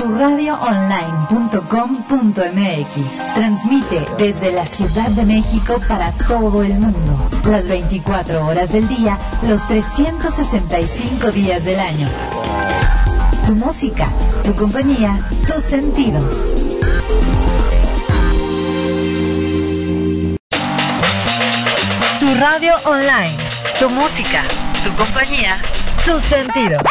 turradioonline.com.mx transmite desde la Ciudad de México para todo el mundo, las 24 horas del día, los 365 días del año. Tu música, tu compañía, tus sentidos. Tu radio online, tu música, tu compañía, tus sentidos.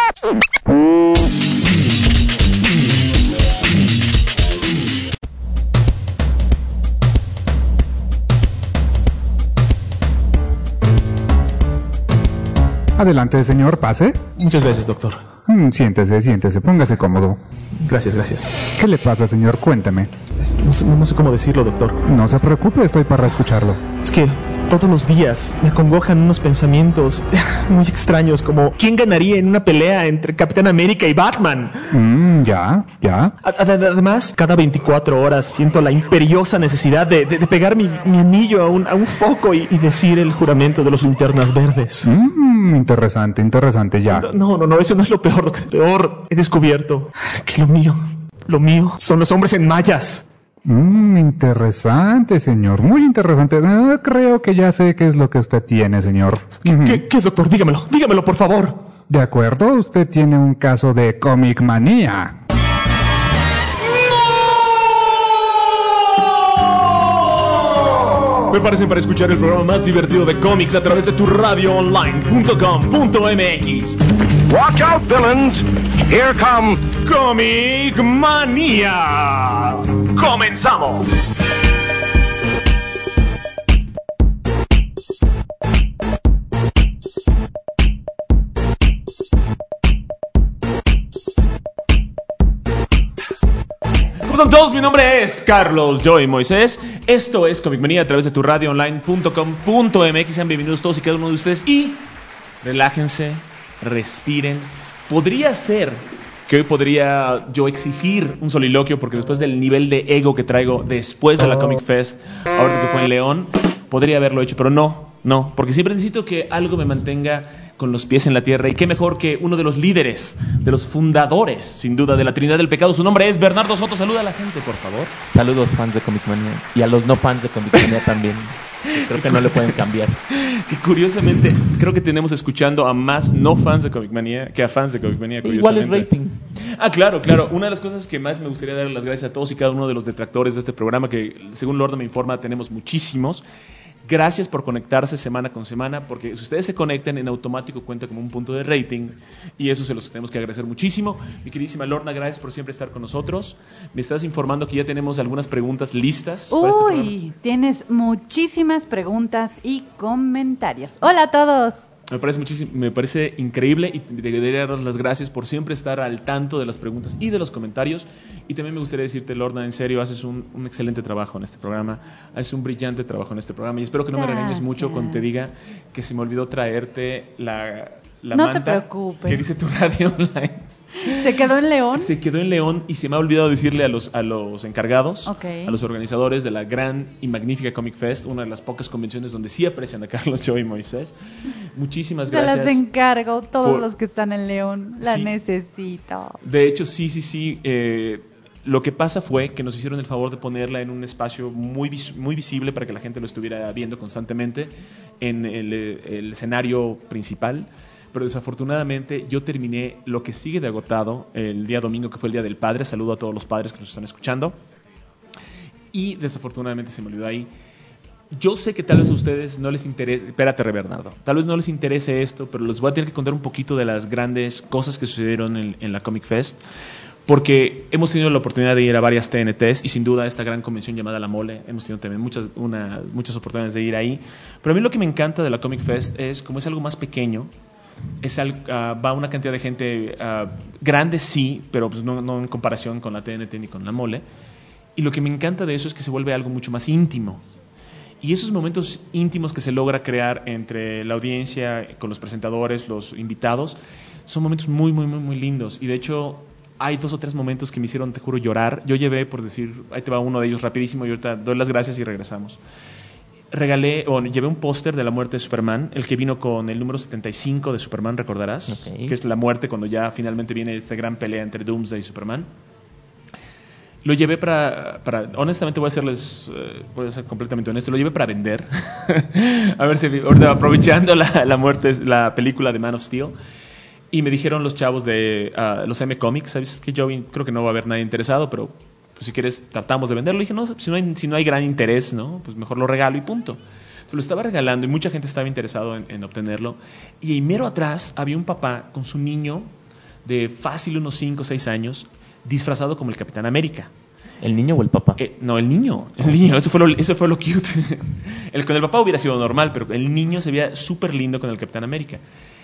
Adelante, señor, pase. Muchas gracias, doctor. Siéntese, póngase cómodo. Gracias. ¿Qué le pasa, señor? Cuénteme. No sé cómo decirlo, doctor. No se preocupe, estoy para escucharlo. Es que todos los días me acongojan unos pensamientos muy extraños, como ¿quién ganaría en una pelea entre Capitán América y Batman? Ya. Además, cada 24 horas siento la imperiosa necesidad de pegar mi anillo a un foco y decir el juramento de los linternas verdes. Interesante, ya. No, eso no es lo peor. Lo peor, he descubierto que lo mío son los hombres en mallas. Interesante, señor. Muy interesante. Creo que ya sé qué es lo que usted tiene, señor. ¿Qué es, doctor? Dígamelo, por favor. De acuerdo, usted tiene un caso de comic manía. Prepárense para escuchar el programa más divertido de cómics a través de turradioonline.com.mx. Watch out, villains. Here come Comic Manía. ¡Comenzamos! ¿Cómo están todos? Mi nombre es Carlos Joy Moisés. Esto es Comic Manía a través de turradioonline.com.mx. Sean bienvenidos todos y cada uno de ustedes y relájense, respiren. Podría ser que hoy podría yo exigir un soliloquio, porque después del nivel de ego que traigo después de la Comic Fest, ahora que fue en León, podría haberlo hecho, pero no, porque siempre necesito que algo me mantenga con los pies en la tierra, y qué mejor que uno de los líderes, de los fundadores, sin duda, de la Trinidad del Pecado. Su nombre es Bernardo Soto. Saluda a la gente, por favor. Saludos, fans de Comic Manía, y a los no fans de Comic Manía también. Creo que no le pueden cambiar. Que curiosamente, creo que tenemos escuchando a más no fans de Comic Manía que a fans de Comic Manía, curiosamente. Igual el rating. Claro. Una de las cosas que más me gustaría dar las gracias a todos y cada uno de los detractores de este programa, que según Lorna me informa, tenemos muchísimos. Gracias por conectarse semana con semana, porque si ustedes se conectan, en automático cuenta como un punto de rating, y eso se los tenemos que agradecer muchísimo. Mi queridísima Lorna, gracias por siempre estar con nosotros. Me estás informando que ya tenemos algunas preguntas listas para este programa. Tienes muchísimas preguntas y comentarios. Hola a todos. Me parece increíble, y te debería dar las gracias por siempre estar al tanto de las preguntas y de los comentarios. Y también me gustaría decirte, Lorna, en serio, haces un excelente trabajo en este programa, haces un brillante trabajo en este programa, y espero que no me regañes mucho cuando te diga que se me olvidó traerte la no manta te preocupes, que dice tu radio online. ¿Se quedó en León? Se quedó en León, y se me ha olvidado decirle a los encargados, okay, a los organizadores de la gran y magnífica Comic Fest, una de las pocas convenciones donde sí aprecian a Carlos Joy Moisés. Muchísimas gracias. Se las encargo, todos los que están en León. La necesito. De hecho, sí. Lo que pasa fue que nos hicieron el favor de ponerla en un espacio muy visible para que la gente lo estuviera viendo constantemente en el escenario principal. Pero desafortunadamente yo terminé lo que sigue de agotado el día domingo, que fue el Día del Padre. Saludo a todos los padres que nos están escuchando. Y desafortunadamente se me olvidó ahí. Yo sé que tal vez a ustedes no les interese... Espérate, Bernardo. Tal vez no les interese esto, pero les voy a tener que contar un poquito de las grandes cosas que sucedieron en la Comic Fest. Porque hemos tenido la oportunidad de ir a varias TNTs, y sin duda esta gran convención llamada La Mole, hemos tenido también muchas oportunidades de ir ahí. Pero a mí lo que me encanta de la Comic Fest es, como es algo más pequeño, va una cantidad de gente grande, sí, pero pues no en comparación con la TNT ni con La Mole. Y lo que me encanta de eso es que se vuelve algo mucho más íntimo. Y esos momentos íntimos que se logra crear entre la audiencia, con los presentadores, los invitados, son momentos muy, muy, muy, muy lindos. Y de hecho, hay 2 o 3 momentos que me hicieron, te juro, llorar. Yo llevé, por decir, ahí te va uno de ellos rapidísimo, y ahorita doy las gracias y regresamos. llevé un póster de la muerte de Superman, el que vino con el número 75 de Superman, recordarás, Ok. que es la muerte cuando ya finalmente viene esta gran pelea entre Doomsday y Superman. Lo llevé para honestamente voy a ser completamente honesto, lo llevé para vender. A ver si ahorita aprovechando la película de Man of Steel. Y me dijeron los chavos de los M Comics, ¿sabes que yo creo que no va a haber nadie interesado, pero pues, si quieres tratamos de venderlo? Y dije, no, si no hay gran interés, ¿no? Pues mejor lo regalo y punto. Entonces lo estaba regalando y mucha gente estaba interesado en obtenerlo. Y mero atrás había un papá con su niño de fácil unos 5 o 6 años, disfrazado como el Capitán América. ¿El niño o el papá? No, el niño. Eso fue lo cute. Con el papá hubiera sido normal, pero el niño se veía súper lindo con el Capitán América.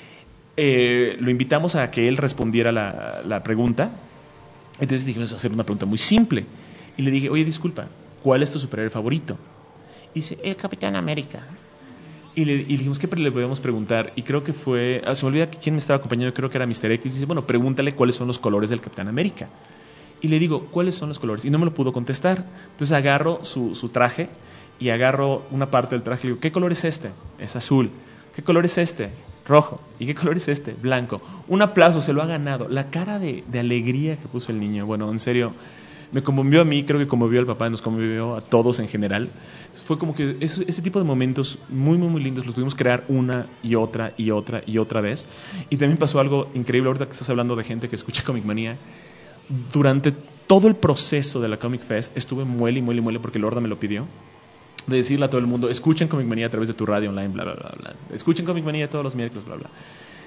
Lo invitamos a que él respondiera la pregunta. Entonces dijimos hacer una pregunta muy simple. Y le dije, oye, disculpa, ¿cuál es tu superhéroe favorito? Y dice, el Capitán América. Y le dijimos, ¿qué le podemos preguntar? Y creo que fue... se me olvida quién me estaba acompañando, creo que era Mr. X. Y dice, bueno, pregúntale cuáles son los colores del Capitán América. Y le digo, ¿cuáles son los colores? Y no me lo pudo contestar. Entonces agarro su traje y agarro una parte del traje y le digo, ¿qué color es este? Es azul. ¿Qué color es este? Rojo. ¿Y qué color es este? Blanco. Un aplauso, se lo ha ganado. La cara de alegría que puso el niño, bueno, en serio, me conmovió a mí, creo que conmovió al papá, nos conmovió a todos en general. Fue como que ese tipo de momentos muy, muy, muy lindos los pudimos crear una y otra y otra y otra vez. Y también pasó algo increíble, ahorita que estás hablando de gente que escucha Comic Manía. Durante todo el proceso de la Comic Fest estuve muele porque Lorna me lo pidió, de decirle a todo el mundo, escuchen Comic Manía a través de tu radio online, bla, bla, bla, bla. Escuchen Comic Manía todos los miércoles, bla, bla.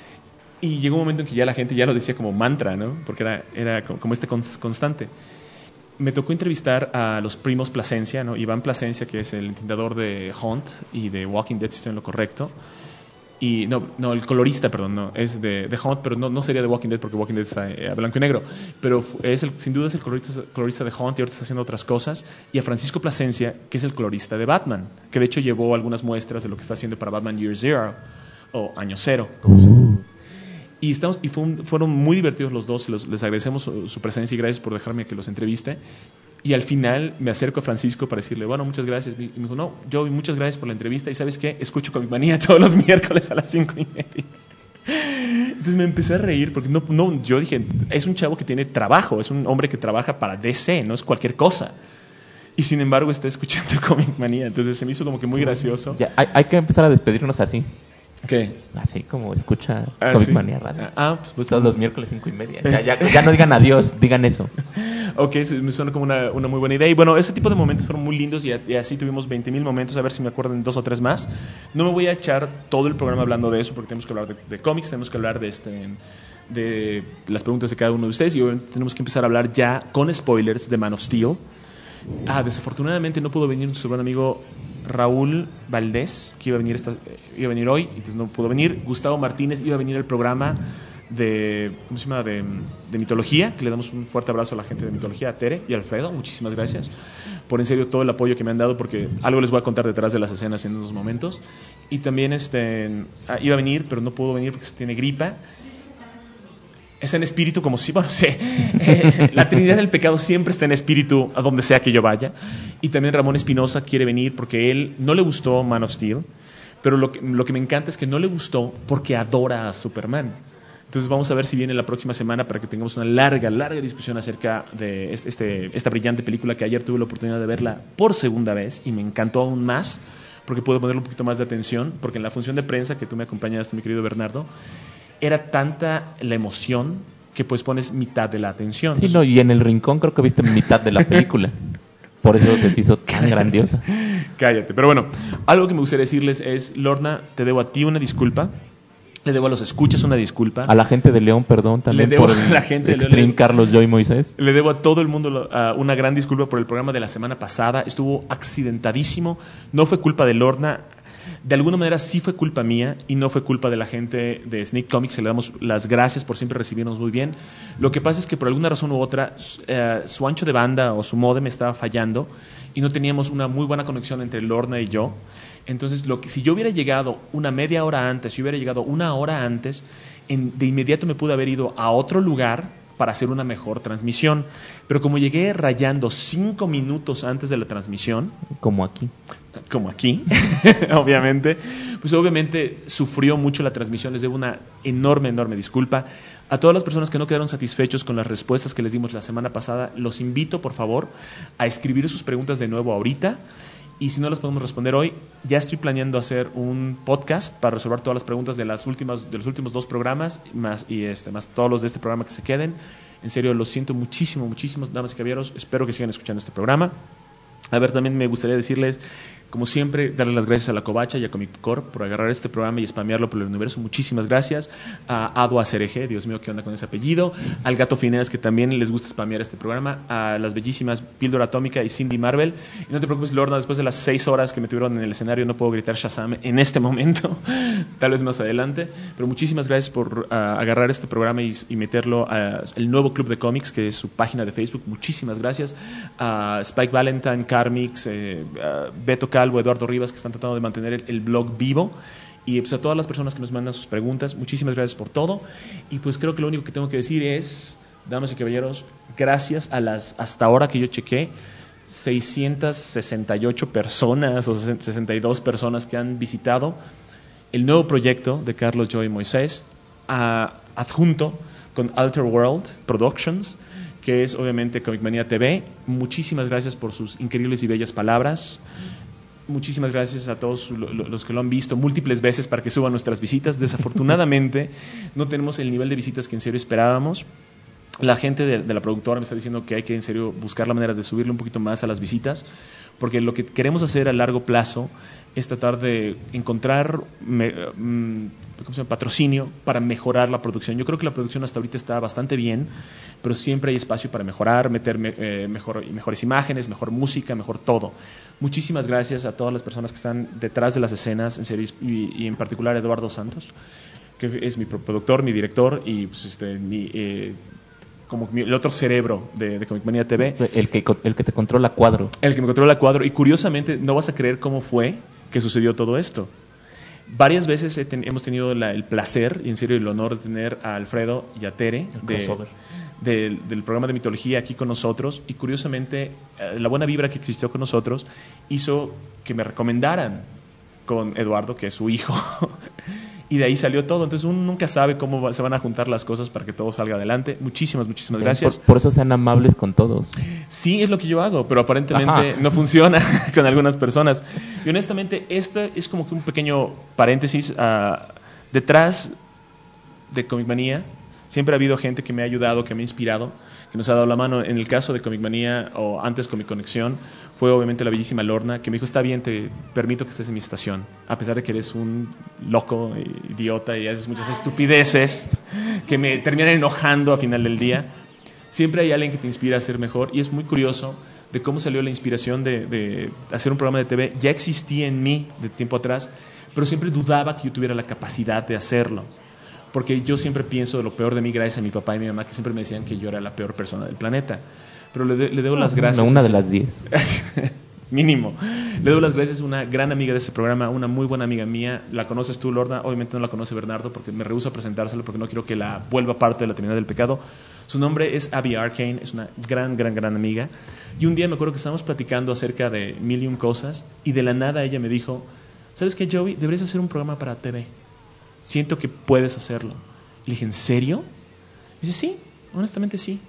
Y llegó un momento en que ya la gente ya lo decía como mantra, ¿no? Porque era como constante. Me tocó entrevistar a los primos Plasencia, ¿no? Iván Plasencia, que es el entrenador de Hunt y de Walking Dead, si estoy en lo correcto. Y no, el colorista, perdón, no, es de Hunt, pero no sería de Walking Dead porque Walking Dead está a blanco y negro. Pero sin duda es el colorista de Hunt y ahorita está haciendo otras cosas. Y a Francisco Plasencia, que es el colorista de Batman, que de hecho llevó algunas muestras de lo que está haciendo para Batman Year Zero, o Año Cero, como se llama. Y fueron muy divertidos los dos, les agradecemos su presencia y gracias por dejarme que los entreviste. Y al final me acerco a Francisco para decirle, bueno, muchas gracias. Y me dijo, no, Joey, muchas gracias por la entrevista. Y ¿sabes qué? Escucho Comic Manía todos los miércoles a las 5:30. Entonces me empecé a reír porque yo dije, es un chavo que tiene trabajo, es un hombre que trabaja para DC, no es cualquier cosa. Y sin embargo está escuchando Comic Manía. Entonces se me hizo como que muy gracioso. Ya, hay que empezar a despedirnos así. ¿Qué? Así como escucha Comic ¿sí? Manía Radio. Pues todos los miércoles 5:30. Ya no digan adiós, digan eso. Ok, me suena como una muy buena idea. Y bueno, ese tipo de momentos fueron muy lindos y así tuvimos 20,000 momentos. A ver si me acuerdo en 2 o 3 más. No me voy a echar todo el programa hablando de eso porque tenemos que hablar de cómics, tenemos que hablar de las preguntas de cada uno de ustedes y obviamente tenemos que empezar a hablar ya con spoilers de Man of Steel. Desafortunadamente no pudo venir nuestro buen amigo Raúl Valdés, que iba a venir hoy, entonces no pudo venir. Gustavo Martínez iba a venir al programa de mitología, que le damos un fuerte abrazo a la gente de mitología, a Tere y a Alfredo, muchísimas gracias por en serio todo el apoyo que me han dado, porque algo les voy a contar detrás de las escenas en unos momentos. Y también iba a venir, pero no pudo venir porque tiene gripa. Está en espíritu, como si, la Trinidad del Pecado siempre está en espíritu a donde sea que yo vaya. Y también Ramón Espinosa quiere venir porque él no le gustó Man of Steel, pero lo que me encanta es que no le gustó porque adora a Superman. Entonces vamos a ver si viene la próxima semana para que tengamos una larga discusión acerca de esta brillante película que ayer tuve la oportunidad de verla por segunda vez y me encantó aún más porque pude ponerle un poquito más de atención, porque en la función de prensa que tú me acompañaste, mi querido Bernardo, era tanta la emoción que pues pones mitad de la atención. Sí, y en el rincón creo que viste mitad de la película. Por eso se te hizo tan grandiosa. Cállate. Pero bueno, algo que me gustaría decirles es, Lorna, te debo a ti una disculpa. Le debo a los escuchas una disculpa. A la gente de León, perdón, también le debo por a la gente el Extreme Carlos Joy Moisés. Le debo a todo el mundo una gran disculpa por el programa de la semana pasada. Estuvo accidentadísimo. No fue culpa de Lorna. De alguna manera sí fue culpa mía y no fue culpa de la gente de Sneak Comics, que le damos las gracias por siempre recibirnos muy bien. Lo que pasa es que por alguna razón u otra su ancho de banda o su modem estaba fallando y no teníamos una muy buena conexión entre Lorna y yo. Entonces, si yo hubiera llegado una media hora antes, si hubiera llegado 1 hora antes, de inmediato me pude haber ido a otro lugar para hacer una mejor transmisión. Pero como llegué rayando 5 minutos antes de la transmisión, como aquí, obviamente, pues obviamente sufrió mucho la transmisión. Les debo una enorme disculpa. A todas las personas que no quedaron satisfechos con las respuestas que les dimos la semana pasada, los invito, por favor, a escribir sus preguntas de nuevo ahorita. Y si no las podemos responder hoy, ya estoy planeando hacer un podcast para resolver todas las preguntas de los últimos 2 programas, más todos los de este programa que se queden. En serio, lo siento muchísimo, damas y caballeros. Espero que sigan escuchando este programa. A ver, también me gustaría decirles, como siempre, darle las gracias a La Covacha y a Comic Corp por agarrar este programa y spamearlo por el universo. Muchísimas gracias. A Ado Acereje, Dios mío, ¿qué onda con ese apellido? Al Gato Fineas, que también les gusta spamear este programa. A las bellísimas Píldora Atómica y Cindy Marvel. Y no te preocupes, Lorna, después de las 6 horas que me tuvieron en el escenario, no puedo gritar Shazam en este momento. Tal vez más adelante. Pero muchísimas gracias por agarrar este programa y meterlo al nuevo Club de Cómics, que es su página de Facebook. Muchísimas gracias. A Spike Valentine, Carmix, Beto Calvo, Eduardo Rivas, que están tratando de mantener el blog vivo, y pues a todas las personas que nos mandan sus preguntas, muchísimas gracias por todo. Y pues creo que lo único que tengo que decir es, damas y caballeros, gracias a las, hasta ahora que yo chequé, 668 personas o 62 personas que han visitado el nuevo proyecto de Carlos Joy Moisés, adjunto con Alter World Productions, que es obviamente Comic Manía TV. Muchísimas gracias por sus increíbles y bellas palabras. Muchísimas gracias a todos los que lo han visto múltiples veces para que suban nuestras visitas. Desafortunadamente no tenemos el nivel de visitas que en serio esperábamos. La gente de la productora me está diciendo que hay que en serio buscar la manera de subirle un poquito más a las visitas, porque lo que queremos hacer a largo plazo es tratar de encontrar patrocinio para mejorar la producción. Yo creo que la producción hasta ahorita está bastante bien, pero siempre hay espacio para mejorar, meter mejores imágenes, mejor música, mejor todo. Muchísimas gracias a todas las personas que están detrás de las escenas, en serio, y en particular a Eduardo Santos, que es mi productor, mi director y pues, el otro cerebro de Comic Manía TV. El que te controla cuadro. El que me controla cuadro. Y curiosamente, no vas a creer cómo fue que sucedió todo esto. Varias veces hemos tenido el placer y en serio el honor de tener a Alfredo y a Tere del programa de mitología aquí con nosotros, y curiosamente la buena vibra que existió con nosotros hizo que me recomendaran con Eduardo, que es su hijo. Y de ahí salió todo. Entonces uno nunca sabe cómo se van a juntar las cosas para que todo salga adelante. Muchísimas gracias. Por eso sean amables con todos. Sí, es lo que yo hago, pero aparentemente no funciona con algunas personas. Y honestamente, este es como que un pequeño paréntesis. Detrás de Comic Manía siempre ha habido gente que me ha ayudado, que me ha inspirado, que nos ha dado la mano. En el caso de Comic Manía, o antes Comic Conexión, fue obviamente la bellísima Lorna, que me dijo, está bien, te permito que estés en mi estación, a pesar de que eres un loco, idiota, y haces muchas estupideces que me terminan enojando a final del día. Siempre hay alguien que te inspira a ser mejor, y es muy curioso de cómo salió la inspiración de hacer un programa de TV. Ya existía en mí de tiempo atrás, pero siempre dudaba que yo tuviera la capacidad de hacerlo. Porque yo siempre pienso de lo peor de mí gracias a mi papá y mi mamá, que siempre me decían que yo era la peor persona del planeta. Pero le debo las gracias. Una de las 10. Mínimo. Le doy las gracias a una gran amiga de este programa, una muy buena amiga mía. La conoces tú, Lorna. Obviamente no la conoce Bernardo, porque me rehúso a presentárselo, porque no quiero que la vuelva parte de la Trinidad del Pecado. Su nombre es Abby Arcane, es una gran amiga. Y un día me acuerdo que estábamos platicando acerca de mil y un cosas, y de la nada ella me dijo, ¿sabes qué, Joey? Deberías hacer un programa para TV. Siento que puedes hacerlo. Y le dije, ¿en serio? Y dice, sí, honestamente sí.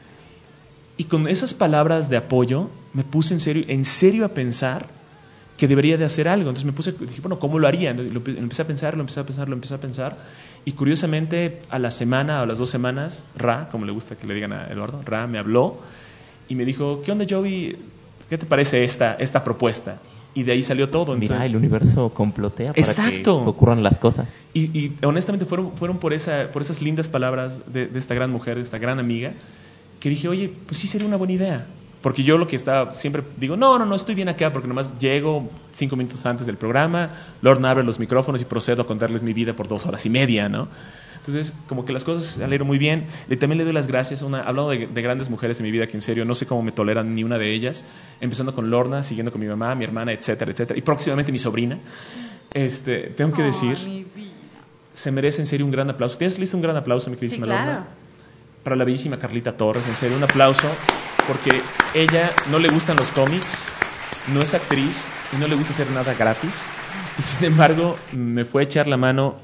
Y con esas palabras de apoyo me puse en serio a pensar que debería de hacer algo. Entonces dije, bueno, ¿cómo lo haría? Lo empecé a pensar. Y curiosamente, a la semana o a las 2 semanas, Ra, como le gusta que le digan a Eduardo, Ra me habló y me dijo, ¿qué onda, Joey? ¿Qué te parece esta propuesta? Y de ahí salió todo. Mira, entonces, el universo complotea para exacto, que ocurran las cosas. Y honestamente fueron por esas lindas palabras de esta gran mujer, de esta gran amiga, que dije, oye, pues sí sería una buena idea. Porque yo lo que estaba siempre digo, no, estoy bien acá, porque nomás llego 5 minutos antes del programa, Lorna abre los micrófonos y procedo a contarles mi vida por 2 horas y media, ¿no? Entonces, como que las cosas salieron muy bien. También le doy las gracias hablando de grandes mujeres en mi vida, que en serio no sé cómo me toleran ni una de ellas, empezando con Lorna, siguiendo con mi mamá, mi hermana, etcétera, y próximamente mi sobrina. Tengo que decir, se merece en serio un gran aplauso. ¿Tienes listo un gran aplauso, mi queridísima Lorna? Claro. para la bellísima Carlita Torres, en serio, un aplauso, porque ella no le gustan los cómics, no es actriz y no le gusta hacer nada gratis. Y sin embargo, me fue a echar la mano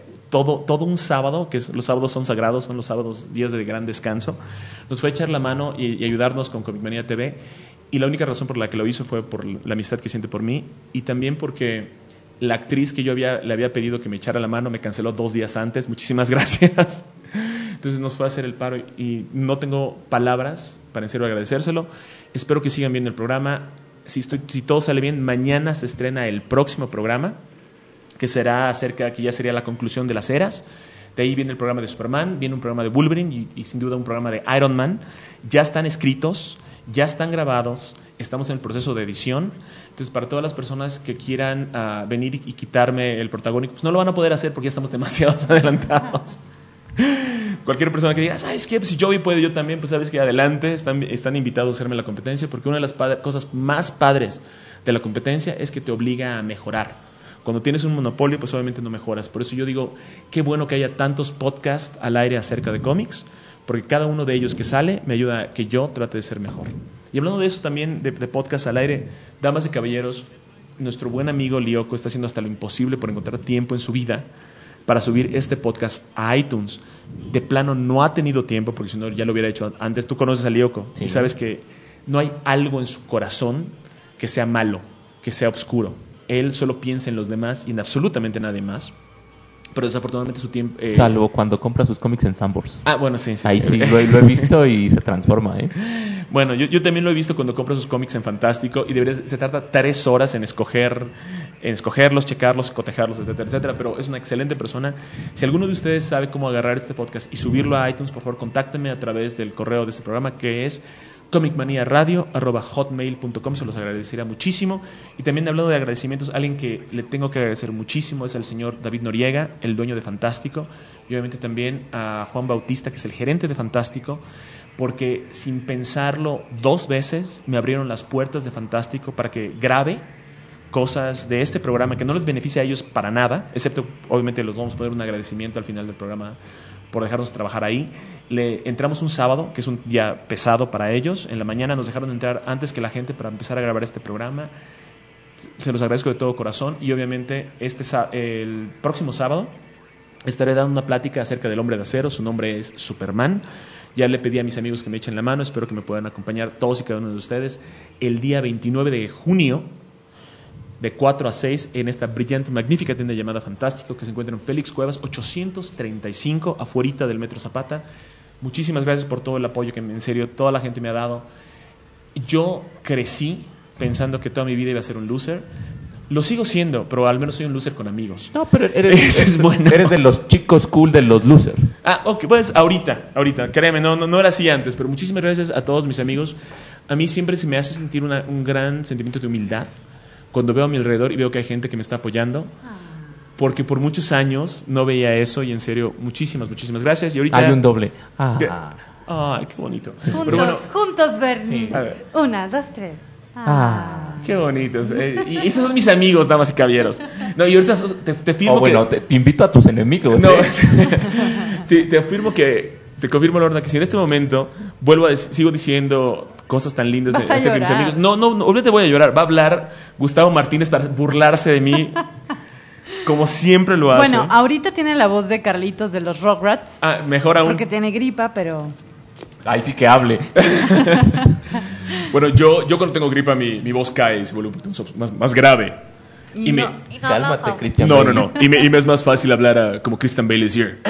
todo un sábado, que los sábados son sagrados, son los sábados días de gran descanso. Nos fue a echar la mano y ayudarnos con Comic Manía TV. Y la única razón por la que lo hizo fue por la amistad que siente por mí y también porque la actriz que yo le había pedido que me echara la mano me canceló 2 días antes. Muchísimas gracias. Entonces nos fue a hacer el paro y no tengo palabras para en serio agradecérselo. Espero que sigan viendo el programa. Si todo sale bien, mañana se estrena el próximo programa, que será que ya sería la conclusión de las eras. De ahí viene el programa de Superman, viene un programa de Wolverine y sin duda un programa de Iron Man. Ya están escritos, ya están grabados, estamos en el proceso de edición. Entonces, para todas las personas que quieran venir y quitarme el protagónico, pues no lo van a poder hacer porque ya estamos demasiado adelantados. Cualquier persona que diga, ¿sabes qué? Pues si Joey puede, yo también, pues sabes que adelante, están invitados a hacerme la competencia, porque una de las cosas más padres de la competencia es que te obliga a mejorar. Cuando tienes un monopolio, pues obviamente no mejoras. Por eso yo digo, qué bueno que haya tantos podcasts al aire acerca de cómics, porque cada uno de ellos que sale me ayuda a que yo trate de ser mejor. Y hablando de eso también, de podcasts al aire, damas y caballeros, nuestro buen amigo Lyoko está haciendo hasta lo imposible por encontrar tiempo en su vida para subir este podcast a iTunes. De plano no ha tenido tiempo, porque si no ya lo hubiera hecho antes. Tú conoces a Lyoko y sabes que no hay algo en su corazón que sea malo, que sea oscuro. Él solo piensa en los demás y en absolutamente nadie más. Pero desafortunadamente su tiempo... Salvo cuando compra sus cómics en Sanborns. Bueno, sí. Ahí sí, lo he visto y se transforma, ¿eh? Bueno, yo también lo he visto cuando compra sus cómics en Fantástico y se tarda 3 horas en escogerlos, checarlos, cotejarlos, etcétera, etcétera. Pero es una excelente persona. Si alguno de ustedes sabe cómo agarrar este podcast y subirlo a iTunes, por favor, contáctenme a través del correo de este programa, que es comicmaniaradio@hotmail.com. Se los agradecería muchísimo. Y también, hablando de agradecimientos, alguien que le tengo que agradecer muchísimo es el señor David Noriega, el dueño de Fantástico, y obviamente también a Juan Bautista, que es el gerente de Fantástico, porque sin pensarlo 2 veces me abrieron las puertas de Fantástico para que grabe cosas de este programa que no les beneficia a ellos para nada, excepto obviamente los vamos a poner un agradecimiento al final del programa por dejarnos trabajar ahí. Entramos un sábado, que es un día pesado para ellos. En la mañana nos dejaron entrar antes que la gente para empezar a grabar este programa. Se los agradezco de todo corazón. Y obviamente el próximo sábado estaré dando una plática acerca del Hombre de Acero. Su nombre es Superman. Ya le pedí a mis amigos que me echen la mano. Espero que me puedan acompañar todos y cada uno de ustedes el día 29 de junio de 4 a 6 en esta brillante, magnífica tienda llamada Fantástico, que se encuentra en Félix Cuevas 835, afuerita del Metro Zapata. Muchísimas gracias por todo el apoyo que en serio toda la gente me ha dado. Yo crecí pensando que toda mi vida iba a ser un loser. Lo sigo siendo, pero al menos soy un loser con amigos. No, pero eres bueno. Eres de los chicos cool de los losers. Ok, pues ahorita, créeme, no era así antes, pero muchísimas gracias a todos mis amigos. A mí siempre se me hace sentir un gran sentimiento de humildad cuando veo a mi alrededor y veo que hay gente que me está apoyando, porque por muchos años no veía eso y en serio, muchísimas gracias. Y ahorita hay un doble. Ay, qué bonito. Juntos, Bernie. Sí. 1, 2, 3. Qué bonitos. Y esos son mis amigos, damas y caballeros. No, y ahorita te firmo te invito a tus enemigos. No, te afirmo que... Te confirmo, Lorna, que si en este momento sigo diciendo cosas tan lindas de mis amigos. No, ahorita voy a llorar. Va a hablar Gustavo Martínez para burlarse de mí, como siempre lo hace. Bueno, ahorita tiene la voz de Carlitos de los Rugrats. Mejor aún. Porque tiene gripa, pero... Ay, sí que hable. Bueno, yo cuando tengo gripa mi voz cae y se vuelve un poquito más grave. Cálmate, Christian Bale. No. Y me es más fácil hablar como Christian Bale is here.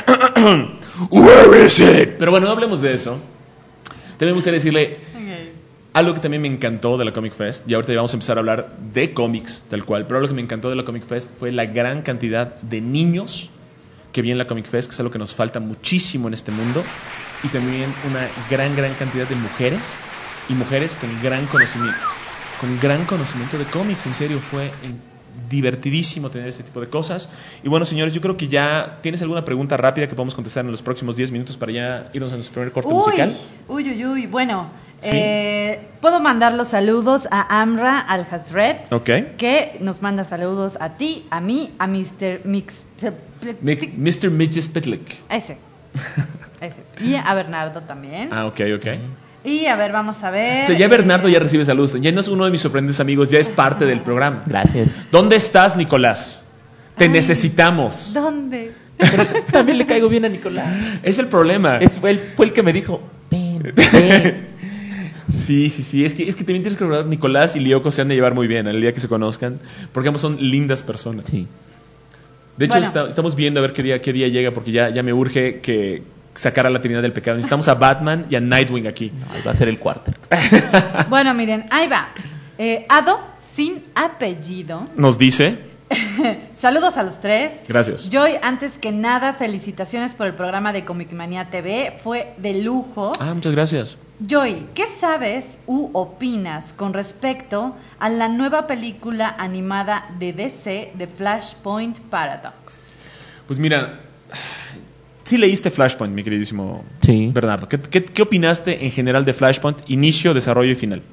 Where is it? Pero bueno, no hablemos de eso. También me gustaría decirle algo que también me encantó de la Comic Fest. Y ahorita ya vamos a empezar a hablar de cómics, tal cual. Pero lo que me encantó de la Comic Fest fue la gran cantidad de niños que vi en la Comic Fest, que es algo que nos falta muchísimo en este mundo. Y también una gran cantidad de mujeres. Y mujeres con gran conocimiento de cómics. En serio, fue divertidísimo tener ese tipo de cosas. Y bueno, señores, yo creo que ya tienes alguna pregunta rápida que podemos contestar en los próximos 10 minutos para ya irnos a nuestro primer corte musical. Bueno, ¿Sí? puedo mandar los saludos a Amra Al-Hasred, que nos manda saludos a ti, a mí, a Mr. Mr. Midges Pitlick. Ese. Ese. Y a Bernardo también. Ah, ok. Y a ver, vamos a ver. O sea, ya Bernardo ya recibe saludos. Ya no es uno de mis sorprendentes amigos, ya es parte del programa. Gracias. ¿Dónde estás, Nicolás? Te necesitamos. ¿Dónde? Pero también le caigo bien a Nicolás. Es el problema. Fue el que me dijo, ven. Sí. Es que también tienes que recordar, Nicolás y Lyoko se han de llevar muy bien el día que se conozcan, porque ambos son lindas personas. Sí. De hecho, Bueno. estamos viendo a ver qué día llega, porque ya me urge que sacar a la Trinidad del Pecado. Necesitamos a Batman y a Nightwing aquí. No, ahí va a ser el cuarto. Bueno, miren, ahí va. Ado, sin apellido. Nos dice. Saludos a los tres. Gracias. Joy, antes que nada, felicitaciones por el programa de Comic Manía TV. Fue de lujo. Muchas gracias. Joy, ¿qué sabes u opinas con respecto a la nueva película animada de DC de Flashpoint Paradox? Pues mira, sí leíste Flashpoint, mi queridísimo Sí. Bernardo. ¿Qué opinaste en general de Flashpoint? Inicio, desarrollo y final.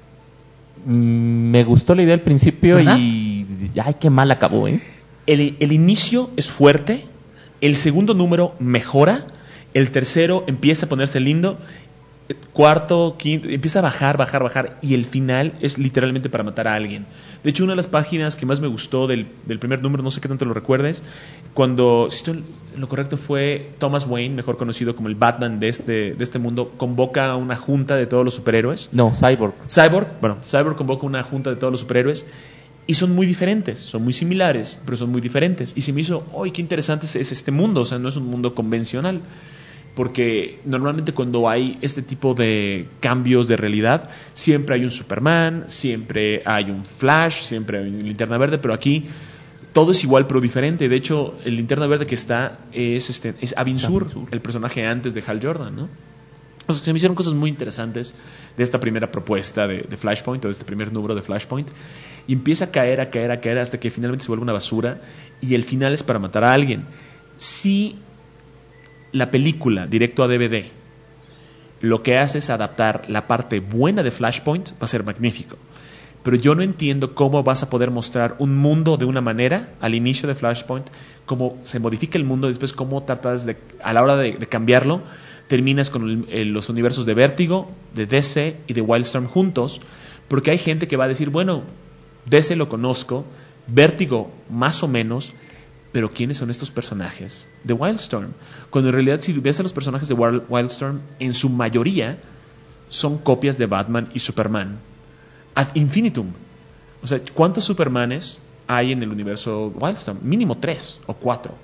Me gustó la idea al principio ¿Verdad? y... Ay, qué mal acabó, ¿eh? El inicio es fuerte, el segundo número mejora, el tercero empieza a ponerse lindo, cuarto, quinto, empieza a bajar y el final es literalmente para matar a alguien. De hecho, una de las páginas que más me gustó del primer número, no sé qué tanto lo recuerdes, cuando, si estoy en lo correcto, fue Thomas Wayne, mejor conocido como el Batman de este mundo, convoca a una junta de todos los superhéroes. No, Cyborg. Cyborg convoca una junta de todos los superhéroes y son muy diferentes, son muy similares, pero son muy diferentes. Y se me hizo, ¡ay, qué interesante es este mundo! O sea, no es un mundo convencional. Porque normalmente cuando hay este tipo de cambios de realidad, siempre hay un Superman, siempre hay un Flash, siempre hay una Linterna Verde, pero aquí todo es igual pero diferente. De hecho, el Linterna Verde que está es Abin Sur, el personaje antes de Hal Jordan, ¿no? O sea, se me hicieron cosas muy interesantes de esta primera propuesta de Flashpoint, o de este primer número de Flashpoint. Y empieza a caer hasta que finalmente se vuelve una basura y el final es para matar a alguien. Si la película directo a DVD lo que hace es adaptar la parte buena de Flashpoint, va a ser magnífico. Pero yo no entiendo cómo vas a poder mostrar un mundo de una manera al inicio de Flashpoint, cómo se modifica el mundo y después cómo tratas a la hora de cambiarlo, terminas con los universos de Vértigo, de DC y de Wildstorm juntos, porque hay gente que va a decir, bueno, DC lo conozco, Vértigo más o menos, pero ¿quiénes son estos personajes de Wildstorm? Cuando en realidad, si ves a los personajes de Wildstorm, en su mayoría son copias de Batman y Superman ad infinitum. O sea, ¿cuántos Supermanes hay en el universo Wildstorm? Mínimo 3 o 4.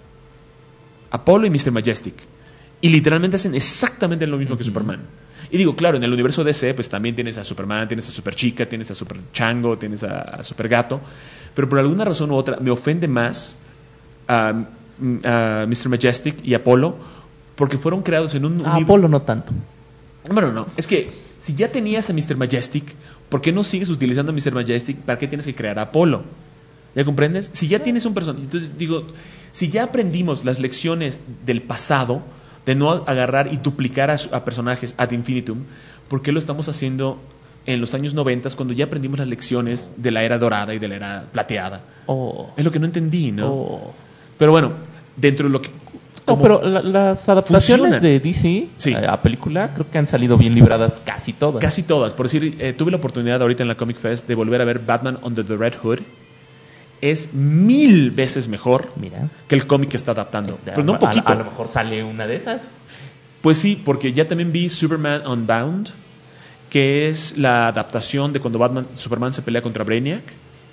Apollo y Mr. Majestic. Y literalmente hacen exactamente lo mismo que Superman. Y digo, claro, en el universo DC pues también tienes a Superman, tienes a Superchica, tienes a Super Chango, tienes a Supergato, pero por alguna razón u otra me ofende más a Mr. Majestic y Apollo porque fueron creados en un Apollo no tanto. Bueno, no, es que si ya tenías a Mr. Majestic, ¿por qué no sigues utilizando a Mr. Majestic? ¿Para qué tienes que crear a Apollo? ¿Ya comprendes? Si ya tienes un personaje, entonces digo, si ya aprendimos las lecciones del pasado de no agarrar y duplicar a personajes ad infinitum, ¿por qué lo estamos haciendo en los años 90 cuando ya aprendimos las lecciones de la era dorada y de la era plateada? Es lo que no entendí, ¿no? Pero bueno, dentro de lo que... No, pero las adaptaciones funcionan de DC Sí. a película creo que han salido bien libradas casi todas. Casi todas. Por decir, tuve la oportunidad ahorita en la Comic Fest de volver a ver Batman Under the Red Hood. Es 1000 veces mejor Mira. que el cómic que está adaptando. Pero no un poquito. A lo mejor sale una de esas. Pues sí, porque ya también vi Superman Unbound, que es la adaptación de cuando Superman se pelea contra Brainiac.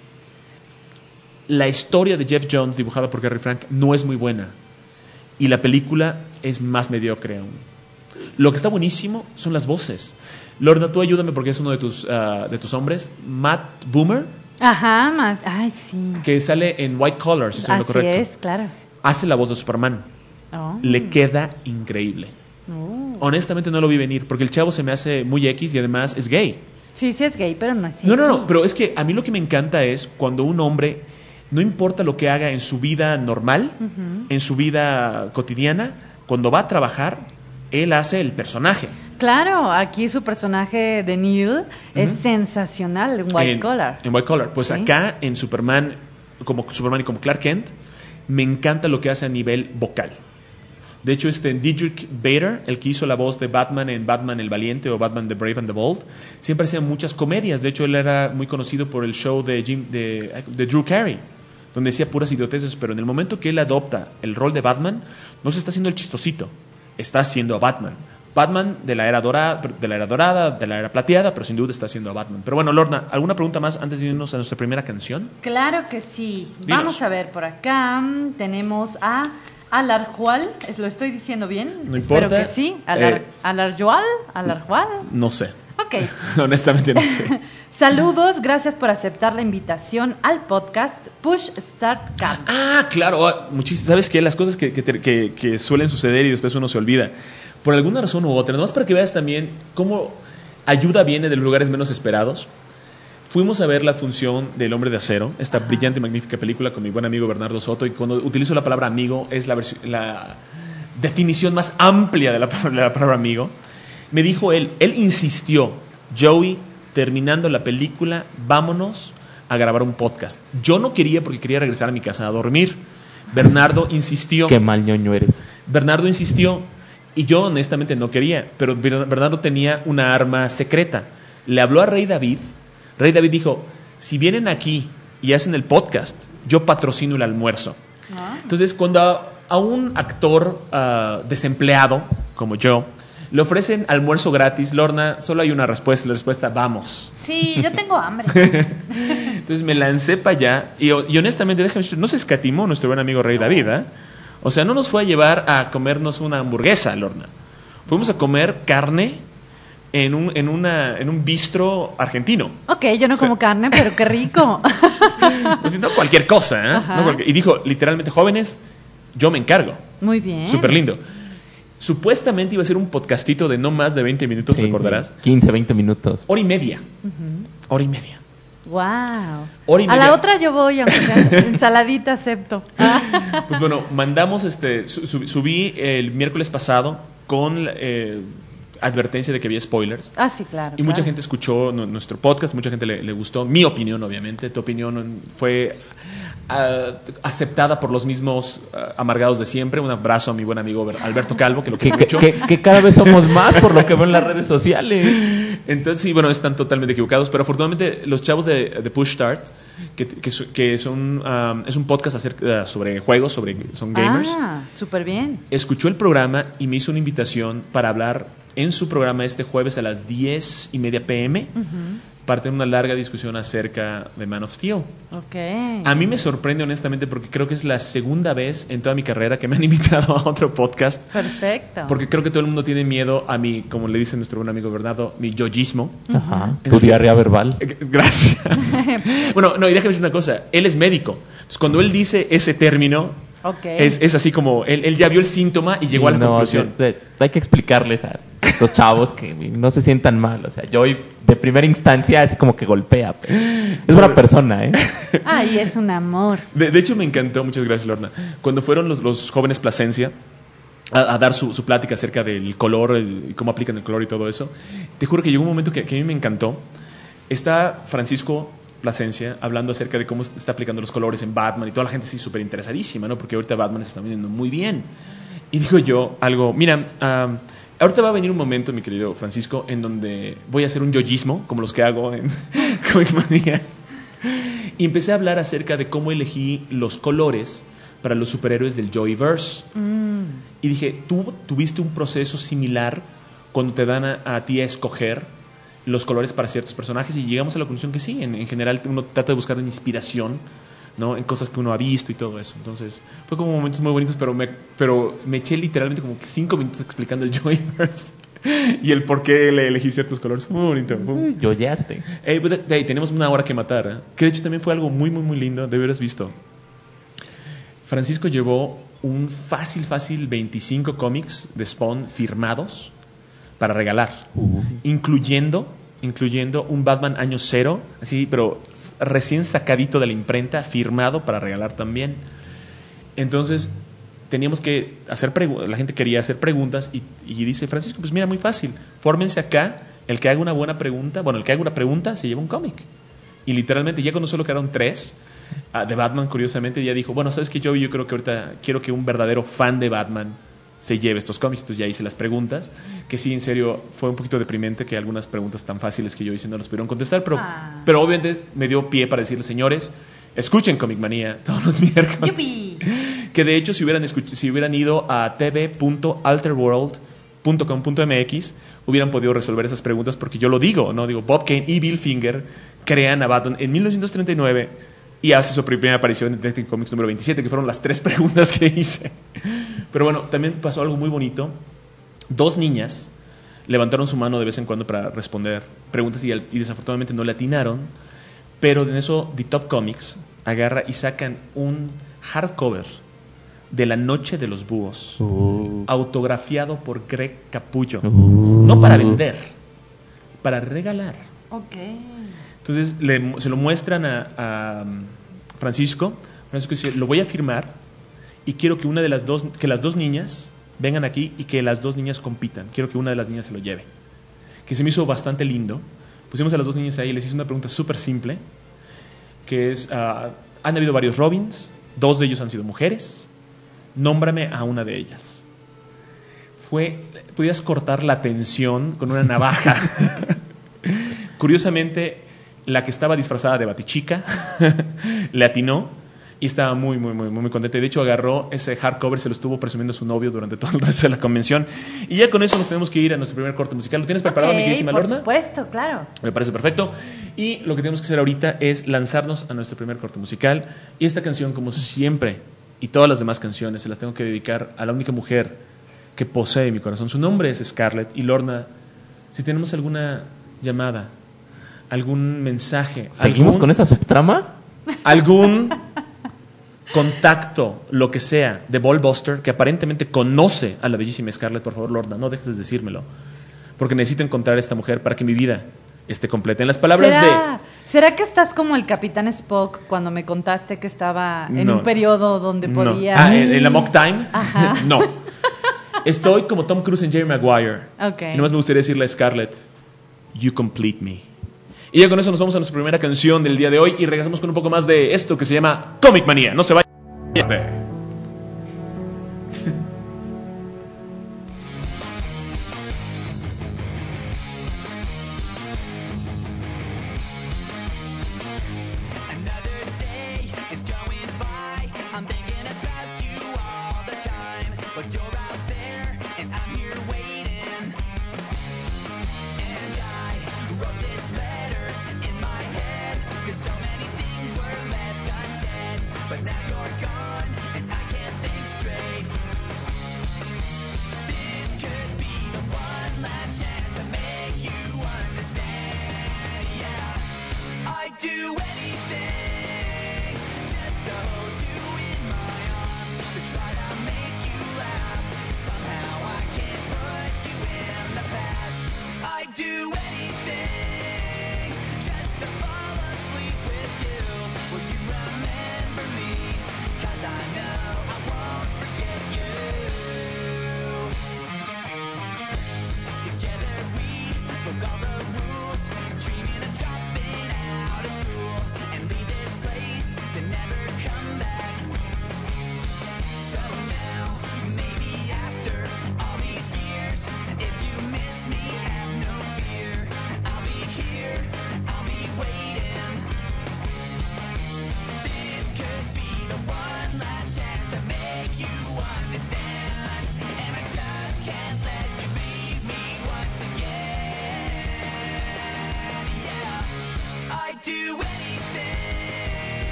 La historia de Jeff Jones, dibujada por Gary Frank, no es muy buena. Y la película es más mediocre aún. Lo que está buenísimo son las voces. Lorna, tú ayúdame porque es uno de tus hombres. Matt Boomer, Ajá, ay, sí. que sale en White Collar, si estoy en lo Así correcto. es, claro. Hace la voz de Superman. Oh. Le queda increíble. Honestamente no lo vi venir, porque el chavo se me hace muy X y además es gay. Sí, sí es gay, pero no es No, pero es que a mí lo que me encanta es cuando un hombre, no importa lo que haga en su vida normal, en su vida cotidiana, cuando va a trabajar, él hace el personaje. Claro, aquí su personaje de Neil es sensacional en White Collar. En White Collar. Pues Sí. acá en Superman y como Clark Kent, me encanta lo que hace a nivel vocal. De hecho, Diedrich Bader, el que hizo la voz de Batman en Batman el Valiente o Batman the Brave and the Bold, siempre hacía muchas comedias. De hecho, él era muy conocido por el show de Drew Carey, donde decía puras idioteces, pero en el momento que él adopta el rol de Batman, no se está haciendo el chistosito, está haciendo a Batman. Batman de la era dorada, de la era plateada, pero sin duda está haciendo a Batman. Pero bueno, Lorna, ¿alguna pregunta más antes de irnos a nuestra primera canción? Claro que sí. Dinos. Vamos a ver por acá. Tenemos a Alarjual. ¿Lo estoy diciendo bien? No Espero importa. que sí. Alarjual. No sé. Ok. Honestamente no sé. Saludos, gracias por aceptar la invitación al podcast Push Start Card. Ah, claro. Muchísimas. ¿Sabes qué? Las cosas que suelen suceder y después uno se olvida. Por alguna razón u otra. Nomás para que veas también cómo ayuda viene de los lugares menos esperados. Fuimos a ver la función del Hombre de Acero, esta brillante y magnífica película con mi buen amigo Bernardo Soto. Y cuando utilizo la palabra amigo, es la definición más amplia de la palabra amigo. Me dijo él insistió, Joey, terminando la película, vámonos a grabar un podcast. Yo no quería porque quería regresar a mi casa a dormir. Bernardo insistió. Qué mal ñoño eres. Bernardo insistió y yo honestamente no quería, pero Bernardo tenía una arma secreta. Le habló a Rey David. Rey David dijo, si vienen aquí y hacen el podcast, yo patrocino el almuerzo. Entonces, cuando a un actor desempleado como yo le ofrecen almuerzo gratis, Lorna, solo hay una respuesta. La respuesta, vamos. Sí, yo tengo hambre. Entonces me lancé para allá y honestamente, déjame decir, no se escatimó nuestro buen amigo Rey David, ¿eh? O sea, no nos fue a llevar a comernos una hamburguesa, Lorna. Fuimos a comer carne en un bistro argentino. Ok, yo no como carne, pero qué rico. Pues no cualquier cosa, ¿eh? Y dijo, literalmente, jóvenes, yo me encargo. Muy bien. Súper lindo. Supuestamente iba a ser un podcastito de no más de 20 minutos, Sí, recordarás. 15, 20 minutos. Hora y media. Hora y media. Wow. Hora y A media. la otra yo voy, aunque sea ensaladita acepto. Pues bueno, mandamos, subí el miércoles pasado con advertencia de que había spoilers. Ah, sí, claro. Y mucha claro. gente escuchó nuestro podcast, mucha gente le gustó. Mi opinión, obviamente. Tu opinión fue aceptada por los mismos amargados de siempre. Un abrazo a mi buen amigo Alberto Calvo, que lo quiero mucho. Que cada vez somos más por lo que veo en las redes sociales. Entonces, sí, bueno, están totalmente equivocados. Pero afortunadamente, los chavos de Push Start, que son, es un podcast sobre juegos, son gamers. Ah, súper bien. Escuchó el programa y me hizo una invitación para hablar en su programa este jueves a las 10:30 p.m. para tener una larga discusión acerca de Man of Steel. Ok. A mí me sorprende honestamente porque creo que es la segunda vez en toda mi carrera que me han invitado a otro podcast. Perfecto. Porque creo que todo el mundo tiene miedo a mi, como le dice nuestro buen amigo Bernardo, mi yoyismo. Ajá. Tu diarrea verbal. Gracias. Bueno, no, y déjame decir una cosa. Él es médico. Entonces, cuando él dice ese término, Okay. es así como él ya vio el síntoma y llegó a la conclusión. Hay que explicarles a estos chavos que no se sientan mal. O sea, yo de primera instancia así como que golpea. Pero es buena persona, ¿eh? Ay, es un amor. De hecho, me encantó. Muchas gracias, Lorna. Cuando fueron los jóvenes Plasencia a dar su plática acerca del color y cómo aplican el color y todo eso, te juro que llegó un momento que a mí me encantó. Está Francisco Plasencia hablando acerca de cómo está aplicando los colores en Batman y toda la gente sí súper interesadísima, ¿no? Porque ahorita Batman se está vendiendo muy bien. Y digo yo algo, mira, ahorita va a venir un momento, mi querido Francisco, en donde voy a hacer un yoyismo, como los que hago en Comic Manía. Y empecé a hablar acerca de cómo elegí los colores para los superhéroes del Joyverse. Y dije, ¿tú tuviste un proceso similar cuando te dan a ti a escoger los colores para ciertos personajes? Y llegamos a la conclusión que sí, en general uno trata de buscar una inspiración, ¿no? En cosas que uno ha visto y todo eso. Entonces fue como momentos muy bonitos, pero me eché literalmente como 5 minutos explicando el Joyverse y el por qué le elegí ciertos colores. Fue muy bonito. Yoyaste. Hey, tenemos una hora que matar, ¿eh? Que de hecho también fue algo muy, muy, muy lindo. De haberas visto. Francisco llevó un fácil 25 cómics de Spawn firmados para regalar, incluyendo un Batman año 0, así, pero recién sacadito de la imprenta, firmado para regalar también. Entonces teníamos que hacer preguntas, la gente quería hacer preguntas y dice Francisco, pues mira, muy fácil, fórmense acá, el que haga una buena pregunta, el que haga una pregunta se lleva un cómic. Y literalmente ya cuando solo quedaron 3 de Batman, curiosamente ya dijo, bueno, ¿sabes qué? Yo creo que ahorita quiero que un verdadero fan de Batman se lleve estos cómics. Entonces ya hice las preguntas, que sí, en serio, fue un poquito deprimente que algunas preguntas tan fáciles que yo hice no las pudieron contestar, pero obviamente me dio pie para decirles, señores, escuchen Comic Manía todos los miércoles. ¡Yupi! Que de hecho, si hubieran ido a tv.alterworld.com.mx, hubieran podido resolver esas preguntas, porque yo lo digo, ¿no? Digo, Bob Kane y Bill Finger crean a Batman en 1939 y hace su primera aparición en Detective Comics número 27, que fueron las 3 preguntas que hice. Pero bueno, también pasó algo muy bonito. 2 niñas levantaron su mano de vez en cuando para responder preguntas y desafortunadamente no le atinaron, pero en eso The Top Comics agarra y sacan un hardcover de La Noche de los Búhos, autografiado por Greg Capullo. No para vender, para regalar. Ok. Entonces se lo muestran a Francisco. Francisco dice, lo voy a firmar y quiero que que las 2 niñas vengan aquí y que las 2 niñas compitan. Quiero que una de las niñas se lo lleve. Que se me hizo bastante lindo. Pusimos a las 2 niñas ahí y les hice una pregunta súper simple, que es, han habido varios Robins, 2 de ellos han sido mujeres, nómbrame a una de ellas. Podías cortar la tensión con una navaja. Curiosamente, la que estaba disfrazada de Batichica le atinó y estaba muy, muy, muy, muy contenta. De hecho, agarró ese hardcover, se lo estuvo presumiendo a su novio durante todo el resto de la convención. Y ya con eso nos tenemos que ir a nuestro primer corte musical. ¿Lo tienes preparado, mi queridísima Lorna? Por supuesto, claro. Me parece perfecto. Y lo que tenemos que hacer ahorita es lanzarnos a nuestro primer corte musical. Y esta canción, como siempre, y todas las demás canciones, se las tengo que dedicar a la única mujer que posee mi corazón. Su nombre es Scarlett. Y Lorna, si tenemos alguna llamada, algún mensaje, ¿seguimos con esa subtrama? Algún contacto, lo que sea, de Ballbuster, que aparentemente conoce a la bellísima Scarlett, por favor, Lorna, no dejes de decírmelo, porque necesito encontrar a esta mujer para que mi vida esté completa. En las palabras ¿Será que estás como el Capitán Spock cuando me contaste que estaba en un periodo donde podía... ¿En la mock time? Ajá. No. Estoy como Tom Cruise en Jerry Maguire. Okay. Y nomás me gustaría decirle a Scarlett, you complete me. Y ya con eso nos vamos a nuestra primera canción del día de hoy y regresamos con un poco más de esto que se llama Comic Manía. No se vayan.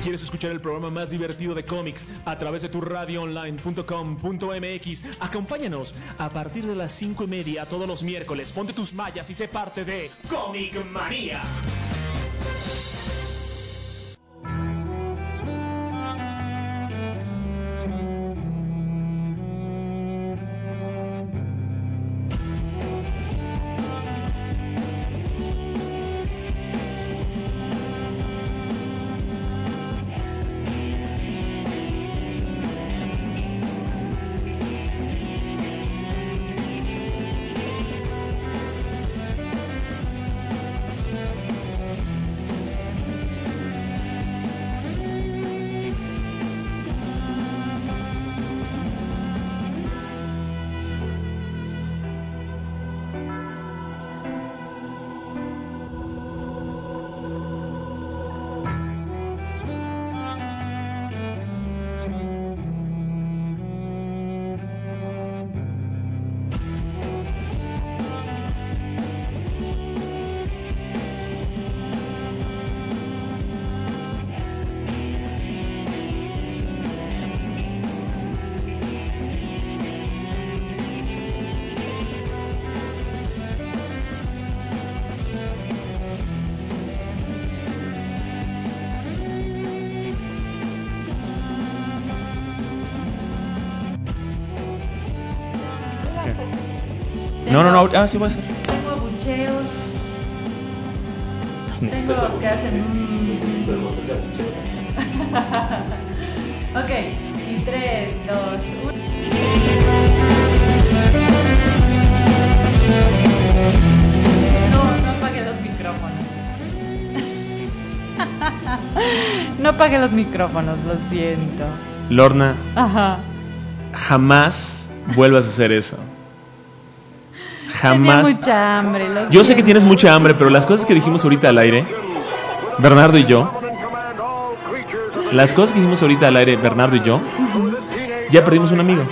¿Quieres escuchar el programa más divertido de cómics a través de tu radioonline.com.mx? Acompáñanos a partir de las 5:30 todos los miércoles. Ponte tus mallas y sé parte de Comic Manía. No. Ah, sí va a ser. Tengo abucheos. Tengo que hacen. Ok, y 3, 2, 1. No apague los micrófonos. No apague los micrófonos, lo siento. Lorna, Ajá. jamás vuelvas a hacer eso. Tenía Jamás. mucha hambre, lo Yo sé que siento. tienes mucha hambre, pero las cosas que dijimos ahorita al aire, Bernardo y yo, las cosas que dijimos ahorita al aire, Bernardo y yo, ya perdimos un amigo.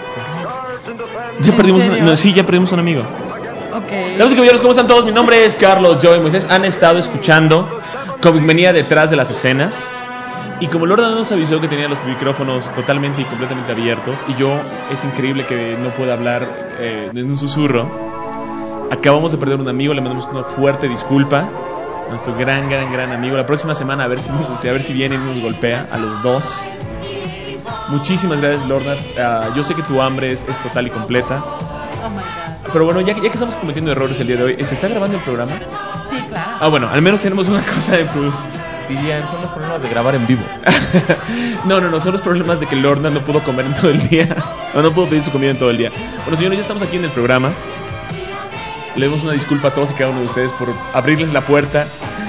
Ya perdimos serio? ya perdimos un amigo. Ok. Damas y caballeros, ¿cómo están todos? Mi nombre es Carlos, Joey Moisés. Han estado escuchando Comic Manía detrás de las escenas. Y como Lorna nos avisó que tenía los micrófonos totalmente y completamente abiertos, y yo, es increíble que no pueda hablar en un susurro, acabamos de perder un amigo, le mandamos una fuerte disculpa. Nuestro gran amigo. La próxima semana a ver si viene y nos golpea a los dos. Muchísimas gracias, Lorna. Yo sé que tu hambre es total y completa. Oh my God. Pero bueno, ya que estamos cometiendo errores el día de hoy, ¿se está grabando el programa? Sí, claro. Ah, bueno, al menos tenemos una cosa de plus. Dirían, son los problemas de grabar en vivo. No, son los problemas de que Lorna no pudo comer en todo el día. O no pudo pedir su comida en todo el día. Bueno, señores, ya estamos aquí en el programa. Le damos una disculpa a todos y cada uno de ustedes por abrirles la puerta.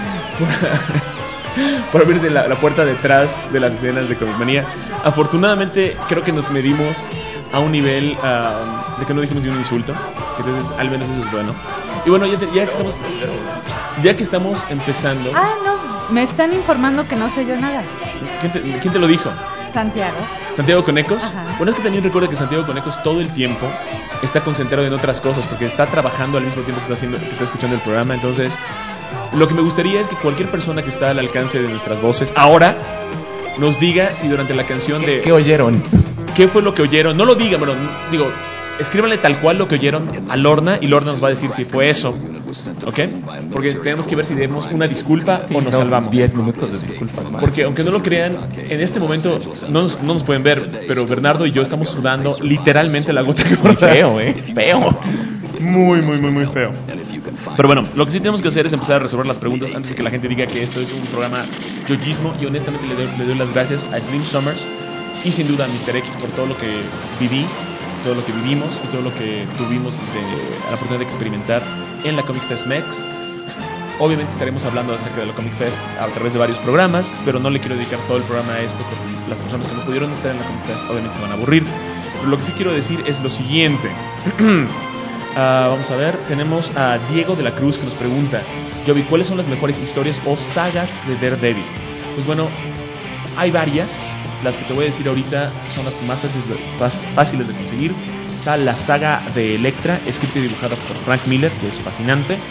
Por abrir la puerta detrás de las escenas de Comic Manía. Afortunadamente, creo que nos medimos a un nivel de que no dijimos ni un insulto. Que entonces, al menos eso es bueno. Y bueno, ya que estamos empezando. Ah, no. Me están informando que no soy yo nada. ¿Quién te lo dijo? Santiago. ¿Santiago Conecos? Ajá. Bueno, es que también recuerda que Santiago Conecos todo el tiempo está concentrado en otras cosas porque está trabajando al mismo tiempo que está escuchando el programa. Entonces, lo que me gustaría es que cualquier persona que está al alcance de nuestras voces ahora nos diga si durante la canción de... ¿Qué oyeron? ¿Qué fue lo que oyeron? No lo digan, bueno, digo, escríbanle tal cual lo que oyeron a Lorna y Lorna nos va a decir si fue eso. ¿Ok? Porque tenemos que ver si debemos una disculpa o nos salvamos. 10 minutos de disculpas más. Porque aunque no lo crean, en este momento no nos pueden ver, pero Bernardo y yo estamos sudando literalmente la gota gorda. Feo, feo. Muy feo. Pero bueno, lo que sí tenemos que hacer es empezar a resolver las preguntas antes de que la gente diga que esto es un programa yoyismo. Y honestamente le doy las gracias a Slim Summers y sin duda a Mr. X por todo lo que viví, todo lo que vivimos y todo lo que tuvimos la oportunidad de experimentar en la Comic Fest Mex. Obviamente estaremos hablando acerca de la Comic Fest a través de varios programas, pero no le quiero dedicar todo el programa a esto porque las personas que no pudieron estar en la Comic Fest obviamente se van a aburrir. Pero lo que sí quiero decir es lo siguiente. Vamos a ver, tenemos a Diego de la Cruz que nos pregunta: Jovi, ¿cuáles son las mejores historias o sagas de Daredevil? Pues bueno, hay varias. Las que te voy a decir ahorita son las más fáciles de conseguir. Está la saga de Elektra, escrita y dibujada por Frank Miller, que es fascinante.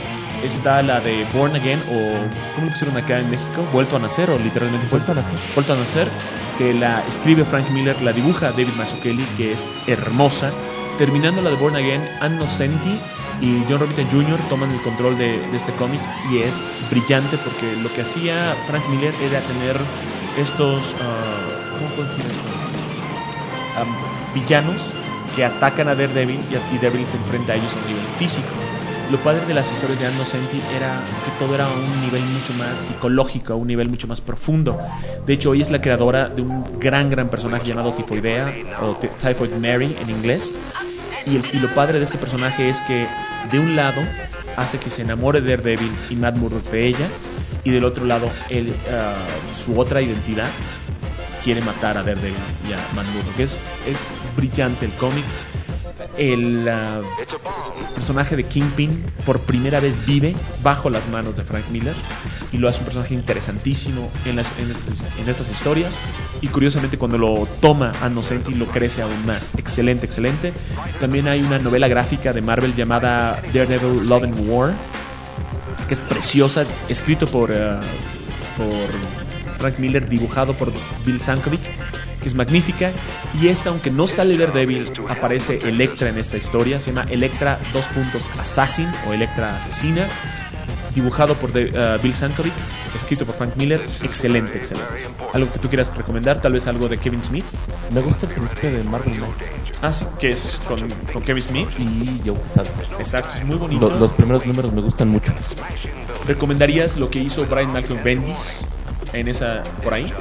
está la de Born Again, o ¿cómo lo pusieron acá en México? Vuelto a nacer, o literalmente Vuelto a nacer. Vuelto a nacer, que la escribe Frank Miller, la dibuja David Mazzucchelli, que es hermosa. Terminando la de Born Again, Ann Nocenti y John Romita Jr. toman el control de este cómic y es brillante porque lo que hacía Frank Miller era tener estos, ¿cómo puedo decir esto? Villanos que atacan a Daredevil y Daredevil se enfrenta a ellos a nivel físico. Lo padre de las historias de Ann Nocenti era que todo era a un nivel mucho más psicológico, a un nivel mucho más profundo. De hecho, ella es la creadora de un gran personaje llamado Tifoidea, o Typhoid Mary en inglés. Y lo padre de este personaje es que, de un lado, hace que se enamore de Daredevil y Matt Murdock de ella, y del otro lado, su otra identidad quiere matar a Daredevil y a Matt Murdock. Es brillante el cómic. El personaje de Kingpin por primera vez vive bajo las manos de Frank Miller y lo hace un personaje interesantísimo en estas historias, y curiosamente cuando lo toma Ann Nocenti lo crece aún más. Excelente. También hay una novela gráfica de Marvel llamada Daredevil Love and War, que es preciosa, escrito por Frank Miller, dibujado por Bill Sienkiewicz, que es magnífica. Y esta, aunque no sale Daredevil, aparece Elektra en esta historia. Se llama Elektra Assassin o Elektra Asesina, dibujado por Bill Sienkiewicz, escrito por Frank Miller. Excelente. ¿Algo que tú quieras recomendar? Tal vez algo de Kevin Smith. Me gusta el principio de Marvel Knights. Ah, sí, que es con Kevin Smith Y Joe Quesada. Exacto, es muy bonito. Los primeros números me gustan mucho. ¿Recomendarías lo que hizo Brian Malcolm Bendis en esa, por ahí?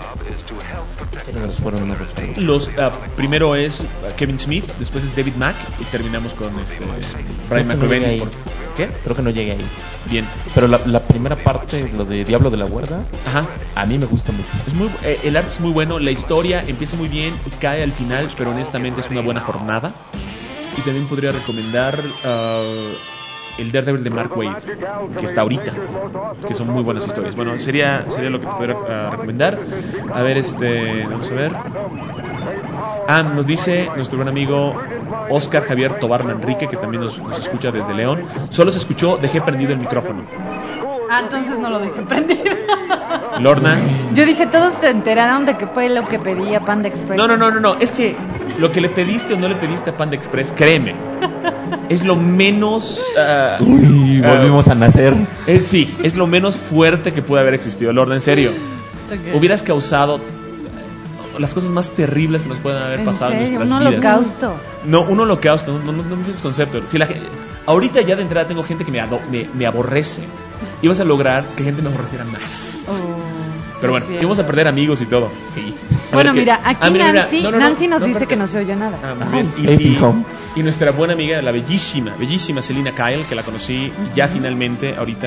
Primero es Kevin Smith, después es David Mack y terminamos con Brian Malcolm Bendis. ¿Qué? Creo que no llegué ahí. Bien. Pero la primera parte, lo de Diablo de la Guarda, Ajá. a mí me gusta mucho. El arte es muy bueno, la historia empieza muy bien y cae al final, pero honestamente es una buena jornada. Y también podría recomendar el Daredevil de Mark Waid, que está ahorita, que son muy buenas historias. Bueno, sería lo que te podría recomendar. A ver, vamos a ver. Nos dice nuestro buen amigo Oscar Javier Tobar Manrique, que también nos escucha desde León. Solo se escuchó, dejé prendido el micrófono. Entonces no lo dejé prendido. Lorna. Yo dije, todos se enteraron de que fue lo que pedí a Panda Express. No. Es que lo que le pediste o no le pediste a Panda Express, créeme, es lo menos... volvimos a nacer. Sí, es lo menos fuerte que puede haber existido, Lorna, en serio. Okay. Hubieras causado las cosas más terribles que nos pueden haber pasado en nuestras ¿Un vidas. holocausto? No, un holocausto, no tienes concepto. Si ahorita ya de entrada tengo gente que me aborrece. Y vas a lograr que gente me aborreciera más. Pero bueno, íbamos a perder amigos y todo. Sí. Bueno, mira, aquí Nancy nos dice que no se oye nada. Y nuestra buena amiga, la bellísima Selina Kyle, que la conocí ya finalmente, ahorita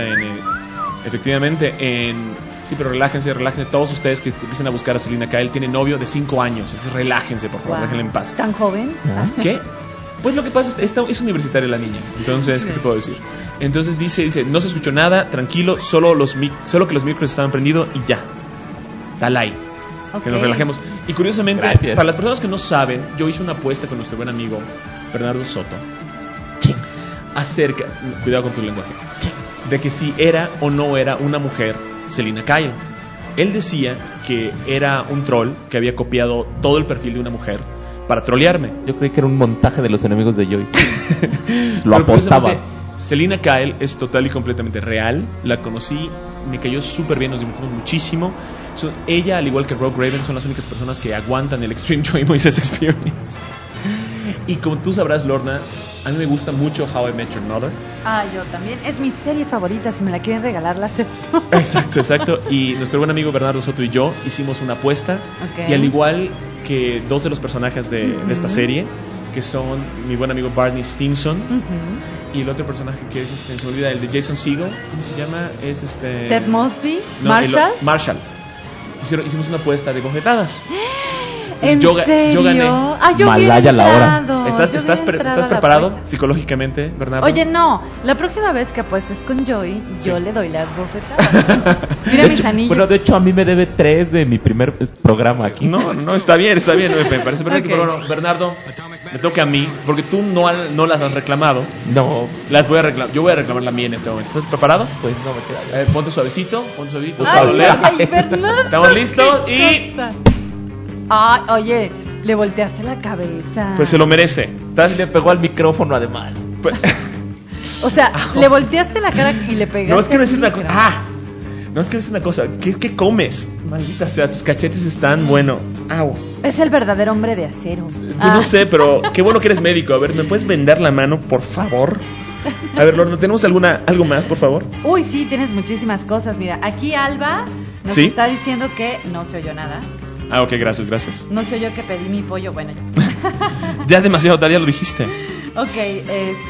sí, pero relájense, todos ustedes que empiecen a buscar a Selina Kyle, tiene novio de 5 años, entonces relájense, por favor, déjenla en paz. ¿Tan joven? ¿Qué? Pues lo que pasa es universitaria la niña. Entonces, ¿qué te puedo decir? Entonces dice, no se escuchó nada, tranquilo, solo que los micros estaban prendidos y ya. Dale ahí. Que nos relajemos. Y curiosamente, gracias. Para las personas que no saben, yo hice una apuesta con nuestro buen amigo Bernardo Soto acerca, cuidado con tu lenguaje, de que si era o no era una mujer Selina Kyle. Él decía que era un troll que había copiado todo el perfil de una mujer para trolearme. Yo creí que era un montaje de los enemigos de Joy. Lo apostaba. Selina Kyle es total y completamente real. La conocí, me cayó súper bien, nos divertimos muchísimo. Ella, al igual que Rogue Raven, son las únicas personas que aguantan el Extreme Joy Moises Experience. Y como tú sabrás, Lorna, a mí me gusta mucho How I Met Your Mother. Yo también. Es mi serie favorita. Si me la quieren regalar, la acepto. Exacto. Y nuestro buen amigo Bernardo Soto y yo hicimos una apuesta. Okay. Y al igual que 2 de los personajes de esta serie, que son mi buen amigo Barney Stinson, y el otro personaje que es, se me olvida, el de Jason Segel, ¿cómo se llama? Es Ted Mosby, no, Marshall. Hicimos una apuesta de bofetadas. ¿En serio? Yo gané. Yo Malaya la hora. ¿Estás preparado psicológicamente, Bernardo? Oye, no. La próxima vez que apuestes con Joy, yo le doy las bofetadas. Mira mis anillos. Bueno, de hecho, a mí me debe 3 de mi primer programa aquí. No, está bien. Me parece perfecto. Okay. Pero bueno, Bernardo, Me toca a mí, porque tú no las has reclamado. No, Las voy a reclamar. Yo voy a reclamar la mía en este momento. ¿Estás preparado? pues no me queda A ya. ver, ponte suavecito. Ay, ay, Fernando, ¿Estamos listos? qué Y cosa. Ay, oye, le volteaste la cabeza. pues se lo merece. Y le pegó al micrófono además. Pues- O sea, le volteaste la cara y le pegaste. No, es que al decir una micro. cosa. No, es que decir una cosa. ¿Qué comes? Maldita sea, tus cachetes están, bueno. Au. Es el verdadero hombre de acero. Pues no sé, pero qué bueno que eres médico. A ver, ¿me puedes vender la mano, por favor? A ver, Lorna, ¿tenemos algo más, por favor? Uy, sí, tienes muchísimas cosas. Mira, aquí Alba nos ¿Sí? está diciendo que no se oyó nada. Ah, ok, gracias. No se oyó que pedí mi pollo. Bueno, ya. Ya demasiado tarde, ya lo dijiste. Ok,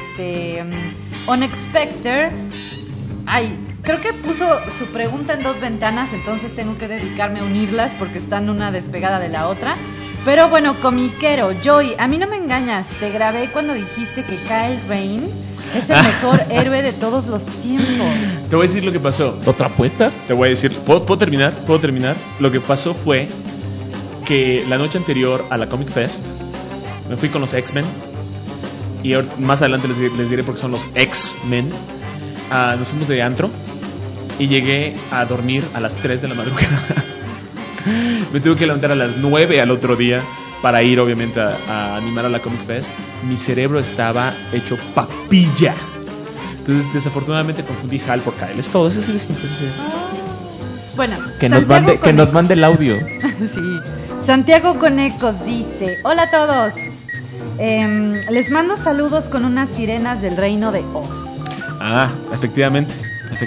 Unexpected. Ay, creo que puso su pregunta en 2 ventanas, entonces tengo que dedicarme a unirlas porque están una despegada de la otra. Pero bueno, comiquero, Joy, a mí no me engañas, te grabé cuando dijiste que Kyle Rayne es el mejor héroe de todos los tiempos. Te voy a decir lo que pasó. ¿Otra apuesta? Te voy a decir, ¿puedo terminar? ¿Puedo terminar? Lo que pasó fue que la noche anterior a la Comic Fest me fui con los X-Men. Y más adelante les diré porque son los X-Men. Nos fuimos de antro y llegué a dormir a las 3 de la madrugada. Me tuve que levantar a las 9 al otro día para ir obviamente a animar a la Comic Fest. Mi cerebro estaba hecho papilla. Entonces desafortunadamente confundí Hal por Kyle. Es todo, es así de simple. Es así. Bueno, Que nos mande el audio. Sí. Santiago Conecos dice: Hola a todos. Les mando saludos con unas sirenas del reino de Oz. Efectivamente.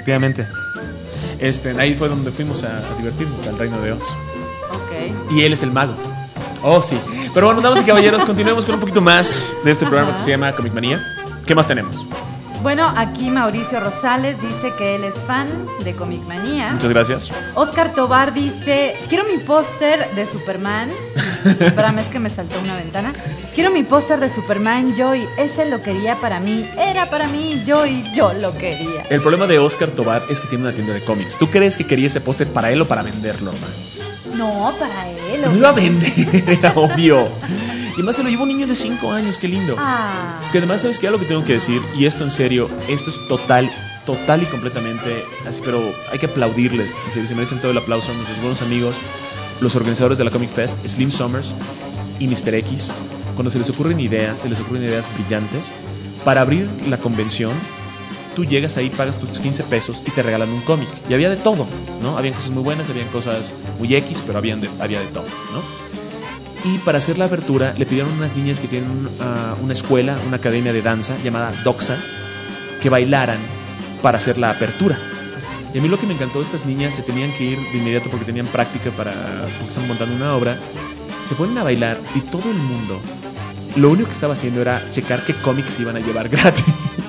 Ahí fue donde fuimos a divertirnos, al reino de Oz. Ok. Y él es el mago. Oh, sí. Pero bueno, damas y caballeros, continuemos con un poquito más de este programa que se llama Comic Manía. ¿Qué más tenemos? Bueno, aquí Mauricio Rosales dice que él es fan de Comic Manía. Muchas gracias. Oscar Tobar dice: quiero mi póster de Superman. Espérame, es que me saltó una ventana. Quiero mi póster de Superman, Joy. Ese lo quería para mí. Era para mí, Joy. Yo lo quería. El problema de Oscar Tobar es que tiene una tienda de cómics. ¿Tú crees que quería ese póster para él o para venderlo, man? No, para él. Lo iba a vender, era obvio. Y además se lo llevó un niño de 5 años, qué lindo. Ah. Que además, ¿sabes qué? Algo que tengo que decir, y esto en serio, esto es total y completamente así, pero hay que aplaudirles. En serio, se merecen todo el aplauso a nuestros buenos amigos, los organizadores de la Comic Fest, Slim Summers y Mr. X. Cuando se les ocurren ideas brillantes para abrir la convención. Tú llegas ahí, pagas tus 15 pesos y te regalan un cómic. Y había de todo, ¿no? Habían cosas muy buenas, habían cosas muy X, pero había de todo, ¿no? Y para hacer la apertura le pidieron a unas niñas que tienen una escuela, una academia de danza llamada Doxa, que bailaran para hacer la apertura. Y a mí lo que me encantó, estas niñas se tenían que ir de inmediato porque tenían práctica porque estaban montando una obra. Se ponen a bailar y todo el mundo lo único que estaba haciendo era checar qué cómics iban a llevar gratis.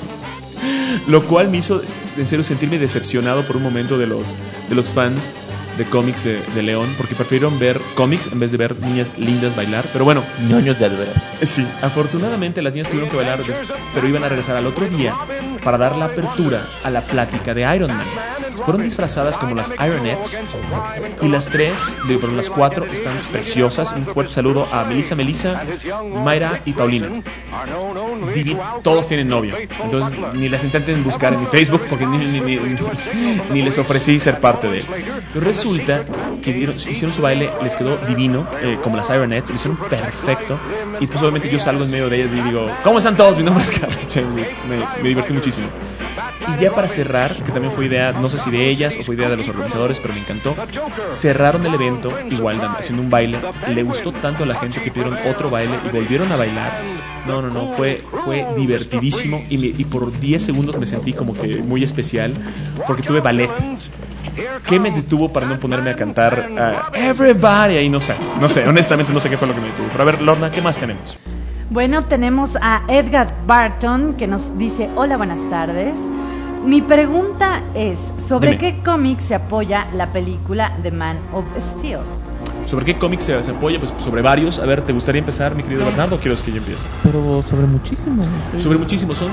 Lo cual me hizo en serio sentirme decepcionado por un momento de los fans de cómics de León, porque prefirieron ver cómics en vez de ver niñas lindas bailar. Pero bueno, ñoños de adveras. sí, afortunadamente las niñas tuvieron que bailar, pero iban a regresar al otro día para dar la apertura a la plática de Iron Man. Fueron disfrazadas como las Ironettes y las 4 están preciosas. Un fuerte saludo a Melissa, Mayra y Paulina. Todos tienen novio, entonces ni las intenten buscar en mi Facebook porque ni les ofrecí ser parte de él. Pero resulta que hicieron su baile, les quedó divino, como las Ironettes, lo hicieron perfecto. Y después obviamente yo salgo en medio de ellas y digo: ¿cómo están todos? Mi nombre es Scarlett James. Me divertí muchísimo. Y ya para cerrar, que también fue idea, no sé si de ellas o fue idea de los organizadores, pero me encantó, cerraron el evento igual haciendo un baile. Le gustó tanto a la gente que pidieron otro baile y volvieron a bailar. No, fue divertidísimo y por 10 segundos me sentí como que muy especial porque tuve ballet. ¿Qué me detuvo para no ponerme a cantar Everybody? Ahí no sé, honestamente no sé qué fue lo que me detuvo. Pero a ver, Lorna, ¿qué más tenemos? Bueno, tenemos a Edgar Barton que nos dice: hola, buenas tardes. Mi pregunta es: ¿sobre Dime. qué cómic se apoya la película The Man of Steel? ¿Sobre qué cómic se apoya? Pues sobre varios. A ver, ¿te gustaría empezar, mi querido Bernardo, o quieres que yo empiece? Pero sobre muchísimo. Sí. Sobre muchísimo. Son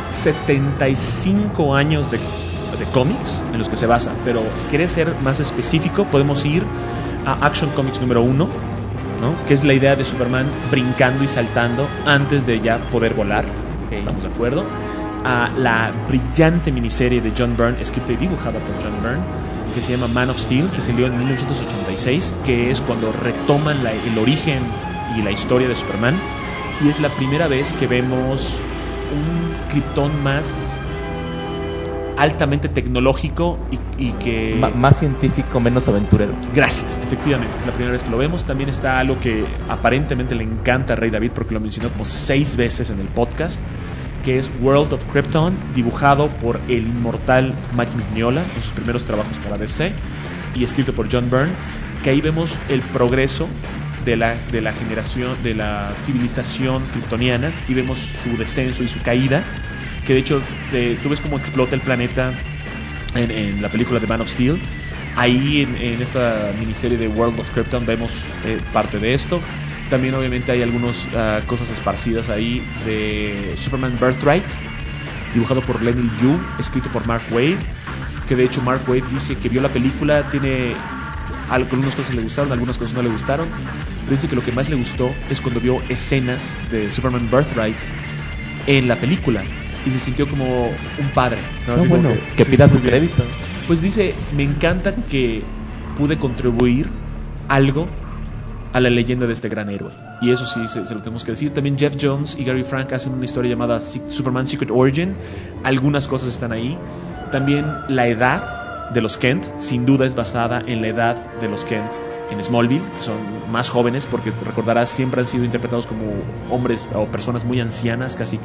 75 años de cómics en los que se basa. Pero si quieres ser más específico, podemos ir a Action Comics número 1, ¿no? Que es la idea de Superman brincando y saltando antes de ya poder volar. Ok. ¿Estamos de acuerdo? A la brillante miniserie de John Byrne, escrita y dibujada por John Byrne, que se llama Man of Steel, que salió en 1986, que es cuando retoman el origen y la historia de Superman, y es la primera vez que vemos un Krypton más altamente tecnológico y que... Más científico, menos aventurero. Gracias, efectivamente, es la primera vez que lo vemos. También está algo que aparentemente le encanta a Rey David, porque lo mencionó como 6 veces en el podcast, que es World of Krypton, dibujado por el inmortal Mike Mignola en sus primeros trabajos para DC y escrito por John Byrne, que ahí vemos el progreso de la generación, de la civilización kryptoniana, y vemos su descenso y su caída, que de hecho tú ves cómo explota el planeta en la película de Man of Steel. Ahí en esta miniserie de World of Krypton vemos parte de esto. También obviamente hay algunas cosas esparcidas ahí de Superman Birthright, dibujado por Lenny Yu, escrito por Mark Waid, que de hecho Mark Waid dice que vio la película, tiene algunas cosas le gustaron, algunas cosas no le gustaron, pero dice que lo que más le gustó es cuando vio escenas de Superman Birthright en la película y se sintió como un padre, ¿no? Así como Que se pida su sintió bien. crédito. Pues dice, me encanta que pude contribuir algo a la leyenda de este gran héroe. Y eso sí, se lo tenemos que decir. También Jeff Jones y Gary Frank hacen una historia llamada Superman Secret Origin. Algunas cosas están ahí. También la edad de los Kent, sin duda es basada en la edad de los Kent en Smallville. Son más jóvenes porque, recordarás, siempre han sido interpretados como hombres o personas muy ancianas, casi.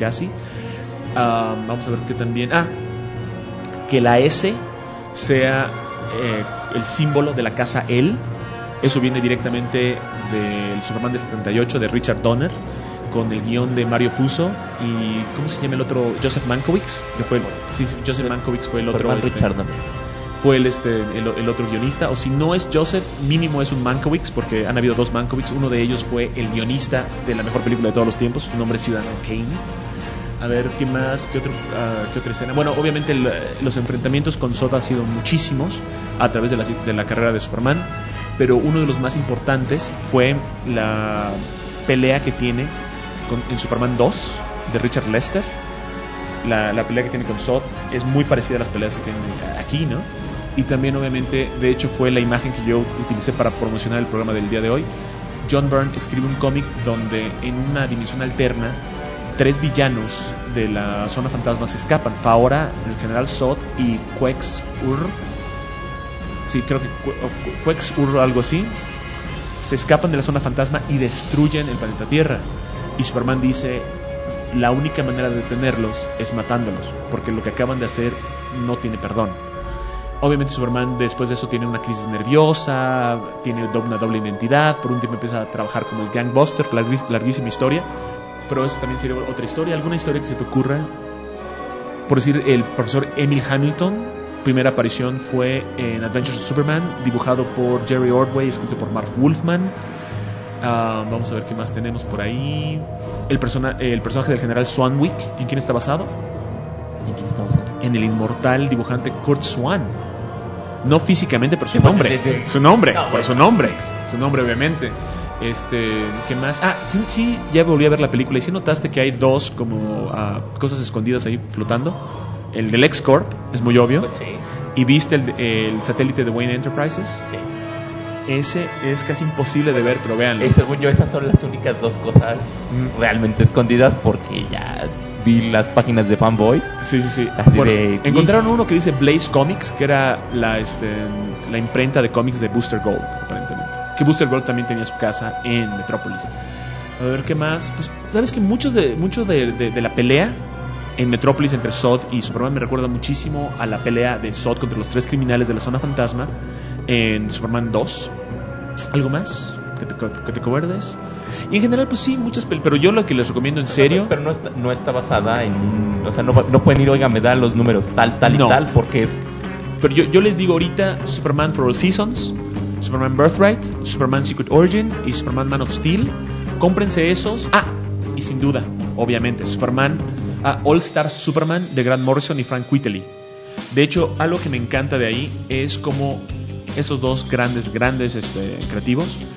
Vamos a ver que también... que la S sea el símbolo de la casa El. Eso viene directamente del Superman del 78 de Richard Donner, con el guión de Mario Puzo y ¿cómo se llama el otro? Joseph Mankiewicz, que fue Joseph Mankiewicz fue el otro Richard Donner. fue el otro guionista, o si no es Joseph, mínimo es un Mankiewicz, porque han habido 2 Mankiewicz. Uno de ellos fue el guionista de la mejor película de todos los tiempos, su nombre es Ciudadano Kane. A ver, ¿qué más? ¿Qué otra escena? Bueno, obviamente los enfrentamientos con Zod han sido muchísimos a través de la carrera de Superman, pero uno de los más importantes fue la pelea que tiene en Superman 2 de Richard Lester. La pelea que tiene con Zod es muy parecida a las peleas que tienen aquí, ¿no? Y también, obviamente, de hecho fue la imagen que yo utilicé para promocionar el programa del día de hoy. John Byrne escribe un cómic donde en una dimensión alterna 3 villanos de la zona fantasma se escapan. Faora, el general Zod y Quex-Ur. Sí, creo que Quex-Ur o algo así. Se escapan de la zona fantasma y destruyen el planeta Tierra. Y Superman dice, la única manera de detenerlos es matándolos, porque lo que acaban de hacer no tiene perdón. Obviamente Superman después de eso tiene una crisis nerviosa, tiene una doble identidad, por un tiempo empieza a trabajar como el gangbuster, larguísima historia, pero eso también sería otra historia. ¿Alguna historia que se te ocurra? Por decir, el profesor Emil Hamilton, primera aparición fue en Adventures of Superman, dibujado por Jerry Ordway, escrito por Marv Wolfman. Vamos a ver qué más tenemos por ahí. El personaje del general Swanwick, ¿en quién está basado? ¿En quién está basado? En el inmortal dibujante Kurt Swan. No físicamente, pero su nombre. Su nombre, obviamente. ¿Qué más? Sí, ya volví a ver la película. ¿Y si notaste que hay 2 como cosas escondidas ahí flotando? El del X-Corp, es muy obvio. Sí. ¿Y viste el satélite de Wayne Enterprises? Sí. Ese es casi imposible de ver, pero véanlo. Según yo, esas son las únicas 2 cosas realmente escondidas, porque ya vi las páginas de fanboys. Sí. Así Bueno, de... encontraron uno que dice Blaze Comics, que era la imprenta de cómics de Booster Gold, aparentemente. Que Booster Gold también tenía su casa en Metrópolis. A ver, ¿qué más? Pues, ¿sabes que mucho de la pelea en Metrópolis entre Zod y Superman me recuerda muchísimo a la pelea de Zod contra los 3 criminales de la zona fantasma en Superman 2? ¿Algo más que te acuerdes? Y en general, pues sí, muchas pero yo lo que les recomiendo en serio... Pero no está basada en... O sea, no pueden ir, oiga, me da los números tal y tal, porque es... Pero yo les digo ahorita Superman for All Seasons, Superman Birthright, Superman Secret Origin y Superman Man of Steel. Cómprense esos. Y sin duda, obviamente, Superman... All Star Superman de Grant Morrison y Frank Quitely. De hecho, algo que me encanta de ahí es como esos 2 grandes creativos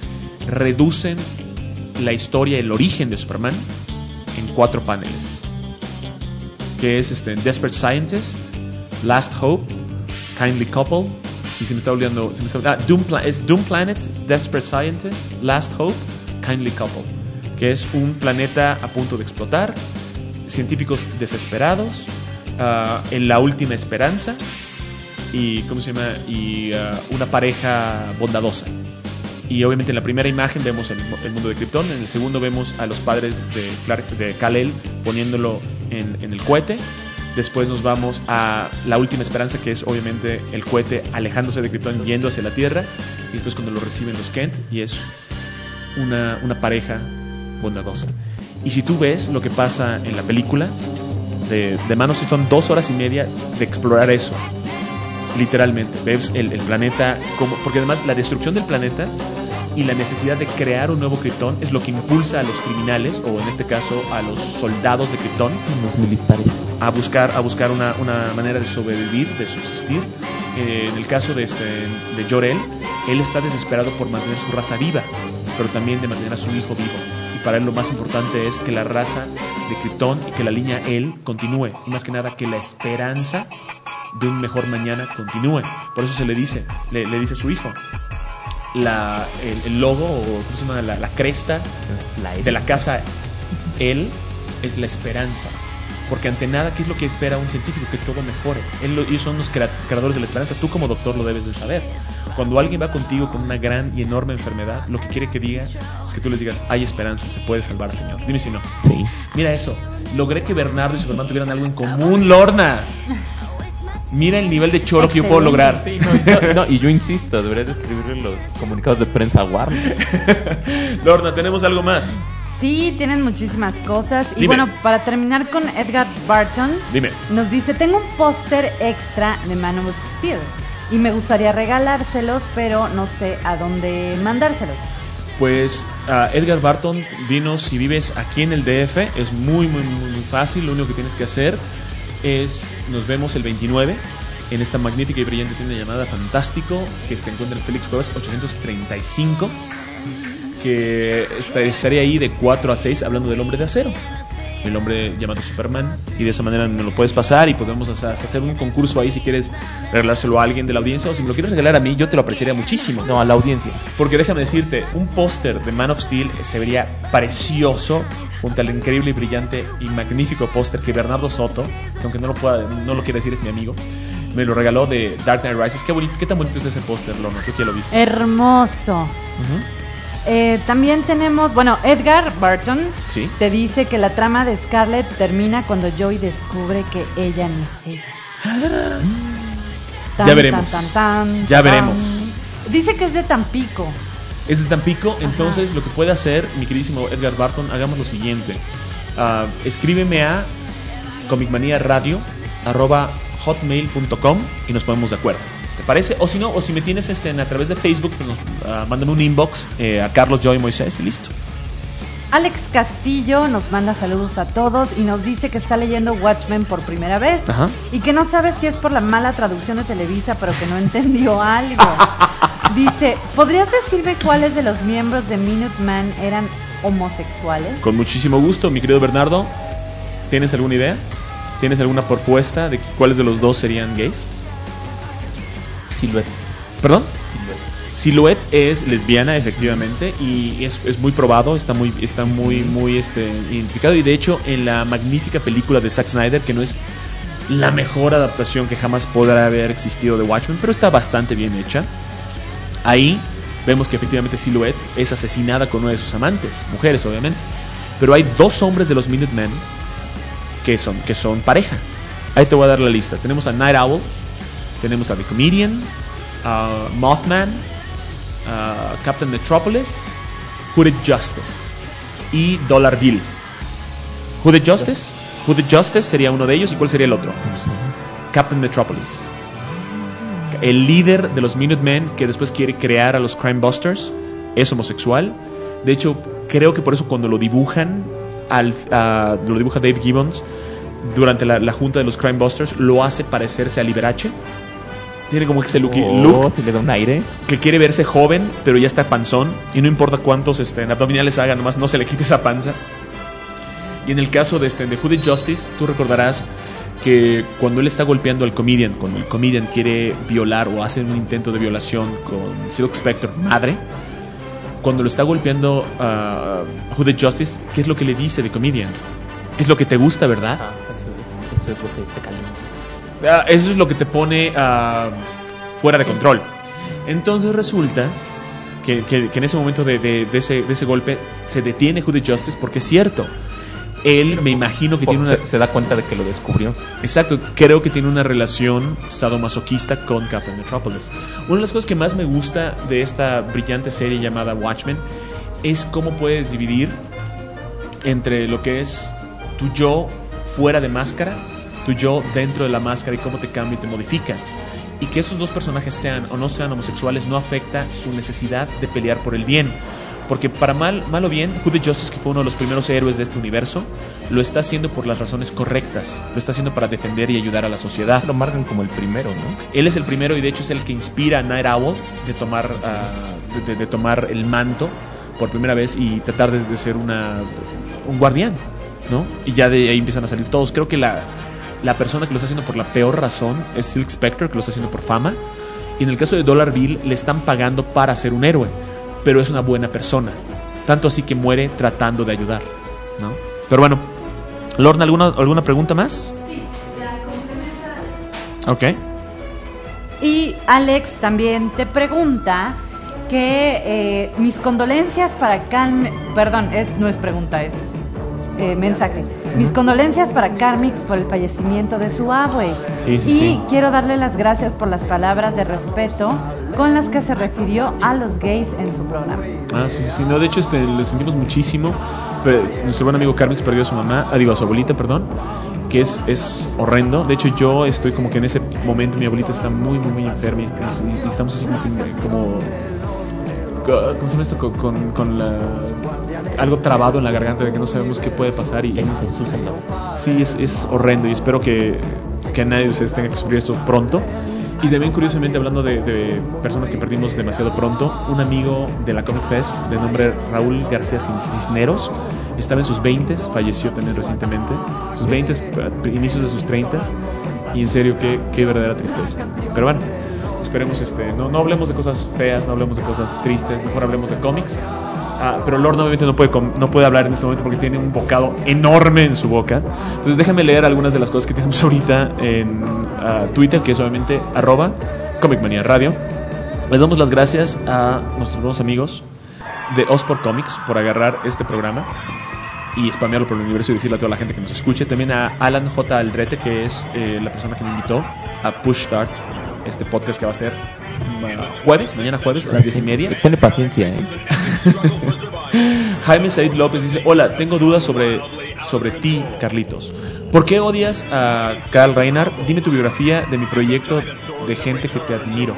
reducen la historia, el origen de Superman en 4 paneles, que es Desperate Scientist, Last Hope, Kindly Couple, y se me está olvidando, Doom Planet, Desperate Scientist, Last Hope, Kindly Couple, que es un planeta a punto de explotar, científicos desesperados, en la última esperanza, y una pareja bondadosa. Y obviamente en la primera imagen vemos el mundo de Krypton, en el segundo vemos a los padres de Kal-El poniéndolo en el cohete. Después nos vamos a la última esperanza, que es obviamente el cohete alejándose de Krypton, yendo hacia la Tierra, y después cuando lo reciben los Kent, y es una pareja bondadosa. Y si tú ves lo que pasa en la película de Man of Steel, son 2 horas y media de explorar eso. Literalmente, ves el planeta, porque además la destrucción del planeta y la necesidad de crear un nuevo Krypton es lo que impulsa a los criminales, o en este caso a los soldados de Krypton, Los militares. a buscar una manera de sobrevivir, de subsistir. En el caso de Jor-El, él está desesperado por mantener su raza viva, pero también de mantener a su hijo vivo. Y para él lo más importante es que la raza de Krypton y que la línea él continúe, y más que nada que la esperanza de un mejor mañana continúe. Por eso se le dice a su hijo, el logo, o ¿cómo se llama? La cresta de la casa él es la esperanza, porque ante nada, ¿qué es lo que espera un científico? Que todo mejore. Ellos son los creadores de la esperanza. Tú como doctor lo debes de saber. Cuando alguien va contigo con una gran y enorme enfermedad, lo que quiere que diga es que tú les digas: hay esperanza, se puede salvar, señor. Dime si no. Sí. Mira eso, logré que Bernardo y Superman tuvieran algo en común, Lorna. Mira el nivel de choro que yo puedo lograr. Sí, y yo insisto, deberías de escribirle los comunicados de prensa a Warner. Lorna, ¿tenemos algo más? Sí, tienen muchísimas cosas. Y Dime. bueno, para terminar con Edgar Barton, Dime. nos dice: tengo un póster extra de Man of Steel y me gustaría regalárselos, pero no sé a dónde mandárselos. Pues Edgar Barton, dinos si vives aquí en el DF. Es muy fácil. Lo único que tienes que hacer es, nos vemos el 29 en esta magnífica y brillante tienda llamada Fantástico, que se encuentra en Félix Cuevas 835, que estaré ahí de 4 a 6 hablando del Hombre de Acero, el hombre llamado Superman, y de esa manera me lo puedes pasar y podemos hasta hacer un concurso ahí si quieres regalárselo a alguien de la audiencia, o si me lo quieres regalar a mí, yo te lo apreciaría muchísimo. No, a la audiencia. Porque déjame decirte, un póster de Man of Steel se vería precioso junto al increíble y brillante y magnífico póster que Bernardo Soto, que aunque no lo quiera decir, es mi amigo, me lo regaló de Dark Knight Rises. Qué tan bonito es ese póster, Lorna, tú que lo viste. Hermoso. También tenemos, bueno, Edgar Barton Sí. te dice que la trama de Scarlett termina cuando Joy descubre que ella no es ella. Ya veremos. Ya veremos. Dice que es de Tampico. Es de Tampico, entonces lo que puede hacer, mi queridísimo Edgar Barton, hagamos lo siguiente. Escríbeme a comicmaniaradio@hotmail.com y nos ponemos de acuerdo. ¿Te parece? O si no, o si me tienes a través de Facebook, pues mándame un inbox a Carlos Joy Moisés y listo. Alex Castillo nos manda saludos a todos y nos dice que está leyendo Watchmen por primera vez. Ajá. Y que no sabe si es por la mala traducción de Televisa, pero que no entendió algo. Dice: ¿podrías decirme cuáles de los miembros de Minuteman eran homosexuales? Con muchísimo gusto, mi querido Bernardo. ¿Tienes alguna idea? ¿Tienes alguna propuesta de cuáles de los dos serían gays? Silhouette. ¿Perdón? Silhouette es lesbiana, efectivamente, y es muy probado, está muy identificado. Y de hecho, en la magnífica película de Zack Snyder, que no es la mejor adaptación que jamás podrá haber existido de Watchmen, pero está bastante bien hecha, ahí vemos que efectivamente Silhouette es asesinada con una de sus amantes, mujeres obviamente, pero hay 2 hombres de los Minutemen que son pareja. Ahí te voy a dar la lista. Tenemos a Night Owl, tenemos a The Comedian, a Mothman, Captain Metropolis, Hooded Justice y Dollar Bill. Hooded Justice sería uno de ellos. ¿Y cuál sería el otro? No sé. Captain Metropolis, el líder de los Minutemen, que después quiere crear a los Crime Busters, es homosexual. De hecho, creo que por eso cuando lo dibujan lo dibuja Dave Gibbons durante la junta de los Crime Busters, lo hace parecerse a Liberace. Tiene como ese look si le da un aire. que quiere verse joven, pero ya está panzón. Y no importa cuántos abdominales haga, nomás no se le quite esa panza. Y en el caso de Hooded Justice, tú recordarás que cuando él está golpeando al comedian, cuando el comedian quiere violar o hace un intento de violación con Silk Spectre madre, cuando lo está golpeando a Hooded Justice, ¿qué es lo que le dice de comedian? Es lo que te gusta, ¿verdad? Eso es lo que te calienta. Eso es lo que te pone fuera de control. Entonces resulta que en ese momento de ese golpe se detiene Hooded Justice, porque es cierto. Él, me imagino que tiene una... Se da cuenta de que lo descubrió. Exacto, creo que tiene una relación sadomasoquista con Captain Metropolis. Una de las cosas que más me gusta de esta brillante serie llamada Watchmen es cómo puedes dividir entre lo que es tu yo fuera de máscara, tu yo dentro de la máscara, y cómo te cambia y te modifica. Y que esos dos personajes sean o no sean homosexuales no afecta su necesidad de pelear por el bien. Porque para mal o bien, Hooded Justice, que fue uno de los primeros héroes de este universo, lo está haciendo por las razones correctas. Lo está haciendo para defender y ayudar a la sociedad. Lo marcan como el primero, ¿no? Él es el primero, y de hecho es el que inspira a Night Owl de tomar el manto por primera vez y tratar de ser un guardián, ¿no? Y ya de ahí empiezan a salir todos. Creo que la persona que lo está haciendo por la peor razón es Silk Spectre, que lo está haciendo por fama. Y en el caso de Dollar Bill, le están pagando para ser un héroe, pero es una buena persona, tanto así que muere tratando de ayudar, ¿no? Pero bueno, Lorna, ¿alguna pregunta más? Sí, la complementa Alex. Ok. Y Alex también te pregunta que mis condolencias para perdón, no es pregunta, es mensaje. Mis condolencias para Carmix por el fallecimiento de su abue. Sí. Quiero darle las gracias por las palabras de respeto con las que se refirió a los gays en su programa. Sí. No, de hecho, le sentimos muchísimo. Pero nuestro buen amigo Carmix perdió a su mamá, a su abuelita, perdón, que es horrendo. De hecho, yo estoy como que en ese momento mi abuelita está muy, muy, muy enferma y estamos así como ¿cómo se llama esto? Con algo trabado en la garganta, de que no sabemos qué puede pasar. Y se susa la boca. Sí, es horrendo, y espero que nadie de ustedes tenga que sufrir esto pronto. Y también, curiosamente, hablando de personas que perdimos demasiado pronto, un amigo de la Comic Fest de nombre Raúl García Cisneros estaba en sus 20s, falleció también recientemente, sus 20s, inicios de sus 30s, y en serio, qué verdadera tristeza. Pero bueno, esperemos, no hablemos de cosas feas, no hablemos de cosas tristes, mejor hablemos de cómics. Pero Lord obviamente no puede hablar en este momento porque tiene un bocado enorme en su boca. Entonces déjame leer algunas de las cosas que tenemos ahorita en Twitter, que es obviamente @ComicManiaRadio. Les damos las gracias a nuestros buenos amigos de Osport Comics por agarrar este programa y spamearlo por el universo y decirle a toda la gente que nos escuche. También a Alan J. Aldrete, que es la persona que me invitó a Push Start, este podcast que va a ser mañana jueves a las 10:30. Tiene paciencia, Jaime Said López dice: hola, tengo dudas sobre ti, Carlitos. ¿Por qué odias a Carl Reinhardt? Dime tu biografía de mi proyecto de gente que te admiro.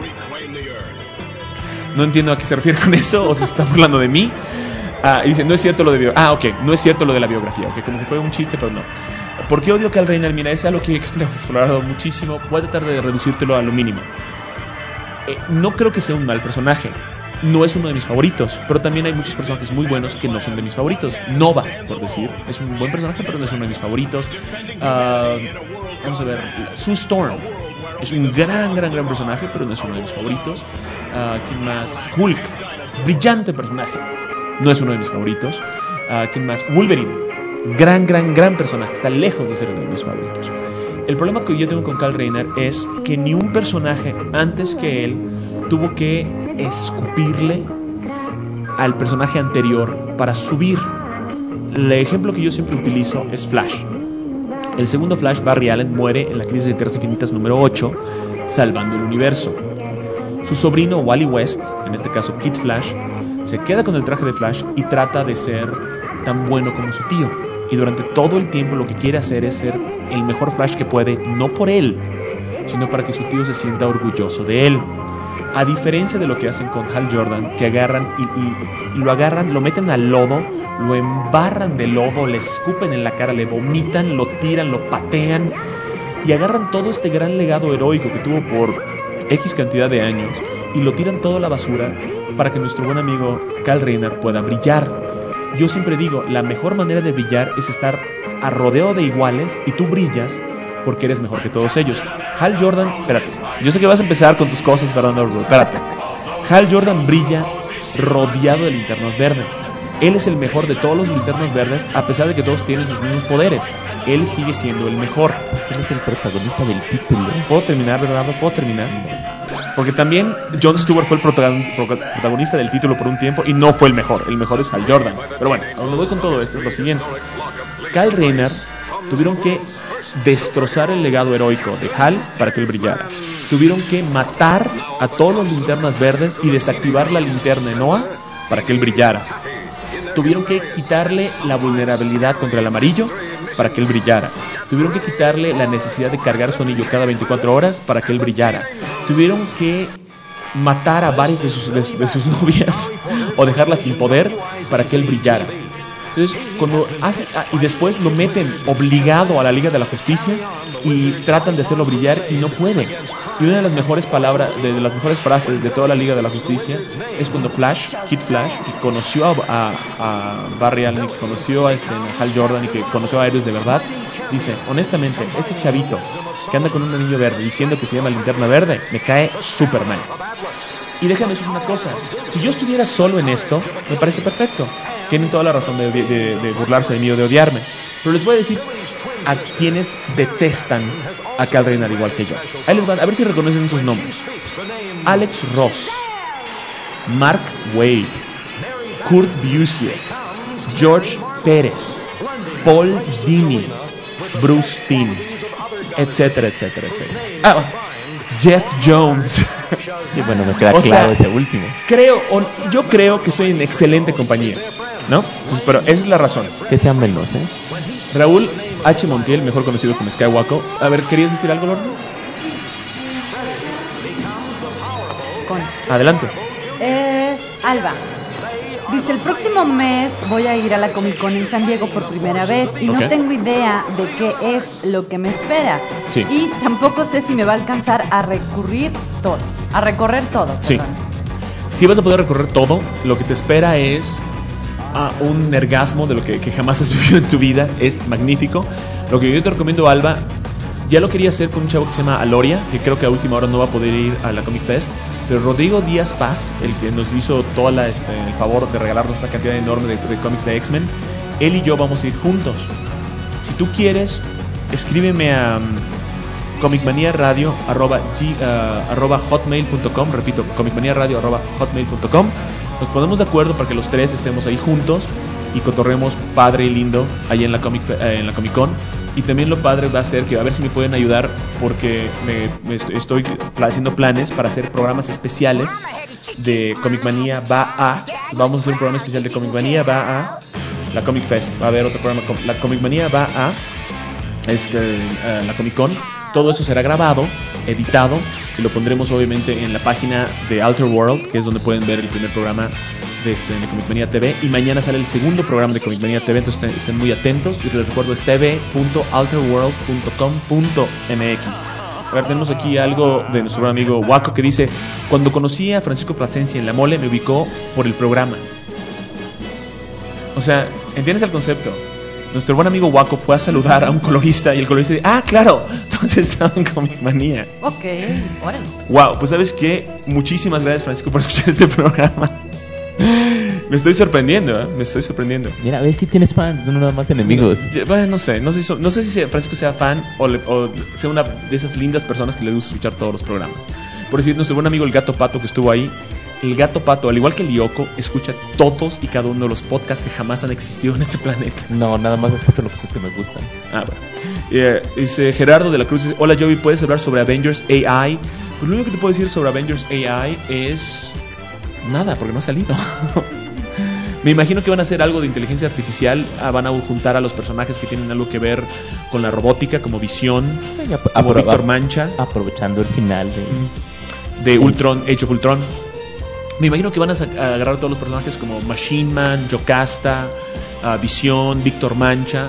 No entiendo a qué se refiere con eso, o se está burlando de mí. Y dice: no es cierto lo de no es cierto lo de la biografía. Ok, como que fue un chiste, pero no. ¿Por qué odio a Carl Reinhardt? Mira, es algo que he explorado muchísimo. Voy a tratar de reducírtelo a lo mínimo. No creo que sea un mal personaje. No es uno de mis favoritos, pero también hay muchos personajes muy buenos que no son de mis favoritos. Nova, por decir, es un buen personaje, pero no es uno de mis favoritos. Vamos a ver, Sue Storm es un gran personaje, pero no es uno de mis favoritos. ¿Quién más? Hulk, brillante personaje, no es uno de mis favoritos. ¿Quién más? Wolverine, gran personaje, está lejos de ser uno de mis favoritos. El problema que yo tengo con Carl Reinhardt es que ni un personaje antes que él tuvo que escupirle al personaje anterior para subir. El ejemplo que yo siempre utilizo es Flash. El segundo Flash, Barry Allen, muere en la crisis de Tierras Infinitas número 8, salvando el universo. Su sobrino Wally West, en este caso Kid Flash, se queda con el traje de Flash y trata de ser tan bueno como su tío. Y durante todo el tiempo lo que quiere hacer es ser el mejor Flash que puede, no por él, sino para que su tío se sienta orgulloso de él. A diferencia de lo que hacen con Hal Jordan, que agarran y lo agarran, lo meten al lodo, lo embarran de lodo, le escupen en la cara, le vomitan, lo tiran, lo patean y agarran todo este gran legado heroico que tuvo por X cantidad de años y lo tiran todo a la basura para que nuestro buen amigo Kyle Rayner pueda brillar. Yo siempre digo, la mejor manera de brillar es estar a rodeo de iguales y tú brillas porque eres mejor que todos ellos. Hal Jordan, espérate, yo sé que vas a empezar con tus cosas, perdón, espérate. Hal Jordan brilla rodeado de linternas verdes. Él es el mejor de todos los linternas verdes, a pesar de que todos tienen sus mismos poderes. Él sigue siendo el mejor. ¿Quién es el protagonista del título? ¿Puedo terminar, Bernardo? ¿Puedo terminar? Porque también Jon Stewart fue el protagonista del título por un tiempo y no fue el mejor. El mejor es Hal Jordan. Pero bueno, a donde voy con todo esto es lo siguiente. Kyle Rayner tuvieron que destrozar el legado heroico de Hal para que él brillara. Tuvieron que matar a todos los linternas verdes y desactivar la linterna de Noah para que él brillara. Tuvieron que quitarle la vulnerabilidad contra el amarillo para que él brillara. Tuvieron que quitarle la necesidad de cargar su anillo cada 24 horas para que él brillara. Tuvieron que matar a varias de sus novias o dejarlas sin poder para que él brillara. Entonces, cuando hacen, y después lo meten obligado a la Liga de la Justicia y tratan de hacerlo brillar y no pueden. Y una de las mejores palabras, de las mejores frases de toda la Liga de la Justicia es cuando Kid Flash, que conoció a Barry Allen, que conoció a Hal Jordan y que conoció a héroes de verdad, dice, honestamente, este chavito que anda con un anillo verde diciendo que se llama Linterna Verde, me cae súper mal. Y déjame decir una cosa, si yo estuviera solo en esto, me parece perfecto. Tienen toda la razón de burlarse de mí o de odiarme. Pero les voy a decir a quienes detestan a Kyle Rayner igual que yo. Ahí les van, a ver si reconocen sus nombres. Alex Ross, Mark Waid, Kurt Busiek, George Pérez, Paul Dini, Bruce Timm, etcétera, etcétera, etcétera. Jeff Jones. Sí, bueno, me queda claro ese último. Yo creo que soy en excelente compañía, ¿no? Entonces, pero esa es la razón. Que sean menos, ¿eh? Raúl H. Montiel, mejor conocido como Skywalker. A ver, ¿querías decir algo, Lorna? Adelante. Es Alba. Dice, el próximo mes voy a ir a la Comic Con en San Diego por primera vez y no tengo idea de qué es lo que me espera. Sí. Y tampoco sé si me va a alcanzar a recorrer todo. Sí. Si vas a poder recorrer todo, lo que te espera es un orgasmo de lo que jamás has vivido en tu vida. Es magnífico. Lo que yo te recomiendo, Alba, ya lo quería hacer con un chavo que se llama Aloria, que creo que a última hora no va a poder ir a la Comic Fest. Pero Rodrigo Díaz Paz, el que nos hizo todo el favor de regalarnos una cantidad enorme de cómics de X-Men, él y yo vamos a ir juntos. Si tú quieres, escríbeme a comicmaniaradio@hotmail.com. Repito, comicmaniaradio@hotmail.com. Nos ponemos de acuerdo para que los tres estemos ahí juntos y cotorremos padre y lindo ahí en la Comic Con. Y también lo padre va a ser que a ver si me pueden ayudar, porque estoy haciendo planes para hacer programas especiales de Comic Manía vamos a hacer un programa especial de Comic Manía va a la Comic Fest. Va a haber otro programa, la Comic Manía va a la Comic Con. Todo eso será grabado, editado, y lo pondremos obviamente en la página de Alter World, que es donde pueden ver el primer programa de Comic Manía TV, y mañana sale el segundo programa de Comic Manía TV, entonces estén muy atentos. Y les recuerdo, es tv.alterworld.com.mx. A ver, tenemos aquí algo de nuestro buen amigo Waco, que dice: cuando conocí a Francisco Plasencia en La Mole, me ubicó por el programa. O sea, ¿entiendes el concepto? Nuestro buen amigo Waco fue a saludar a un colorista y el colorista dice: ah, claro, entonces estaba en Comic Manía. Ok, órale. Wow, pues ¿sabes qué? Muchísimas gracias, Francisco, por escuchar este programa. Me estoy sorprendiendo, ¿eh? Me estoy sorprendiendo. Mira, a ver si tienes fans, no nada más enemigos. Bueno, no sé si Francisco sea fan o sea una de esas lindas personas que le gusta escuchar todos los programas. Por decir, nuestro buen amigo el Gato Pato, que estuvo ahí. El Gato Pato, al igual que el Lyoko, escucha todos y cada uno de los podcasts que jamás han existido en este planeta. No, nada más escucho lo que me gustan. Bueno. Dice Gerardo de la Cruz, dice: hola Joey, ¿puedes hablar sobre Avengers AI? Pues lo único que te puedo decir sobre Avengers AI es nada, porque no ha salido. Me imagino que van a hacer algo de inteligencia artificial. Van a juntar a los personajes que tienen algo que ver con la robótica, como Visión, como Víctor Mancha, aprovechando el final de Ultron, Age of Ultron. Me imagino que van a agarrar a todos los personajes como Machine Man, Yocasta, Visión, Víctor Mancha.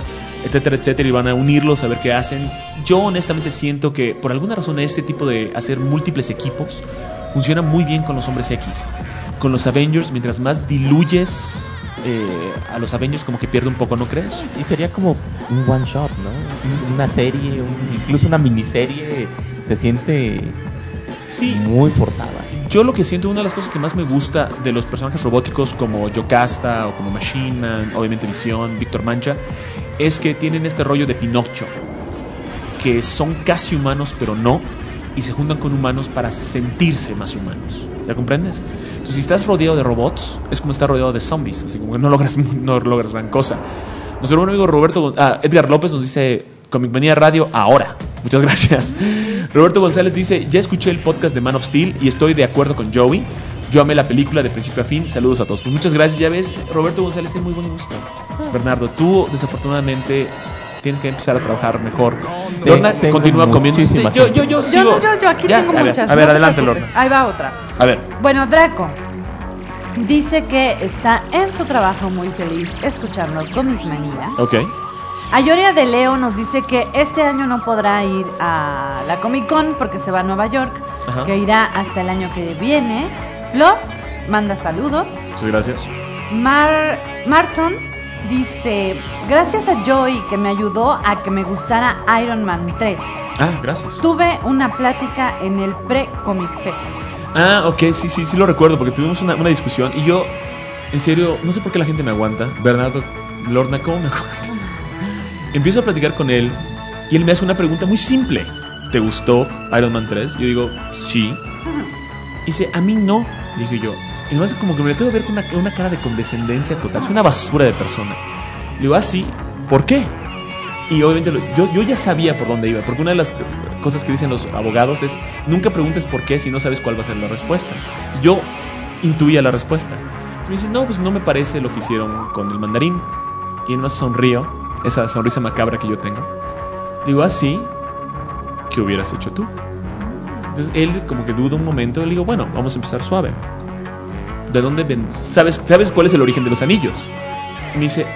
etcétera, etcétera, y van a unirlos a ver qué hacen. Yo honestamente siento que por alguna razón este tipo de hacer múltiples equipos funciona muy bien con los Hombres X. Con los Avengers, mientras más diluyes a los Avengers, como que pierde un poco, ¿no crees? Y sería como un one shot, ¿no? Sí, una serie, incluso una miniserie, se siente muy forzada. Yo lo que siento, una de las cosas que más me gusta de los personajes robóticos como Yocasta o como Machine Man, obviamente Visión, Víctor Mancha, es que tienen este rollo de Pinocho, que son casi humanos pero no, y se juntan con humanos para sentirse más humanos. ¿Ya comprendes? Entonces, si estás rodeado de robots, es como estar rodeado de zombies, así como que no logras gran cosa. Nuestro buen amigo Edgar López nos dice: Comic Manía Radio ahora. Muchas gracias. Roberto González dice: ya escuché el podcast de Man of Steel y estoy de acuerdo con Joey. Yo amé la película de principio a fin. Saludos a todos. Pues muchas gracias. Ya ves, Roberto González tiene muy buen gusto. Bernardo, tú desafortunadamente tienes que empezar a trabajar mejor. Lorna continúa comiendo. Yo sigo. Yo aquí tengo muchas. A ver, adelante, Lorna. Ahí va otra. A ver. Bueno, Draco dice que está en su trabajo muy feliz escuchando Comic Manía. Ok. Ayoria de Leo nos dice que este año no podrá ir a la Comic Con porque se va a Nueva York. Ajá. Que irá hasta el año que viene. Flor manda saludos. Muchas gracias. Marton dice: gracias a Joy que me ayudó a que me gustara Iron Man 3. Ah, gracias. Tuve una plática en el pre-Comic Fest. Ah, ok, sí lo recuerdo porque tuvimos una discusión y yo, en serio, no sé por qué la gente me aguanta. Bernardo, Lorna, ¿cómo me aguanta? Empiezo a platicar con él y él me hace una pregunta muy simple. ¿Te gustó Iron Man 3? Yo digo, sí. Y dice, a mí no, dije yo. Y además como que me quedo ver con una cara de condescendencia total. Es una basura de persona. Le digo, sí, ¿por qué? Y obviamente yo ya sabía por dónde iba, porque una de las cosas que dicen los abogados es: nunca preguntes por qué si no sabes cuál va a ser la respuesta. Yo intuía la respuesta. Entonces me dice: no, pues no me parece lo que hicieron con el mandarín. Y además sonrío, esa sonrisa macabra que yo tengo. Le digo, sí, ¿qué hubieras hecho tú? Entonces él como que duda un momento. Le digo, bueno, vamos a empezar suave. ¿De dónde ven? ¿Sabes cuál es el origen de los anillos? Y me dice,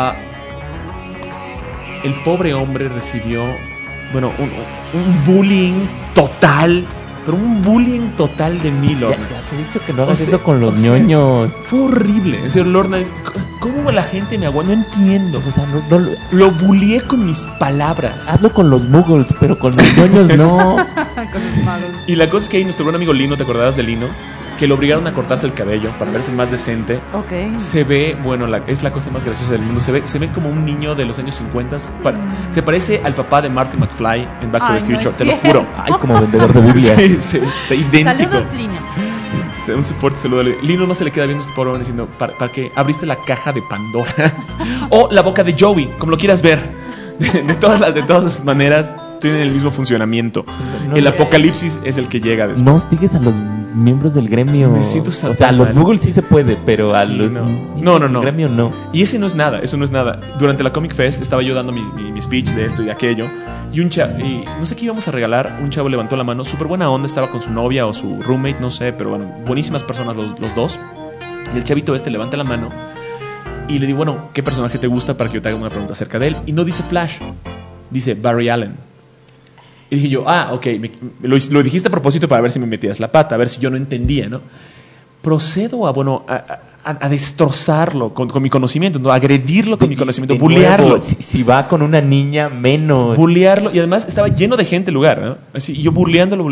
el pobre hombre recibió, bueno, un bullying total, pero un bullying total de mí, Lorna. Ya te he dicho que no hagas eso con los ñoños. Fue horrible. En serio, Lorna, ¿cómo la gente me aguanta? No entiendo. O sea, lo bullié con mis palabras. Hazlo con los muggles, pero con los ñoños no. Con los magos. Y la cosa es que ahí nuestro buen amigo Lino, ¿te acordarás de Lino? Que lo obligaron a cortarse el cabello para verse más decente. Ok. Se ve, bueno, es la cosa más graciosa del mundo. Se ve como un niño de los años 50. Se parece al papá de Marty McFly en Back to the Future, te lo juro. Ay, como vendedor de Biblia. Sí, está idéntico. Saludos, Lino. Un fuerte saludo. Lino no se le queda viendo este pobre hombre diciendo: ¿para qué abriste la caja de Pandora? O la boca de Joey, como lo quieras ver. De todas las maneras, tienen el mismo funcionamiento. El apocalipsis es el que llega después. No sigues a los miembros del gremio. Me siento o sea, a los Google sí se puede, pero a los no. gremio no. Y eso no es nada. Durante la Comic Fest estaba yo dando mi speech de esto y de aquello. Y no sé qué íbamos a regalar. Un chavo levantó la mano, súper buena onda, estaba con su novia o su roommate, no sé, pero bueno, buenísimas personas los dos. Y el chavito levanta la mano y le digo, bueno, ¿qué personaje te gusta para que yo te haga una pregunta acerca de él? Y no dice Flash, dice Barry Allen. Y dije yo, ok, lo dijiste a propósito para ver si me metías la pata, a ver si yo no entendía, ¿no? Procedo a destrozarlo con mi conocimiento, ¿no? A agredirlo con mi conocimiento, bullearlo. Si va con una niña, menos. Bullearlo, y además estaba lleno de gente el lugar, ¿no? Así, y yo bulleándolo.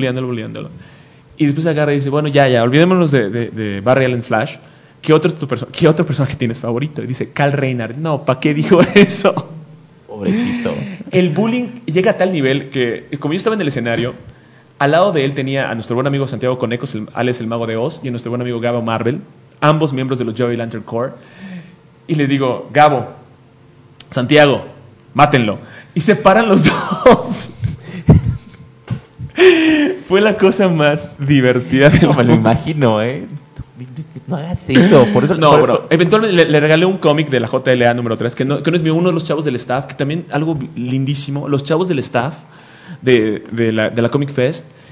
Y después agarra y dice, bueno, ya, olvidémonos de Barry Allen Flash. ¿Qué otro personaje tienes favorito? Y dice, Kyle Rayner. No, ¿para qué dijo eso? Pobrecito. El bullying llega a tal nivel que, como yo estaba en el escenario, al lado de él tenía a nuestro buen amigo Santiago Conecos, Alex el Mago de Oz, y a nuestro buen amigo Gabo Marvel, ambos miembros de los Joey Lantern Corps. Y le digo, Gabo, Santiago, mátenlo. Y se paran los dos. Fue la cosa más divertida del mundo. Me lo imagino, ¿eh? No hagas eso. Por eso, no, bro. Eventualmente le regalé un cómic de la JLA número 3, que no es mío, uno de los chavos del staff, que también algo lindísimo. Los chavos del staff de la Comic Fest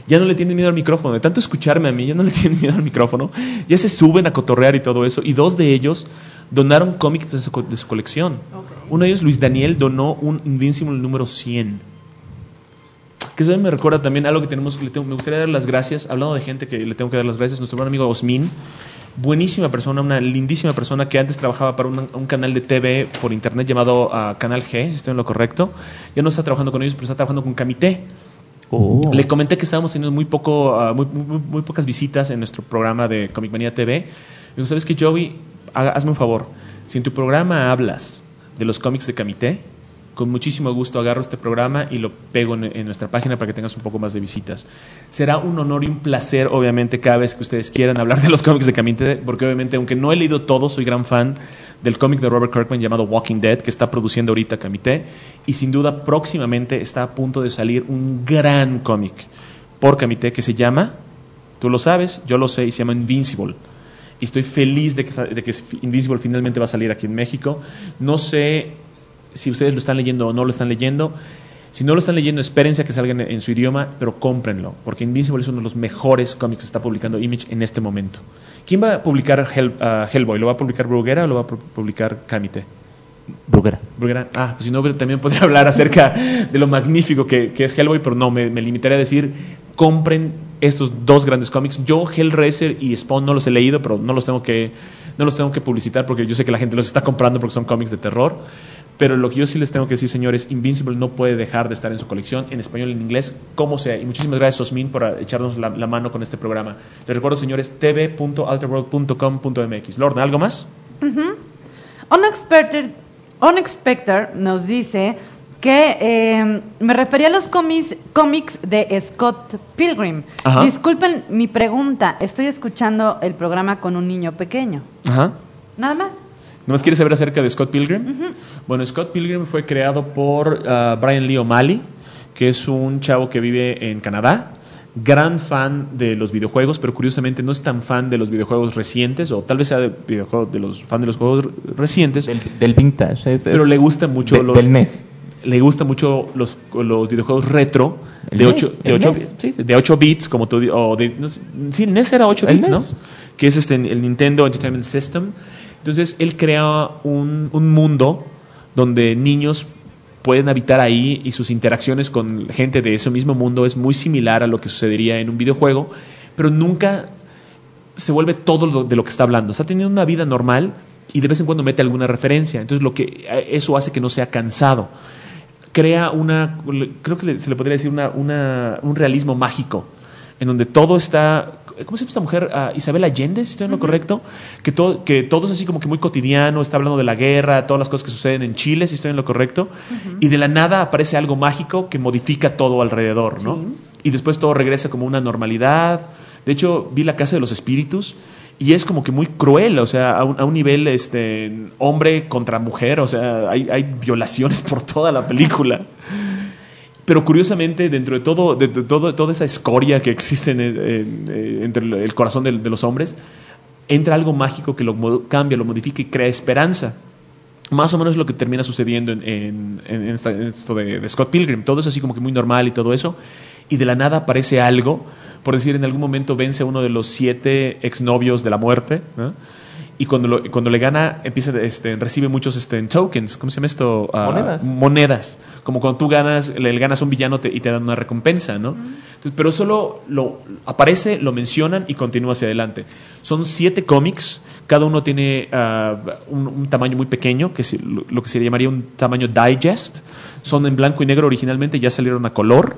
ya no le tienen miedo al micrófono. De tanto escucharme a mí, ya no le tienen miedo al micrófono. Ya se suben a cotorrear y todo eso. Y 2 de ellos donaron cómics de su colección. Okay. Uno de ellos, Luis Daniel, donó un Invincible número 100. Que eso me recuerda también algo que me gustaría dar las gracias, hablando de gente que le tengo que dar las gracias, nuestro buen amigo Osmin, buenísima persona, una lindísima persona que antes trabajaba para un canal de TV por internet llamado Canal G, si estoy en lo correcto. Ya no está trabajando con ellos, pero está trabajando con Camité. Le comenté que estábamos teniendo muy pocas visitas en nuestro programa de Comic Manía TV. Me dijo, ¿sabes qué, Joey? Hazme un favor. Si en tu programa hablas de los cómics de Camité, con muchísimo gusto agarro este programa y lo pego en nuestra página para que tengas un poco más de visitas. Será un honor y un placer, obviamente, cada vez que ustedes quieran hablar de los cómics de Camité, porque obviamente, aunque no he leído todo, soy gran fan del cómic de Robert Kirkman llamado Walking Dead, que está produciendo ahorita Camité, y sin duda próximamente está a punto de salir un gran cómic por Camité que se llama, tú lo sabes, yo lo sé, y se llama Invincible. Y estoy feliz de que Invincible finalmente va a salir aquí en México. No sé si ustedes lo están leyendo o no lo están leyendo. Si no lo están leyendo, espérense a que salgan en su idioma, pero cómprenlo, porque Invincible es uno de los mejores cómics que está publicando Image en este momento. ¿Quién va a publicar Hellboy? ¿Lo va a publicar Bruguera o lo va a publicar Camité? Bruguera. Pues si no, también podría hablar acerca de lo magnífico que es Hellboy, pero no, me limitaré a decir, compren estos 2 grandes cómics. Yo Hellraiser y Spawn no los he leído, pero no los tengo que publicitar porque yo sé que la gente los está comprando porque son cómics de terror. Pero lo que yo sí les tengo que decir, señores, Invincible no puede dejar de estar en su colección, en español, en inglés, como sea. Y muchísimas gracias, Osmin, por echarnos la mano con este programa. Les recuerdo, señores, tv.alterworld.com.mx. Lorna, ¿algo más? Unexpected nos dice que me refería a los cómics de Scott Pilgrim. Ajá. Disculpen mi pregunta, estoy escuchando el programa con un niño pequeño. Ajá. Nada más. ¿No más quieres saber acerca de Scott Pilgrim? Bueno, Scott Pilgrim fue creado por Brian Lee O'Malley, que es un chavo que vive en Canadá, gran fan de los videojuegos, pero curiosamente no es tan fan de los videojuegos recientes, o tal vez sea fan de los juegos recientes. Del vintage. Pero le gusta mucho del NES. Le gusta mucho los videojuegos retro de 8 bits, como tú sí, NES era 8 bits, ¿no? Que es el Nintendo Entertainment System. Entonces él crea un mundo donde niños pueden habitar ahí y sus interacciones con gente de ese mismo mundo es muy similar a lo que sucedería en un videojuego, pero nunca se vuelve todo de lo que está hablando. Está teniendo una vida normal y de vez en cuando mete alguna referencia. Entonces eso hace que no sea cansado. Crea creo que se le podría decir un realismo mágico, en donde todo está... ¿Cómo se llama esta mujer? Isabel Allende, si estoy en lo correcto. Que todo es así como que muy cotidiano, está hablando de la guerra, todas las cosas que suceden en Chile, si estoy en lo correcto. Y de la nada aparece algo mágico que modifica todo alrededor, ¿no? Sí. Y después todo regresa como una normalidad. De hecho, vi La Casa de los Espíritus y es como que muy cruel, o sea, a un nivel hombre contra mujer, o sea, hay violaciones por toda la película. Pero curiosamente, dentro de toda esa escoria que existe entre el corazón de los hombres, entra algo mágico que lo cambia, lo modifica y crea esperanza. Más o menos es lo que termina sucediendo en esto de Scott Pilgrim. Todo es así como que muy normal y todo eso. Y de la nada aparece algo. Por decir, en algún momento vence a uno de los 7 exnovios de la muerte, ¿no? Y cuando le gana, recibe muchos tokens. ¿Cómo se llama esto? Monedas. Como cuando tú le ganas a un villano y te dan una recompensa, ¿no? Entonces, pero solo aparece, lo mencionan y continúa hacia adelante. Son 7 cómics. Cada uno tiene un tamaño muy pequeño, que es lo que se llamaría un tamaño digest. Son en blanco y negro originalmente, ya salieron a color.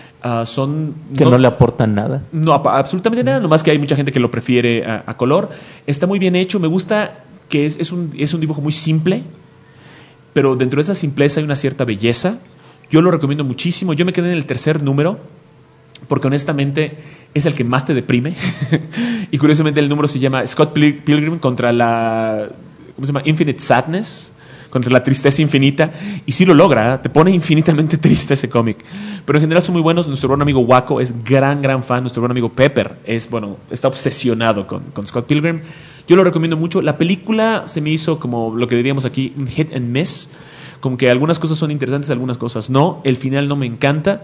No le aportan nada. No, absolutamente nada, nomás que hay mucha gente que lo prefiere a color. Está muy bien hecho, me gusta que es un dibujo muy simple, pero dentro de esa simpleza hay una cierta belleza. Yo lo recomiendo muchísimo. Yo me quedé en el 3er número porque honestamente es el que más te deprime. Y curiosamente el número se llama Scott Pilgrim contra ¿cómo se llama? Infinite Sadness, contra la tristeza infinita, y sí lo logra, ¿eh? Te pone infinitamente triste ese cómic. Pero en general son muy buenos. Nuestro buen amigo Waco es gran fan. Nuestro buen amigo Pepper está obsesionado con Scott Pilgrim. Yo lo recomiendo mucho. La película se me hizo como lo que diríamos aquí, un hit and miss. Como que algunas cosas son interesantes, algunas cosas no. El final no me encanta.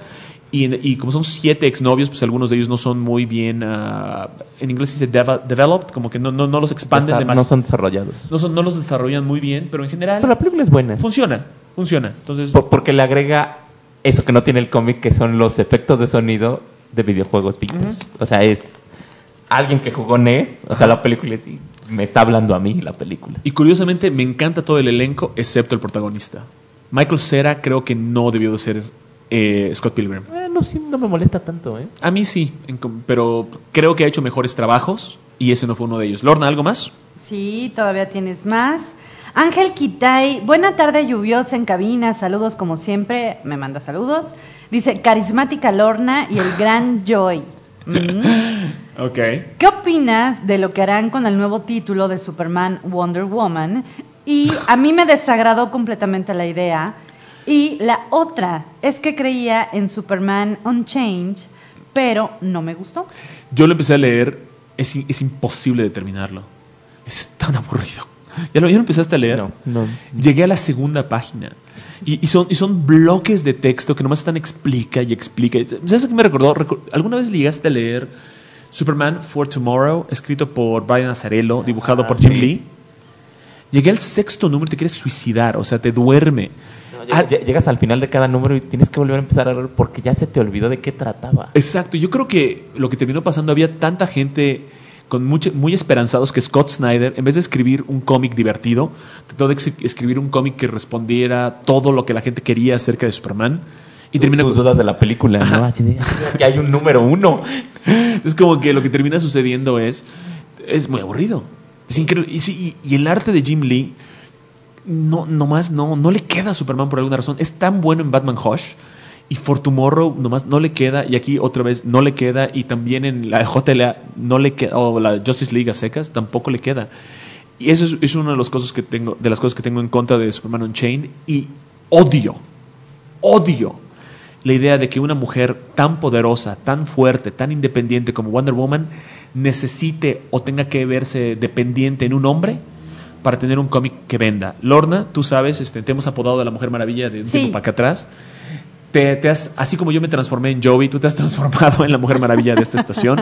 Y como son 7 exnovios, pues algunos de ellos no son muy bien, en inglés se dice developed, como que no los expanden demasiado. No son desarrollados. No los desarrollan muy bien, pero en general Pero la película es buena. funciona. Entonces, Porque le agrega eso que no tiene el cómic, que son los efectos de sonido de videojuegos vintage. O sea, es alguien que jugó NES. O sea, la película sí me está hablando a mí, la película. y curiosamente me encanta todo el elenco, excepto el protagonista. Michael Cera creo que no debió de ser Scott Pilgrim. No me molesta tanto, ¿eh? A mí sí, pero creo que ha hecho mejores trabajos y ese no fue uno de ellos. Lorna, ¿algo más? Sí, todavía tienes más. Ángel Quitay, buena tarde lluviosa en cabina, saludos como siempre, me manda saludos. Dice, carismática Lorna y el gran Joy. Ok. ¿Qué opinas de lo que harán con el nuevo título de Superman Wonder Woman? Y a mí me desagradó completamente la idea. Y la otra es que creía en Superman Unchanged, pero no me gustó. Yo lo empecé a leer, es imposible de terminarlo. Es tan aburrido. ¿Ya lo empezaste a leer? No. Llegué a la segunda página. Y son bloques de texto que nomás están explica y explica. ¿Sabes qué me recordó? ¿Alguna vez llegaste a leer Superman for Tomorrow, escrito por Brian Azzarello, dibujado por Jim Lee? Llegué al 6º número y te quieres suicidar, o sea, te duerme. Llegas al final de cada número y tienes que volver a empezar a leer porque ya se te olvidó de qué trataba. Exacto, yo creo que lo que terminó pasando, había tanta gente muy esperanzados que Scott Snyder, en vez de escribir un cómic divertido, trató de escribir un cómic que respondiera todo lo que la gente quería acerca de Superman. Y termina tus dudas de la película, ¿no? Así de, que hay un número 1. Es como que lo que termina sucediendo es muy aburrido. Es increíble. Y el arte de Jim Lee no le queda a Superman por alguna razón. Es tan bueno en Batman Hush, y For Tomorrow nomás no le queda, y aquí otra vez no le queda, y también en la JLA no le queda, o la Justice League a secas tampoco le queda. Y eso es una de las cosas que tengo en contra de Superman Unchained, y odio la idea de que una mujer tan poderosa, tan fuerte, tan independiente como Wonder Woman necesite o tenga que verse dependiente en un hombre para tener un cómic que venda. Lorna, tú sabes, te hemos apodado de la Mujer Maravilla de un tiempo para acá atrás. Así como yo me transformé en Joey, tú te has transformado en la Mujer Maravilla de esta estación.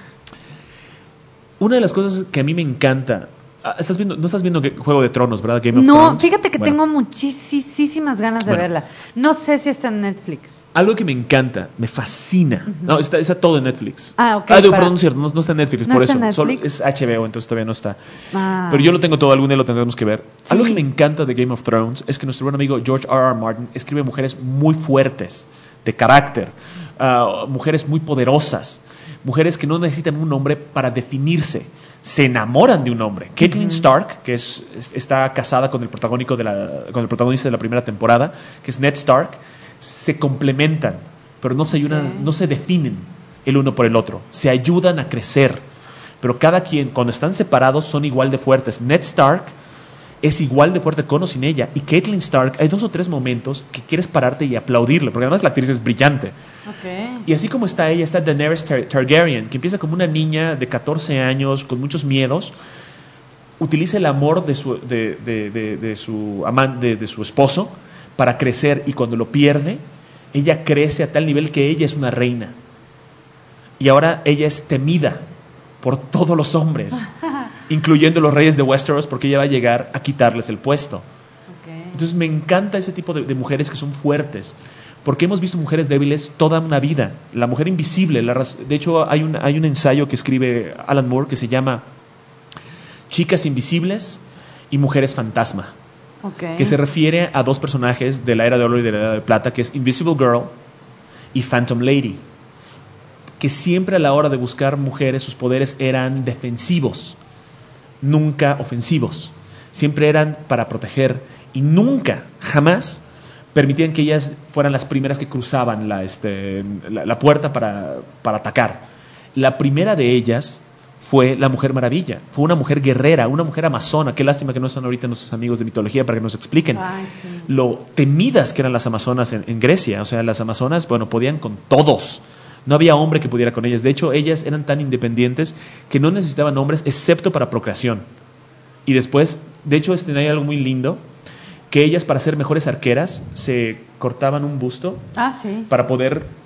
Una de las cosas que a mí me encanta... no estás viendo Juego de Tronos, ¿verdad? Game of Thrones. No, fíjate que tengo muchísimas ganas de verla. No sé si está en Netflix. Algo que me encanta, me fascina. No, está todo en Netflix. Ok. Perdón, cierto, no está en Netflix, ¿No por está eso. en Netflix? Solo es HBO, entonces todavía no está. Ah. Pero yo lo tengo todo, algún día lo tendremos que ver. Sí. Algo que me encanta de Game of Thrones es que nuestro buen amigo George R.R. Martin escribe mujeres muy fuertes, de carácter, mujeres muy poderosas, mujeres que no necesitan un hombre para definirse. Se enamoran de un hombre. Catelyn Stark, que está casada con el protagonista de la primera temporada, que es Ned Stark, se complementan, pero no se definen el uno por el otro. Se ayudan a crecer. Pero cada quien, cuando están separados, son igual de fuertes. Ned Stark es igual de fuerte con o sin ella. Y Catelyn Stark, hay 2 o 3 momentos que quieres pararte y aplaudirle, porque además la actriz es brillante. Okay. Y así como está ella, está Daenerys Targaryen, que empieza como una niña de 14 años con muchos miedos, utiliza el amor de su amante, de su esposo, para crecer, y cuando lo pierde, ella crece a tal nivel que ella es una reina. Y ahora ella es temida por todos los hombres, incluyendo los reyes de Westeros, porque ella va a llegar a quitarles el puesto. Okay. Entonces me encanta ese tipo de mujeres que son fuertes, porque hemos visto mujeres débiles toda una vida. La mujer invisible, de hecho hay un ensayo que escribe Alan Moore que se llama Chicas Invisibles y Mujeres Fantasma, que se refiere a 2 personajes de la Era de Oro y de la Era de Plata, que es Invisible Girl y Phantom Lady, que siempre a la hora de buscar mujeres sus poderes eran defensivos, nunca ofensivos. Siempre eran para proteger y nunca, jamás permitían que ellas fueran las primeras que cruzaban la puerta para atacar. La primera de ellas fue la Mujer Maravilla. Fue una mujer guerrera, una mujer amazona. Qué lástima que no están ahorita nuestros amigos de mitología para que nos expliquen lo temidas que eran las amazonas en Grecia. O sea, las amazonas, podían con todos. No había hombre que pudiera con ellas. De hecho, ellas eran tan independientes que no necesitaban hombres excepto para procreación. Y después, de hecho, hay algo muy lindo, que ellas, para ser mejores arqueras, se cortaban un busto para poder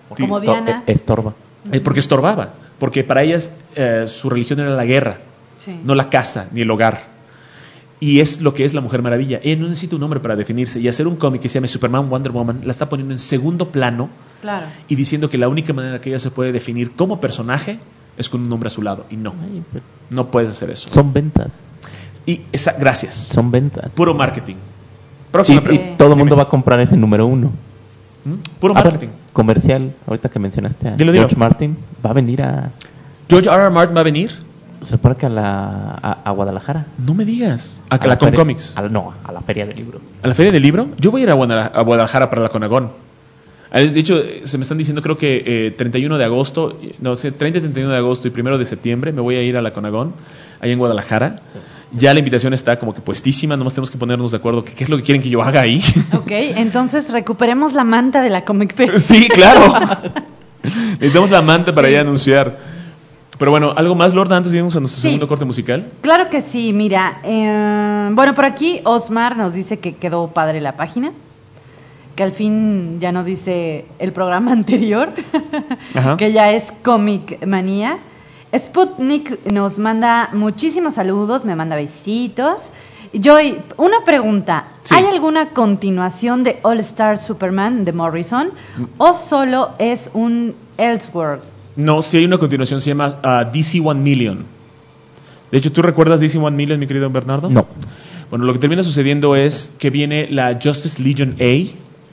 Como Diana. Estorba. Porque estorbaba. Porque para ellas su religión era la guerra, Sí. no la casa ni el hogar. Y es lo que es la Mujer Maravilla. Ella no necesita un nombre para definirse. Y hacer un cómic que se llame Superman, Wonder Woman, la está poniendo en segundo plano Claro. y diciendo que la única manera que ella se puede definir como personaje es con un nombre a su lado. Y no, Ay, pero no puedes hacer eso. son ventas. Y gracias. Son ventas. Puro marketing. Y, Próxima y pregunta. todo el mundo va a comprar ese número 1. Puro marketing. Comercial, ahorita que mencionaste a Dilo. George Martin, va a venir a... George R.R. Martin va a venir. Se supone que a Guadalajara. No me digas. A la la Con feria- Comics. No, a la feria del libro. ¿A la Feria del Libro? Yo voy a ir a Guadalajara para la Conagón. De hecho, se me están diciendo, creo que 31 de agosto, no sé, 30 y 31 de agosto y 1 de septiembre me voy a ir a la Conagón, ahí en Guadalajara. Ya la invitación está como que puestísima, nomás tenemos que ponernos de acuerdo qué es lo que quieren que yo haga ahí. Ok, entonces recuperemos la manta de la Comic Fest. Sí, claro. Necesitamos la manta para ya anunciar. Pero bueno, ¿algo más, Lorna, antes de irnos a nuestro Sí. segundo corte musical? Claro que sí, mira. Bueno, por aquí Osmar nos dice que quedó padre la página. Que al fin ya no dice el programa anterior. Ajá. Que ya es Comic Manía. Sputnik nos manda muchísimos saludos, me manda besitos. Joy, una pregunta. Sí. ¿Hay alguna continuación de All Star Superman de Morrison? ¿O solo es un Elseworld? No, sí hay una continuación, se llama DC 1 Million. De hecho, ¿tú recuerdas DC 1 Million, mi querido Bernardo? No. Bueno, lo que termina sucediendo es que viene la Justice Legion A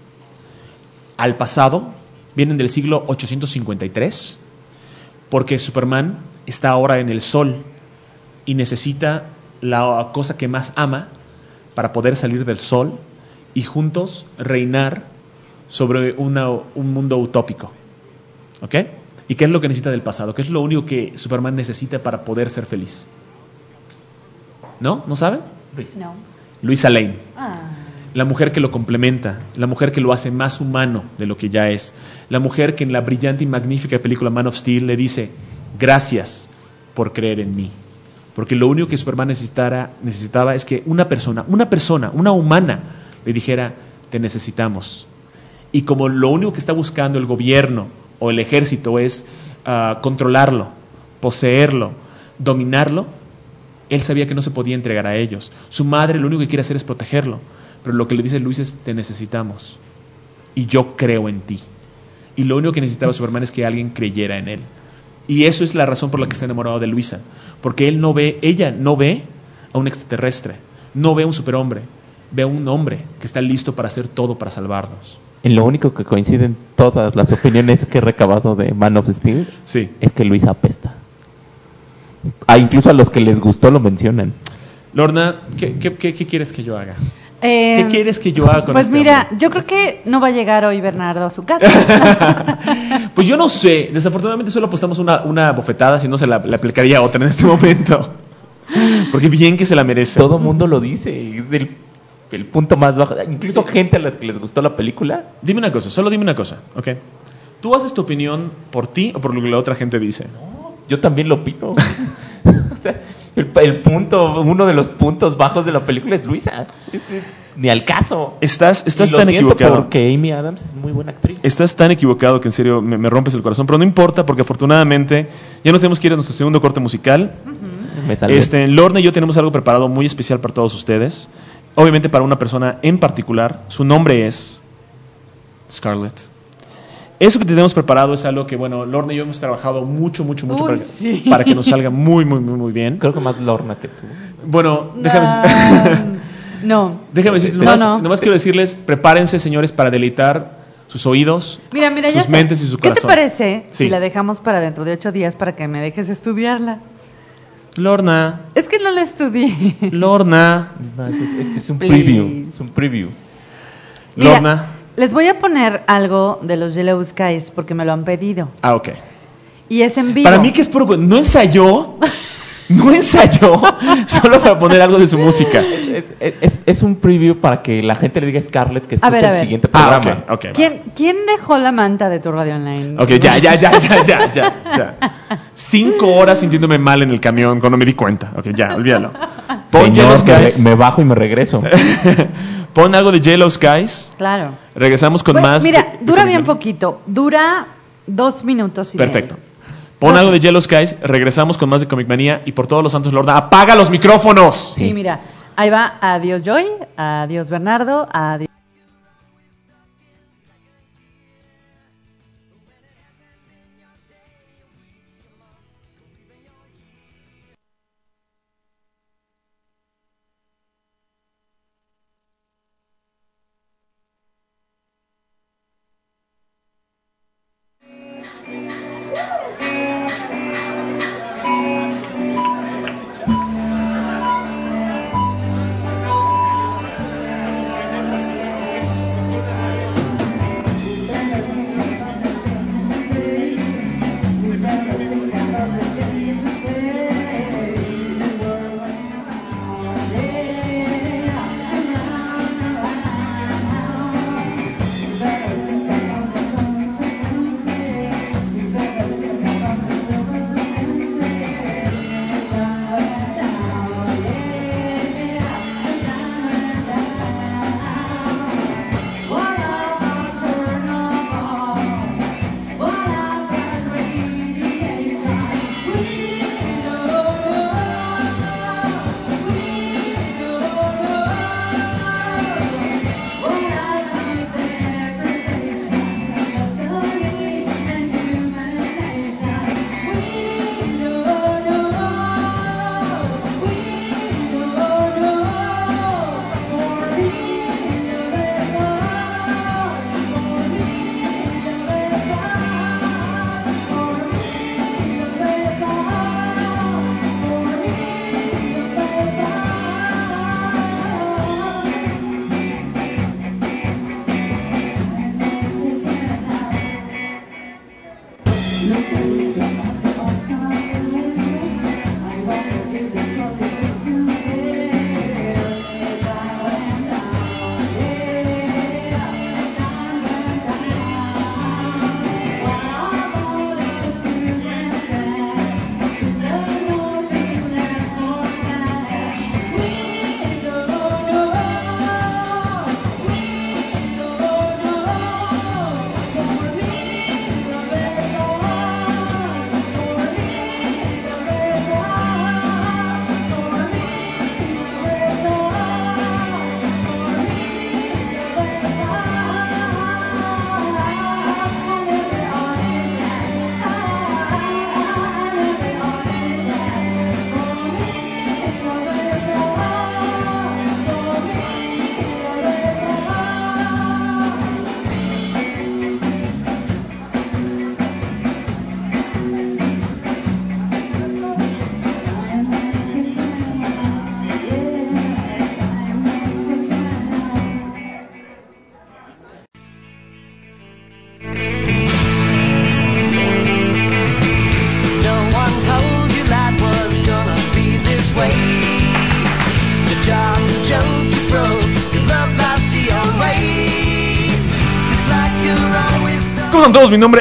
al pasado, vienen del siglo 853, porque Superman está ahora en el sol y necesita la cosa que más ama para poder salir del sol y juntos reinar sobre un mundo utópico. ¿Ok? ¿Y qué es lo que necesita del pasado? ¿Qué es lo único que Superman necesita para poder ser feliz? ¿No? ¿No saben? No. Luisa Lane. Ah. La mujer que lo complementa, la mujer que lo hace más humano de lo que ya es, la mujer que en la brillante y magnífica película Man of Steel le dice, gracias por creer en mí. Porque lo único que Superman necesitaba es que una persona, una humana, le dijera, te necesitamos. Y como lo único que está buscando el gobierno o el ejército es controlarlo, poseerlo, dominarlo, él sabía que no se podía entregar a ellos. Su madre lo único que quiere hacer es protegerlo. Pero lo que le dice Luis es, te necesitamos. Y yo creo en ti. Y lo único que necesitaba Superman es que alguien creyera en él. Y eso es la razón por la que está enamorado de Luisa. Porque ella no ve a un extraterrestre, no ve a un superhombre, ve a un hombre que está listo para hacer todo para salvarnos. En lo único que coinciden todas las opiniones que he recabado de Man of Steel Sí. es que Luisa apesta. Incluso a los que les gustó lo mencionan. Lorna, ¿qué quieres que yo haga? ¿Qué quieres que yo haga con Pues este mira, hombre? yo creo que no va a llegar hoy Bernardo a su casa. Pues yo no sé. Desafortunadamente solo apostamos una bofetada, si no se la aplicaría otra en este momento. Porque bien que se la merece. Todo mundo lo dice. Es el punto más bajo. Incluso gente a las que les gustó la película. Dime una cosa, solo dime una cosa, ¿ok? ¿Tú haces tu opinión por ti o por lo que la otra gente dice? Yo también lo opino. O sea, uno de los puntos bajos de la película es Luisa. Ni al caso. Estás Y lo tan siento equivocado. porque Amy Adams es muy buena actriz. Estás tan equivocado que en serio me rompes el corazón. Pero no importa porque afortunadamente ya nos tenemos que ir a nuestro segundo corte musical. Me salvé. Lorna y yo tenemos algo preparado muy especial para todos ustedes. Obviamente para una persona en particular. Su nombre es Scarlett. Eso que tenemos preparado es algo que, bueno, Lorna y yo hemos trabajado mucho Uy, para, sí. para que nos salga muy bien. Creo que más Lorna que tú. Bueno, déjame No. decirte, No. nomás quiero decirles, prepárense, señores, para deleitar sus oídos, Mira, ya sus sé. mentes y su ¿Qué te corazón. parece Sí. si la dejamos para dentro de 8 días para que me dejes estudiarla? Lorna, Es que no la estudié. Lorna, No, es un Please. preview. Es un preview. Mira, Lorna. les voy a poner algo de los Yellow Skies porque me lo han pedido. Ah, ok. Y es en vivo. Para mí que es puro... ¿No ensayó? ¿No ensayó? Solo para poner algo de su música. Es un preview para que la gente le diga a Scarlett que A escuche ver, a el ver. siguiente Ah, programa. ok. ¿Quién dejó la manta de tu radio online? Ok, ya. 5 horas sintiéndome mal en el camión cuando me di cuenta. Ok, ya, olvídalo. Pon Yellow Señor, Skies. me bajo y me regreso. Pon algo de Yellow Skies. Claro. Regresamos con Pues, más. mira, de dura Comic bien Manía. poquito. Dura 2 minutos y Perfecto. medio. Pon algo de Yellow Skies, regresamos con más de Comic Manía y por todos los santos, Lorna, ¡apaga los micrófonos! Sí, mira, ahí va. Adiós, Joy. Adiós, Bernardo. Adiós. ¿Cómo son todos? Mi nombre...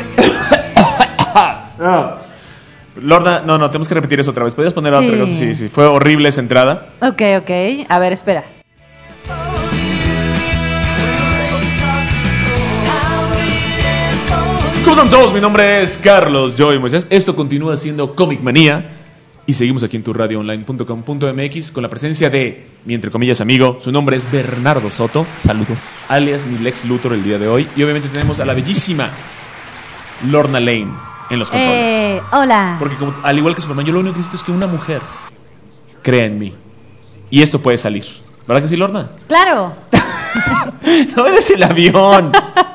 Lorna, no, tenemos que repetir eso otra vez. ¿Podrías poner otra cosa? Sí, fue horrible esa entrada. Ok. A ver, espera. ¿Cómo están todos? Mi nombre es Carlos Joy Moisés. Esto continúa siendo Comic Manía. Y seguimos aquí en turradioonline.com.mx con la presencia de mi, entre comillas, amigo. Su nombre es Bernardo Soto. Saludos. Alias mi Lex Luthor el día de hoy. Y obviamente tenemos a la bellísima Lorna Lane en los controles. Hola. Porque como, al igual que Superman, yo lo único que necesito es que una mujer crea en mí. Y esto puede salir. ¿Verdad que sí, Lorna? Claro. No eres el avión.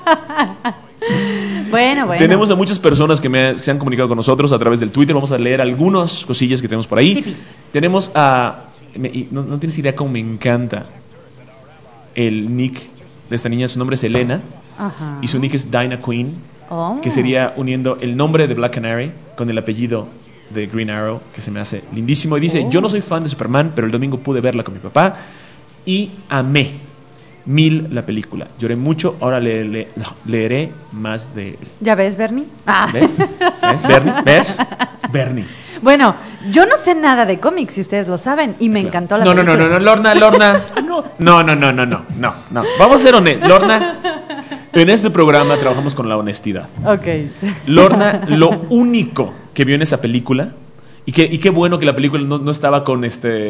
Bueno. Tenemos a muchas personas que se han comunicado con nosotros a través del Twitter. Vamos a leer algunas cosillas que tenemos por ahí. Sí. Tenemos a... No tienes idea cómo me encanta el nick de esta niña. Su nombre es Elena. Ajá. Y su nick es Dinah Queen. Oh. Que sería uniendo el nombre de Black Canary con el apellido de Green Arrow, que se me hace lindísimo. Y dice, yo no soy fan de Superman, pero el domingo pude verla con mi papá y amé 1000 la película. Lloré mucho, ahora leeré más de él. ¿Ya ves, Bernie? ¿Ves? ¿Bernie? ¿Ves? Bernie. Bueno, yo no sé nada de cómics, si ustedes lo saben, y me encantó la película. No, Lorna. No. Vamos a ser honestos. Lorna, En este programa trabajamos con la honestidad. Ok. Lorna, lo único que vio en esa película, y qué bueno que la película no estaba con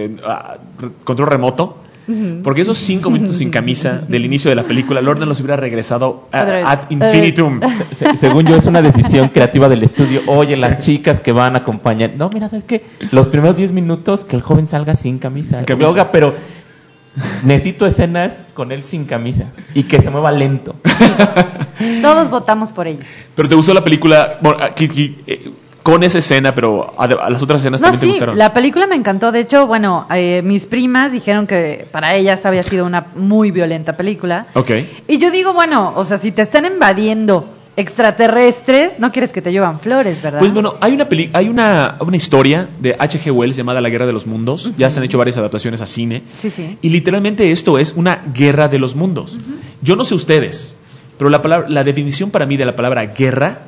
control remoto, porque esos 5 minutos sin camisa del inicio de la película, Lorna los hubiera regresado ad infinitum. Según yo, es una decisión creativa del estudio. Oye, las chicas que van a acompañar. No, mira, ¿sabes qué? Los primeros 10 minutos que el joven salga sin camisa. Sin camisa. Oiga, pero necesito escenas con él sin camisa y que se mueva lento. Todos votamos por ella. Pero ¿te gustó la película? Bueno, con esa escena, pero a las otras escenas también te gustaron. La película me encantó. De hecho, bueno, mis primas dijeron que para ellas había sido una muy violenta película. Ok. Y yo digo, bueno, o sea, si te están invadiendo extraterrestres, no quieres que te llevan flores, ¿verdad? Pues bueno, hay una historia de H.G. Wells llamada La Guerra de los Mundos. Ya se han hecho varias adaptaciones a cine. Sí, sí. Y literalmente esto es una guerra de los mundos. Yo no sé ustedes, pero la definición para mí de la palabra guerra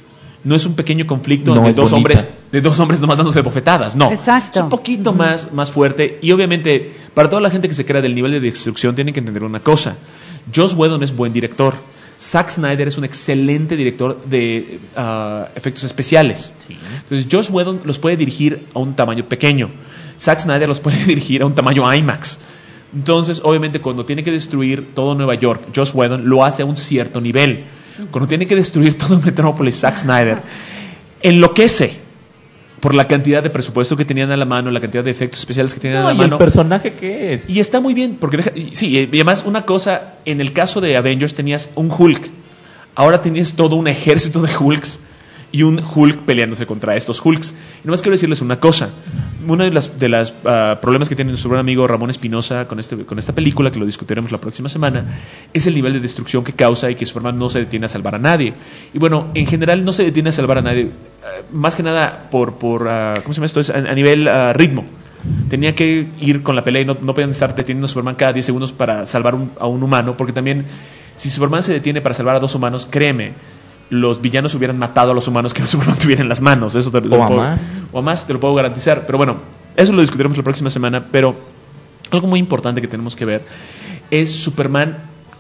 no es un pequeño conflicto No de es dos bonita. hombres nomás dándose bofetadas, no. Exacto. Es un poquito más fuerte. Y obviamente, para toda la gente que se crea del nivel de destrucción, tienen que entender una cosa. Joss Whedon es buen director. Zack Snyder es un excelente director de efectos especiales. Sí. Entonces, Joss Whedon los puede dirigir a un tamaño pequeño. Zack Snyder los puede dirigir a un tamaño IMAX. Entonces, obviamente, cuando tiene que destruir todo Nueva York, Joss Whedon lo hace a un cierto nivel. Cuando tiene que destruir todo Metrópolis, Zack Snyder enloquece por la cantidad de presupuesto que tenían a la mano, la cantidad de efectos especiales que tenían a la ¿Y mano. el personaje qué es? Y está muy bien, porque sí, y además una cosa, en el caso de Avengers tenías un Hulk, ahora tenías todo un ejército de Hulks y un Hulk peleándose contra estos Hulks. Y nomás quiero decirles una cosa. Uno de los problemas que tiene nuestro buen amigo Ramón Espinosa con esta película, que lo discutiremos la próxima semana, es el nivel de destrucción que causa y que Superman no se detiene a salvar a nadie. Y bueno, en general no se detiene a salvar a nadie, más que nada por ¿cómo se llama esto? Es a nivel ritmo. Tenía que ir con la pelea y no podían estar deteniendo a Superman cada 10 segundos para salvar a un humano, porque también si Superman se detiene para salvar a 2 humanos, créeme, los villanos hubieran matado a los humanos que Superman tuviera en las manos. Eso O a más, te lo puedo garantizar. Pero bueno, eso lo discutiremos la próxima semana. Pero algo muy importante que tenemos que ver es Superman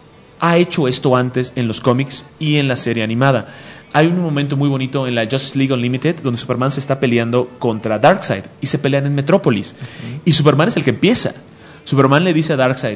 ha hecho esto antes en los cómics y en la serie animada. Hay un momento muy bonito en la Justice League Unlimited donde Superman se está peleando contra Darkseid y se pelean en Metrópolis. Y Superman es el que empieza. Superman le dice a Darkseid,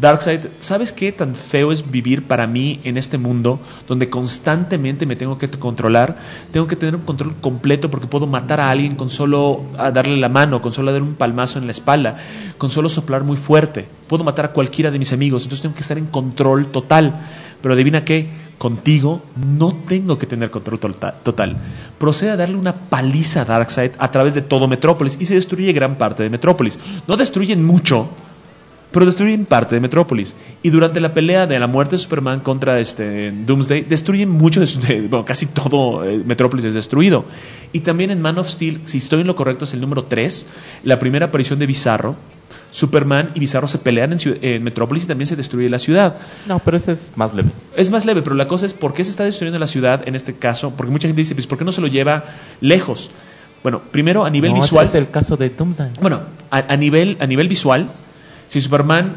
¿sabes qué tan feo es vivir para mí en este mundo donde constantemente me tengo que controlar? Tengo que tener un control completo porque puedo matar a alguien con solo darle la mano, con solo dar un palmazo en la espalda, con solo soplar muy fuerte. Puedo matar a cualquiera de mis amigos, entonces tengo que estar en control total. Pero adivina qué, contigo no tengo que tener control total. Procede a darle una paliza a Darkseid a través de todo Metrópolis y se destruye gran parte de Metrópolis. No destruyen mucho, pero destruyen parte de Metrópolis. Y durante la pelea de la muerte de Superman contra Doomsday, destruyen mucho casi todo Metrópolis es destruido. Y también en Man of Steel, si estoy en lo correcto, es el número 3, la primera aparición de Bizarro. Superman y Bizarro se pelean en Metrópolis y también se destruye la ciudad. No, pero ese es más leve. Es más leve, pero la cosa es ¿por qué se está destruyendo la ciudad en este caso? Porque mucha gente dice, pues ¿por qué no se lo lleva lejos? Bueno, primero a nivel visual. Ese es el caso de Doomsday. Bueno, a nivel visual, si Superman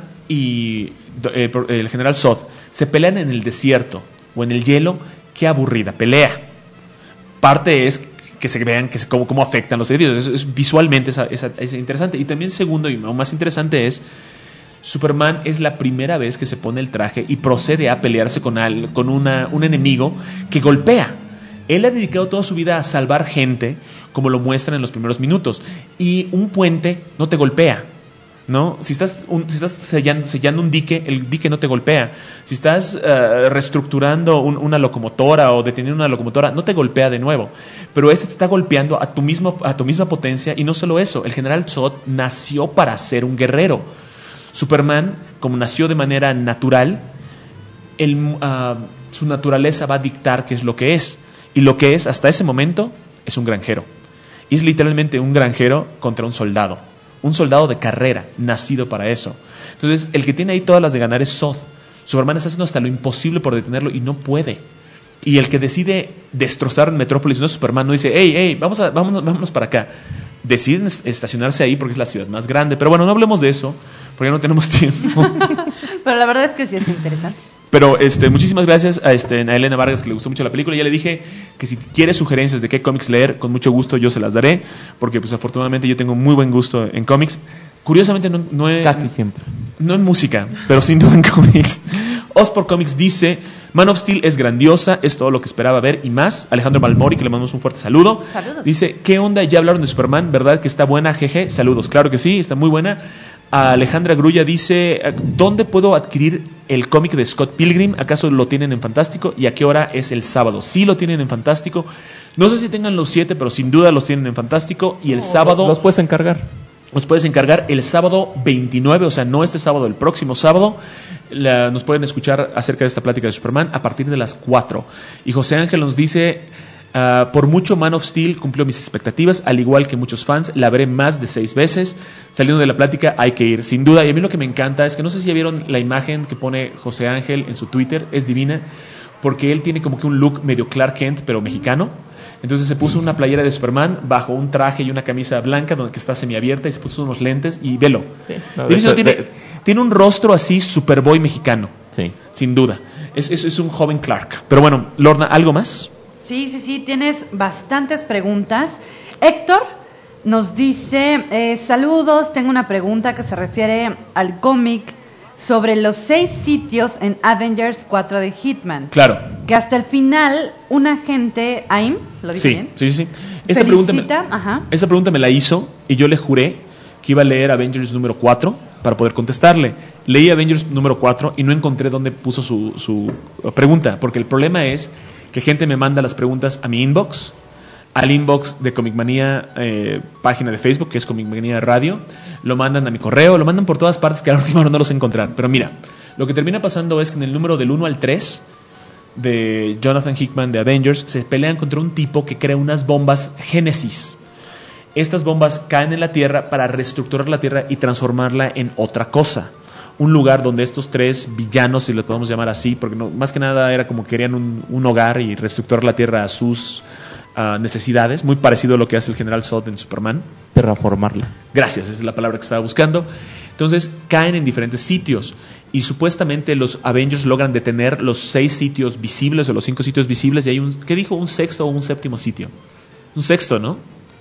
y el general Zod se pelean en el desierto o en el hielo, qué aburrida pelea. Parte es que se vean cómo afectan los edificios. Visualmente es interesante. Y también segundo y aún más interesante es Superman es la primera vez que se pone el traje y procede a pelearse con un enemigo que golpea. Él ha dedicado toda su vida a salvar gente, como lo muestran en los primeros minutos. Y un puente no te golpea, ¿no? Si estás sellando un dique, el dique no te golpea. Si estás reestructurando una locomotora o deteniendo una locomotora, no te golpea de nuevo. Pero te está golpeando a tu misma potencia. Y no solo eso, el general Zod nació para ser un guerrero. Superman, como nació de manera natural, su naturaleza va a dictar qué es lo que es. Y lo que es hasta ese momento es un granjero. Y es literalmente un granjero contra un soldado. Un soldado de carrera, nacido para eso. Entonces, el que tiene ahí todas las de ganar es Zod. Superman está haciendo hasta lo imposible por detenerlo y no puede. Y el que decide destrozar Metrópolis no es Superman, no dice, hey, vámonos para acá. Deciden estacionarse ahí porque es la ciudad más grande. Pero bueno, no hablemos de eso, porque ya no tenemos tiempo. Pero la verdad es que sí está interesante. Pero muchísimas gracias a Elena Vargas, que le gustó mucho la película. Ya le dije que si quiere sugerencias de qué cómics leer, con mucho gusto yo se las daré, porque pues afortunadamente yo tengo muy buen gusto en cómics. Curiosamente no es... Casi siempre. No en música, pero sin duda en cómics. Ospor Comics dice: Man of Steel es grandiosa, es todo lo que esperaba ver y más. Alejandro Balmori, que le mandamos un fuerte saludo. Saludos. Dice: ¿qué onda? Ya hablaron de Superman, ¿verdad que está buena? Jeje, saludos. Claro que sí, está muy buena. Alejandra Grulla dice: ¿dónde puedo adquirir el cómic de Scott Pilgrim? ¿Acaso lo tienen en Fantástico? ¿Y a qué hora es el sábado? Sí lo tienen en Fantástico. No sé si tengan los 7, pero sin duda los tienen en Fantástico. Y el sábado... Los puedes encargar. Nos puedes encargar el sábado 29, o sea, no este sábado, el próximo sábado. Nos pueden escuchar acerca de esta plática de Superman a partir de las 4. Y José Ángel nos dice: por mucho Man of Steel cumplió mis expectativas, al igual que muchos fans, la veré más de 6 veces. Saliendo de la plática hay que ir, sin duda. Y a mí lo que me encanta es que no sé si ya vieron la imagen que pone José Ángel en su Twitter, es divina, porque él tiene como que un look medio Clark Kent, pero mexicano. Entonces se puso una playera de Superman bajo un traje y una camisa blanca que está semiabierta, y se puso unos lentes y velo. Sí, no, tiene un rostro así Superboy mexicano, sí. Sin duda. Es un joven Clark. Pero bueno, Lorna, ¿algo más? Sí, tienes bastantes preguntas. Héctor nos dice: saludos, tengo una pregunta que se refiere al cómic sobre los 6 sitios en Avengers 4 de Hitman. Claro. Que hasta el final un agente, AIM, ¿lo dije bien? Sí. Esa pregunta me la hizo y yo le juré que iba a leer Avengers número 4 para poder contestarle. Leí Avengers número 4 y no encontré dónde puso su pregunta, porque el problema es que gente me manda las preguntas a mi inbox, al inbox de Comic Manía, página de Facebook, que es Comic Manía Radio, lo mandan a mi correo, lo mandan por todas partes, que a la última hora no los encontrar. Pero mira, lo que termina pasando es que en el número del 1 al 3 de Jonathan Hickman de Avengers se pelean contra un tipo que crea unas bombas Génesis. Estas bombas caen en la Tierra para reestructurar la Tierra y transformarla en otra cosa. Un lugar donde estos 3 villanos, si lo podemos llamar así, porque no, más que nada era como que querían un hogar y reestructurar la Tierra a sus necesidades, muy parecido a lo que hace el General Zod en Superman. Terraformarla. Gracias, esa es la palabra que estaba buscando. Entonces caen en diferentes sitios y supuestamente los Avengers logran detener los 6 sitios visibles o los 5 sitios visibles, y hay ¿qué dijo? ¿Un sexto o un séptimo sitio? Un sexto, ¿no?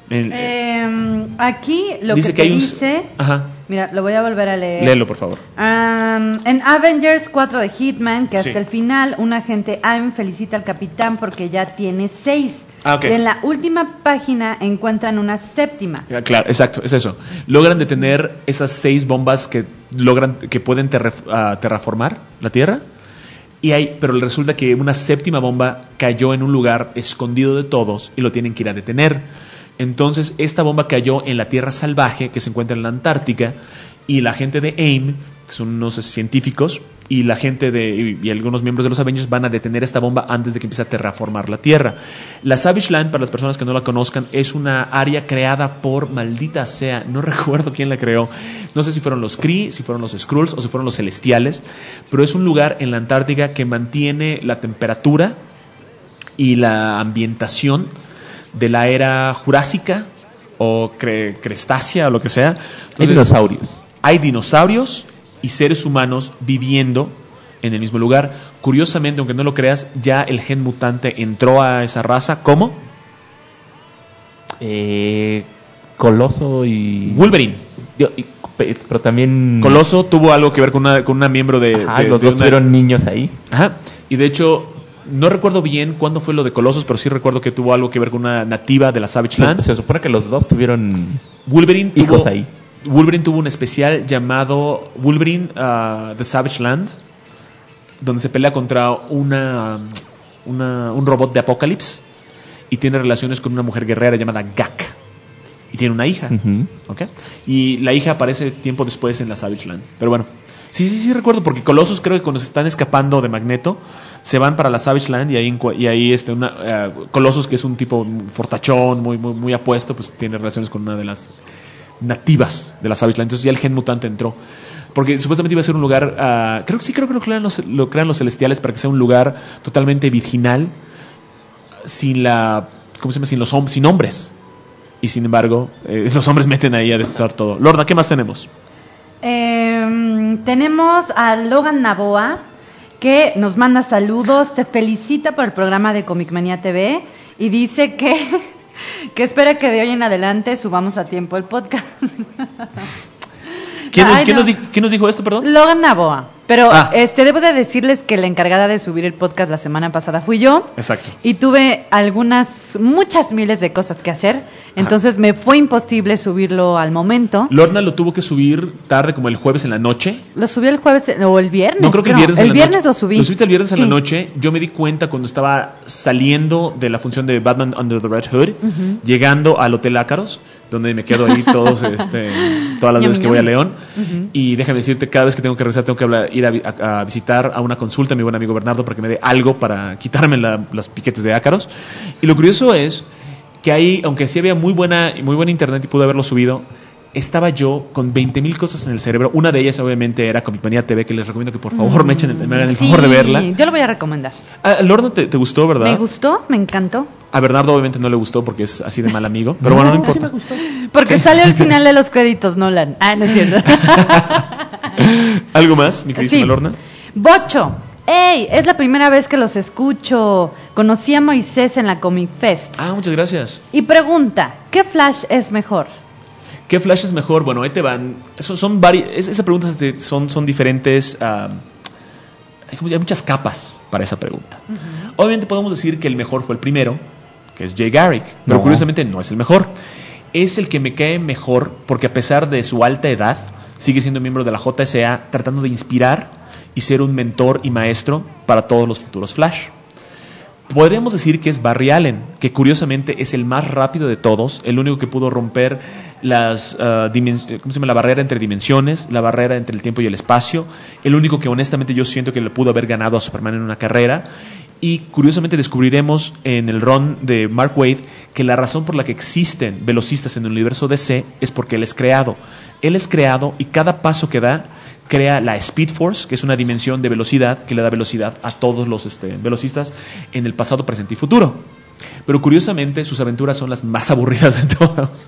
Aquí lo dice que hay dice... Ajá. Mira, lo voy a volver a leer. Léelo, por favor. En Avengers 4 de Hitman, que hasta Sí. el final un agente AIM felicita al capitán porque ya tiene 6. Ok. Y en la última página encuentran una 7ª. Claro, exacto, es eso. Logran detener esas 6 bombas que pueden terraformar la Tierra. Pero resulta que una 7ª bomba cayó en un lugar escondido de todos y lo tienen que ir a detener. Entonces esta bomba cayó en la Tierra salvaje, que se encuentra en la Antártica, y la gente de AIM, que son unos científicos, y la gente y algunos miembros de los Avengers van a detener esta bomba antes de que empiece a terraformar la Tierra. La Savage Land, para las personas que no la conozcan, es una área creada por, maldita sea, no recuerdo quién la creó. No sé si fueron los Kree, si fueron los Skrulls o si fueron los Celestiales, pero es un lugar en la Antártica que mantiene la temperatura y la ambientación de la era jurásica o crestácea o lo que sea. Entonces, Hay dinosaurios. Hay dinosaurios y seres humanos viviendo en el mismo lugar. Curiosamente, aunque no lo creas, ya el gen mutante entró a esa raza. ¿Cómo? Coloso y... Wolverine. Pero también... Coloso tuvo algo que ver con una miembro de... Ajá, de- los de dos una- tuvieron niños ahí. Ajá. Y de hecho, no recuerdo bien cuándo fue lo de Colosos, pero sí recuerdo que tuvo algo que ver con una nativa de la Savage Land. Se supone que los dos tuvieron Wolverine hijos ahí. Wolverine tuvo un especial llamado Wolverine The Savage Land, donde se pelea contra un robot de Apocalypse y tiene relaciones con una mujer guerrera llamada Gak. Y tiene una hija. Ujú. ¿Ok? Y la hija aparece tiempo después en la Savage Land. Pero bueno, sí recuerdo, porque Colossus, creo que cuando se están escapando de Magneto, se van para la Savage Land y ahí Colossus, que es un tipo creo muy apuesto, pues tiene relaciones con una de las nativas de la Savage Land. Entonces ya el gen mutante entró. Porque supuestamente iba a ser un lugar, creo que lo crean los Celestiales para que sea un lugar totalmente virginal, sin sin hombres. Y sin embargo, los hombres meten ahí a destrozar todo. Lorna, ¿qué más tenemos? Tenemos a Logan Naboa, que nos manda saludos, te felicita por el programa de Comic Manía TV y dice que espera que de hoy en adelante subamos a tiempo el podcast. ¿Quién nos dijo esto, perdón? Logan Naboa. Pero debo de decirles que la encargada de subir el podcast la semana pasada fui yo. Exacto. Y tuve muchas miles de cosas que hacer. Entonces me fue imposible subirlo al momento. Lorna lo tuvo que subir tarde, como el jueves en la noche. Lo subí el jueves o el viernes. No, creo que el viernes en la noche. El viernes lo subí. Lo subiste el viernes sí. en la noche. Yo me di cuenta cuando estaba saliendo de la función de Batman Under the Red Hood, llegando al Hotel Ácaros, donde me quedo ahí todas las veces que voy a León. Y déjame decirte, cada vez que tengo que regresar, tengo que ir a visitar a una consulta a mi buen amigo Bernardo para que me dé algo para quitarme los piquetes de ácaros. Y lo curioso es que ahí, aunque sí había muy buena internet y pude haberlo subido, estaba yo con 20,000 cosas en el cerebro. Una de ellas obviamente era Comic Manía TV, que les recomiendo que por favor me hagan el favor de verla. Yo lo voy a recomendar. A Lorna te gustó, ¿verdad? Me gustó, me encantó. A Bernardo obviamente no le gustó porque es así de mal amigo, pero bueno, no importa. Sí me gustó. Porque sale al final de los créditos, Nolan. No es cierto. ¿Algo más, mi queridísima Lorna? Bocho. ¡Ey! Es la primera vez que los escucho. Conocí a Moisés en la Comic Fest. Muchas gracias. Y pregunta, ¿qué Flash es mejor? ¿Qué Flash es mejor? Bueno, ahí te van. Esas preguntas son diferentes. Hay muchas capas para esa pregunta. Obviamente podemos decir que el mejor fue el primero, que es Jay Garrick, pero curiosamente no es el mejor. Es el que me cae mejor porque a pesar de su alta edad, sigue siendo miembro de la JSA, tratando de inspirar y ser un mentor y maestro para todos los futuros Flash. Podríamos decir que es Barry Allen, que curiosamente es el más rápido de todos, el único que pudo romper la barrera entre dimensiones, la barrera entre el tiempo y el espacio, el único que honestamente yo siento que le pudo haber ganado a Superman en una carrera. Y curiosamente descubriremos en el run de Mark Waid que la razón por la que existen velocistas en el universo DC es porque él es creado. Él es creado y cada paso que da crea la Speed Force, que es una dimensión de velocidad que le da velocidad a todos los velocistas en el pasado, presente y futuro. Pero curiosamente sus aventuras son las más aburridas de todas.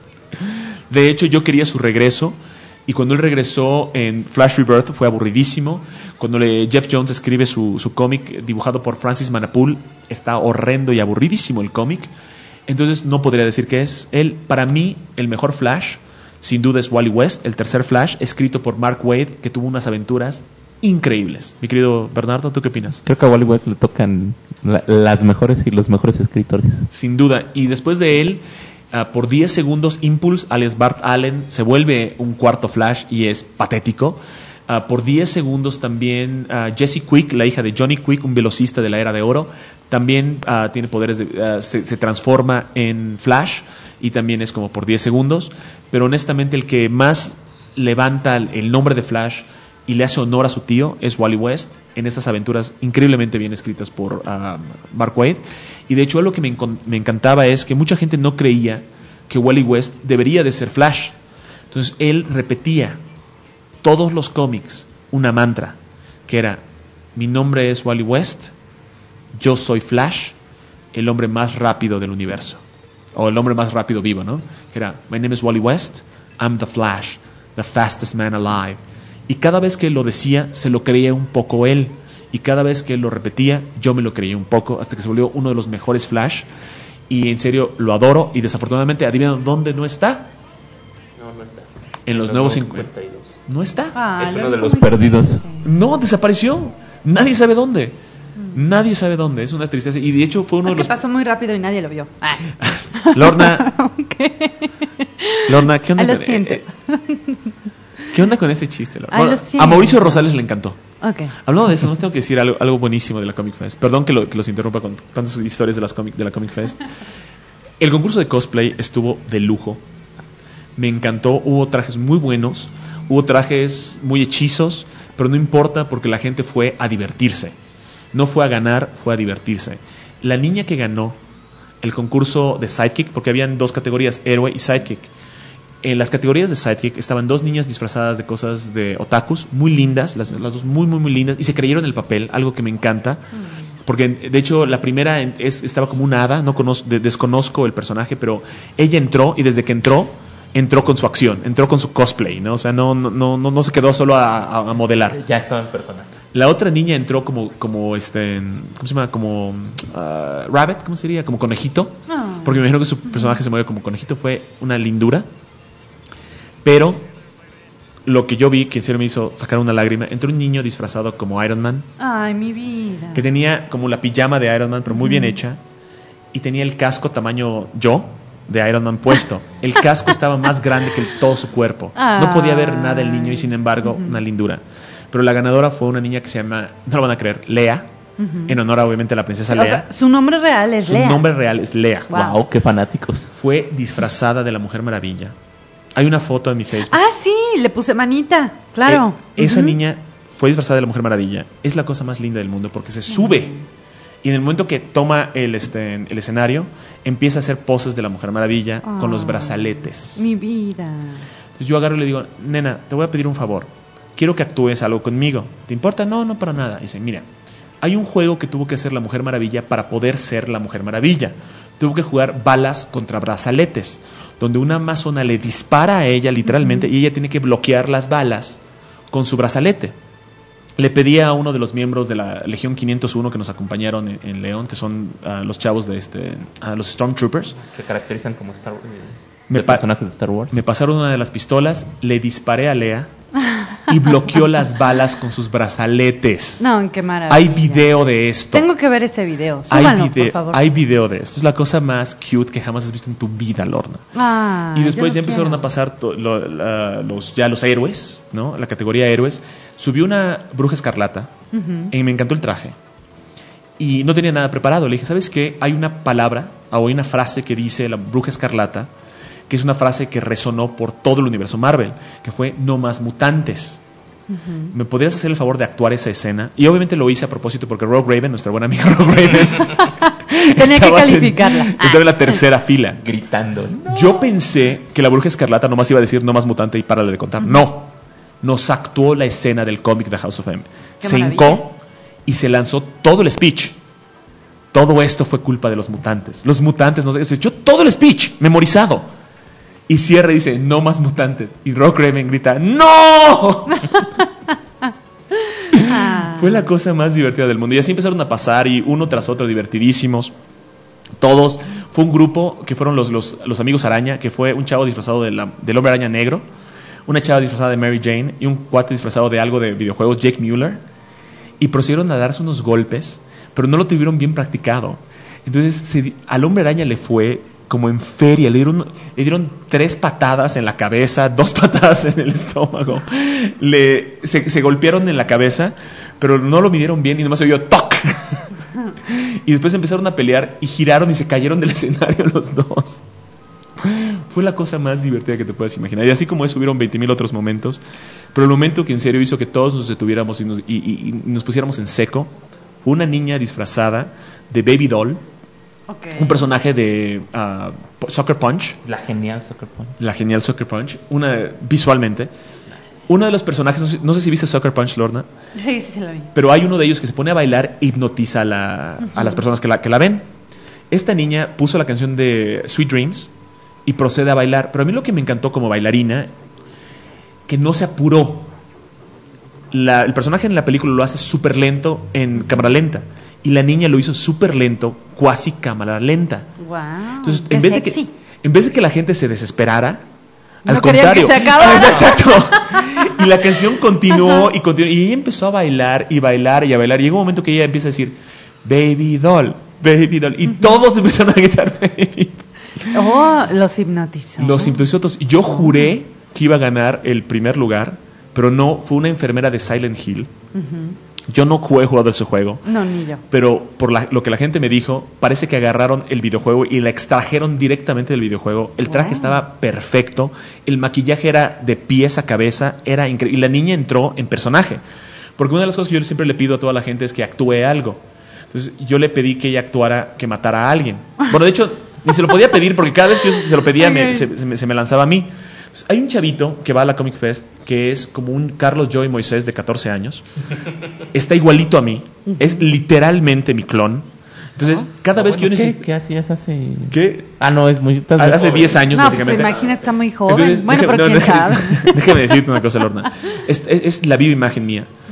De hecho, yo quería su regreso. Y cuando él regresó en Flash Rebirth fue aburridísimo. Cuando Jeff Jones escribe su cómic dibujado por Francis Manapul, está horrendo y aburridísimo el cómic. Entonces no podría decir que es él. Para mí, el mejor Flash, sin duda, es Wally West, el tercer Flash, escrito por Mark Waid, que tuvo unas aventuras increíbles. Mi querido Bernardo, ¿tú qué opinas? Creo que a Wally West le tocan las mejores y los mejores escritores. Sin duda. Y después de él, por 10 segundos, Impulse, alias Bart Allen, se vuelve un cuarto Flash y es patético. Por 10 segundos también Jessie Quick, la hija de Johnny Quick, un velocista de la Era de Oro, también tiene poderes, se transforma en Flash y también es como por 10 segundos. Pero honestamente el que más levanta el nombre de Flash y le hace honor a su tío es Wally West, en estas aventuras increíblemente bien escritas por Mark Waid. Y de hecho lo que me encantaba es que mucha gente no creía que Wally West debería de ser Flash. Entonces él repetía todos los cómics una mantra que era: mi nombre es Wally West, yo soy Flash, el hombre más rápido del universo, o el hombre más rápido vivo, ¿no? Que era: my name is Wally West, I'm the Flash, the fastest man alive. Y cada vez que él lo decía, se lo creía un poco él. Y cada vez que él lo repetía, yo me lo creía un poco, hasta que se volvió uno de los mejores Flash. Y en serio, lo adoro. Y desafortunadamente, ¿adivinan dónde no está? No está. En los nuevos 52. ¿No está? Es uno de los perdidos. No, desapareció. Nadie sabe dónde. Nadie sabe dónde. Es una tristeza. Y de hecho fue uno de los... que pasó muy rápido y nadie lo vio. Lorna. Lorna, ¿qué onda? Lo siento. ¿Qué onda con ese chiste, Lorna? Lo siento. A Mauricio Rosales le encantó. Okay. Hablando de eso, nos tengo que decir algo buenísimo de la Comic Fest. Perdón que los interrumpa con tantas historias de la Comic Fest. El concurso de cosplay estuvo de lujo. Me encantó. Hubo trajes muy buenos. Hubo trajes muy hechizos. Pero no importa porque la gente fue a divertirse. No fue a ganar, fue a divertirse. La niña que ganó el concurso de Sidekick, porque habían dos categorías, héroe y Sidekick. En las categorías de Sidekick estaban dos niñas disfrazadas de cosas de otakus, muy lindas, las dos muy, muy, muy lindas, y se creyeron el papel, algo que me encanta. Porque de hecho la primera estaba como una hada, desconozco el personaje, pero ella entró y desde que entró con su acción, entró con su cosplay, ¿no? O sea, no se quedó solo a modelar. Ya estaba en persona. La otra niña entró como ¿cómo se llama? Como rabbit, ¿cómo sería? Como conejito. Porque me imagino que su personaje se mueve como conejito. Fue una lindura. Pero lo que yo vi, que en serio me hizo sacar una lágrima, entró un niño disfrazado como Iron Man. Ay, mi vida. Que tenía como la pijama de Iron Man, pero muy bien hecha. Y tenía el casco tamaño yo de Iron Man puesto. El casco estaba más grande que todo su cuerpo. No podía ver nada el niño y sin embargo una lindura. Pero la ganadora fue una niña que se llama, no lo van a creer, Lea. En honor obviamente a la princesa Lea. O sea, su nombre real es Lea. Su nombre real es Lea. Wow, qué fanáticos. Fue disfrazada de la Mujer Maravilla. Hay una foto en mi Facebook. Ah, sí, le puse manita, claro. Esa niña fue disfrazada de la Mujer Maravilla. Es la cosa más linda del mundo porque se sube. Y en el momento que toma el escenario, empieza a hacer poses de la Mujer Maravilla con los brazaletes. Mi vida. Entonces yo agarro y le digo, nena, te voy a pedir un favor. Quiero que actúes algo conmigo. ¿Te importa? No, no para nada. Y dice, mira, hay un juego que tuvo que hacer la Mujer Maravilla para poder ser la Mujer Maravilla. Tuvo que jugar balas contra brazaletes, donde una amazona le dispara a ella literalmente y ella tiene que bloquear las balas con su brazalete. Le pedí a uno de los miembros de la Legión 501 que nos acompañaron en León, que son los chavos de los Stormtroopers. Se caracterizan como personajes de Star Wars. Me pasaron una de las pistolas, le disparé a Lea y bloqueó las balas con sus brazaletes. No, qué maravilla. Hay video de esto. Tengo que ver ese video. Súbanlo, por favor. Hay video de esto. Es la cosa más cute que jamás has visto en tu vida, Lorna. Y después ya empezaron a pasar los héroes, ¿no? La categoría héroes. Subió una bruja escarlata y me encantó el traje. Y no tenía nada preparado. Le dije, ¿sabes qué? Hay una palabra o hay una frase que dice la bruja escarlata, que es una frase que resonó por todo el universo Marvel, que fue no más mutantes. ¿Me podrías hacer el favor de actuar esa escena? Y obviamente lo hice a propósito porque Rogue Raven, nuestra buena amiga Rogue Raven, tenía que calificarla. Estaba en la tercera fila. Gritando. No. Yo pensé que la bruja escarlata nomás iba a decir no más mutante y párale de contar. No. Nos actuó la escena del cómic de House of M. Se hincó y se lanzó todo el speech. Todo esto fue culpa de los mutantes. Los mutantes, no sé, se echó todo el speech memorizado. Y cierra y dice, no más mutantes. Y Rogue Raven grita, ¡no! Fue la cosa más divertida del mundo. Y así empezaron a pasar, y uno tras otro, divertidísimos. Todos. Fue un grupo que fueron los amigos araña, que fue un chavo disfrazado del hombre araña negro, una chava disfrazada de Mary Jane y un cuate disfrazado de algo de videojuegos, Jake Mueller. Y procedieron a darse unos golpes, pero no lo tuvieron bien practicado. Entonces al hombre araña le fue como en feria, le dieron 3 patadas en la cabeza, 2 patadas en el estómago. Se golpearon en la cabeza, pero no lo midieron bien y nomás se oyó ¡toc! Y después empezaron a pelear y giraron y se cayeron del escenario los dos. Fue la cosa más divertida que te puedas imaginar. Y así como eso, hubieron 20,000 otros momentos. Pero el momento que en serio hizo que todos nos detuviéramos y nos pusiéramos en seco fue una niña disfrazada de Baby Doll. Okay. Un personaje de Sucker Punch. La genial Sucker Punch. Visualmente. Uno de los personajes, no sé si viste Sucker Punch, Lorna. Sí, sí, la vi. Pero hay uno de ellos que se pone a bailar e hipnotiza a las personas que la ven. Esta niña puso la canción de Sweet Dreams y procede a bailar. Pero a mí lo que me encantó como bailarina, que no se apuró. El personaje en la película lo hace súper lento en cámara lenta. Y la niña lo hizo súper lento, cuasi cámara lenta. Wow. Entonces, en vez de que la gente se desesperara, al Que contrario. se acabara. Exacto. Y la canción continuó y continuó. Y ella empezó a bailar y bailar y a bailar. Y llega un momento que ella empieza a decir, Baby Doll, Baby Doll. Y todos empezaron a gritar Baby Doll. Oh, los hipnotizó. Los hipnotizó todos. Y yo juré que iba a ganar el primer lugar, pero no, fue una enfermera de Silent Hill. Yo no he jugado ese juego. No, ni yo. Pero por lo que la gente me dijo, parece que agarraron el videojuego y la extrajeron directamente del videojuego. El traje estaba perfecto. El maquillaje era de pies a cabeza. Era increíble. Y la niña entró en personaje. Porque una de las cosas que yo siempre le pido a toda la gente es que actúe algo. Entonces yo le pedí que ella actuara, que matara a alguien. Bueno, de hecho, ni se lo podía pedir porque cada vez que yo se lo pedía se me lanzaba a mí. Entonces, hay un chavito que va a la Comic Fest que es como un Carlos Joy Moisés de 14 años. Está igualito a mí. Es literalmente mi clon. Entonces, cada vez que yo necesito... ¿Qué hacías hace...? ¿Qué? No, es muy... Hace 10 años, no, básicamente. Pues imagínate, está muy joven. Entonces, bueno, pero quién sabe. Déjame decirte una cosa, Lorna. Es la viva imagen mía.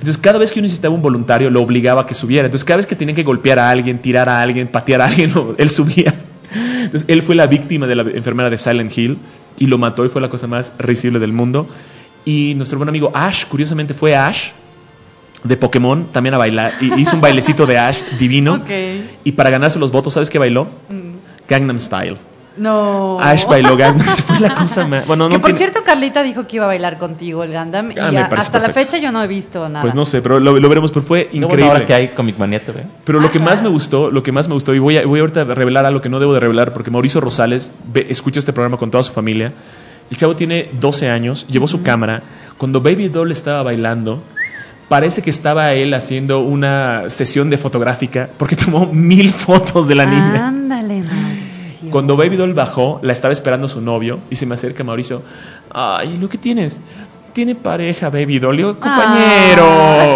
Entonces, cada vez que yo necesitaba un voluntario, lo obligaba a que subiera. Entonces, cada vez que tenían que golpear a alguien, tirar a alguien, patear a alguien, él subía. Entonces, él fue la víctima de la enfermera de Silent Hill y lo mató y fue la cosa más risible del mundo. Y nuestro buen amigo Ash, curiosamente fue Ash de Pokémon, también a bailar. Y hizo un bailecito de Ash divino. Okay. Y para ganarse los votos, ¿sabes qué bailó? Gangnam Style. No. Ash bailó Gangnam. Fue la cosa más... Bueno, que no por tiene... cierto, Carlita dijo que iba a bailar contigo el Gundam. Y me parece hasta perfecto. la fecha yo no he visto nada. Pues no sé, pero lo veremos, pero fue increíble. Bueno, ahora que hay Comic Mania TV. Pero lo que más me gustó, y voy ahorita a revelar algo que no debo de revelar, porque Mauricio Rosales escucha este programa con toda su familia. El chavo tiene 12 años, llevó su cámara. Cuando Baby Doll estaba bailando, parece que estaba él haciendo una sesión de fotográfica, porque tomó 1000 fotos de la niña. Ándale, Mauricio. Cuando Baby Doll bajó, la estaba esperando su novio, y se me acerca Mauricio. Ay, ¿lo que tienes? Tiene pareja, Baby Doll. Yo, compañero.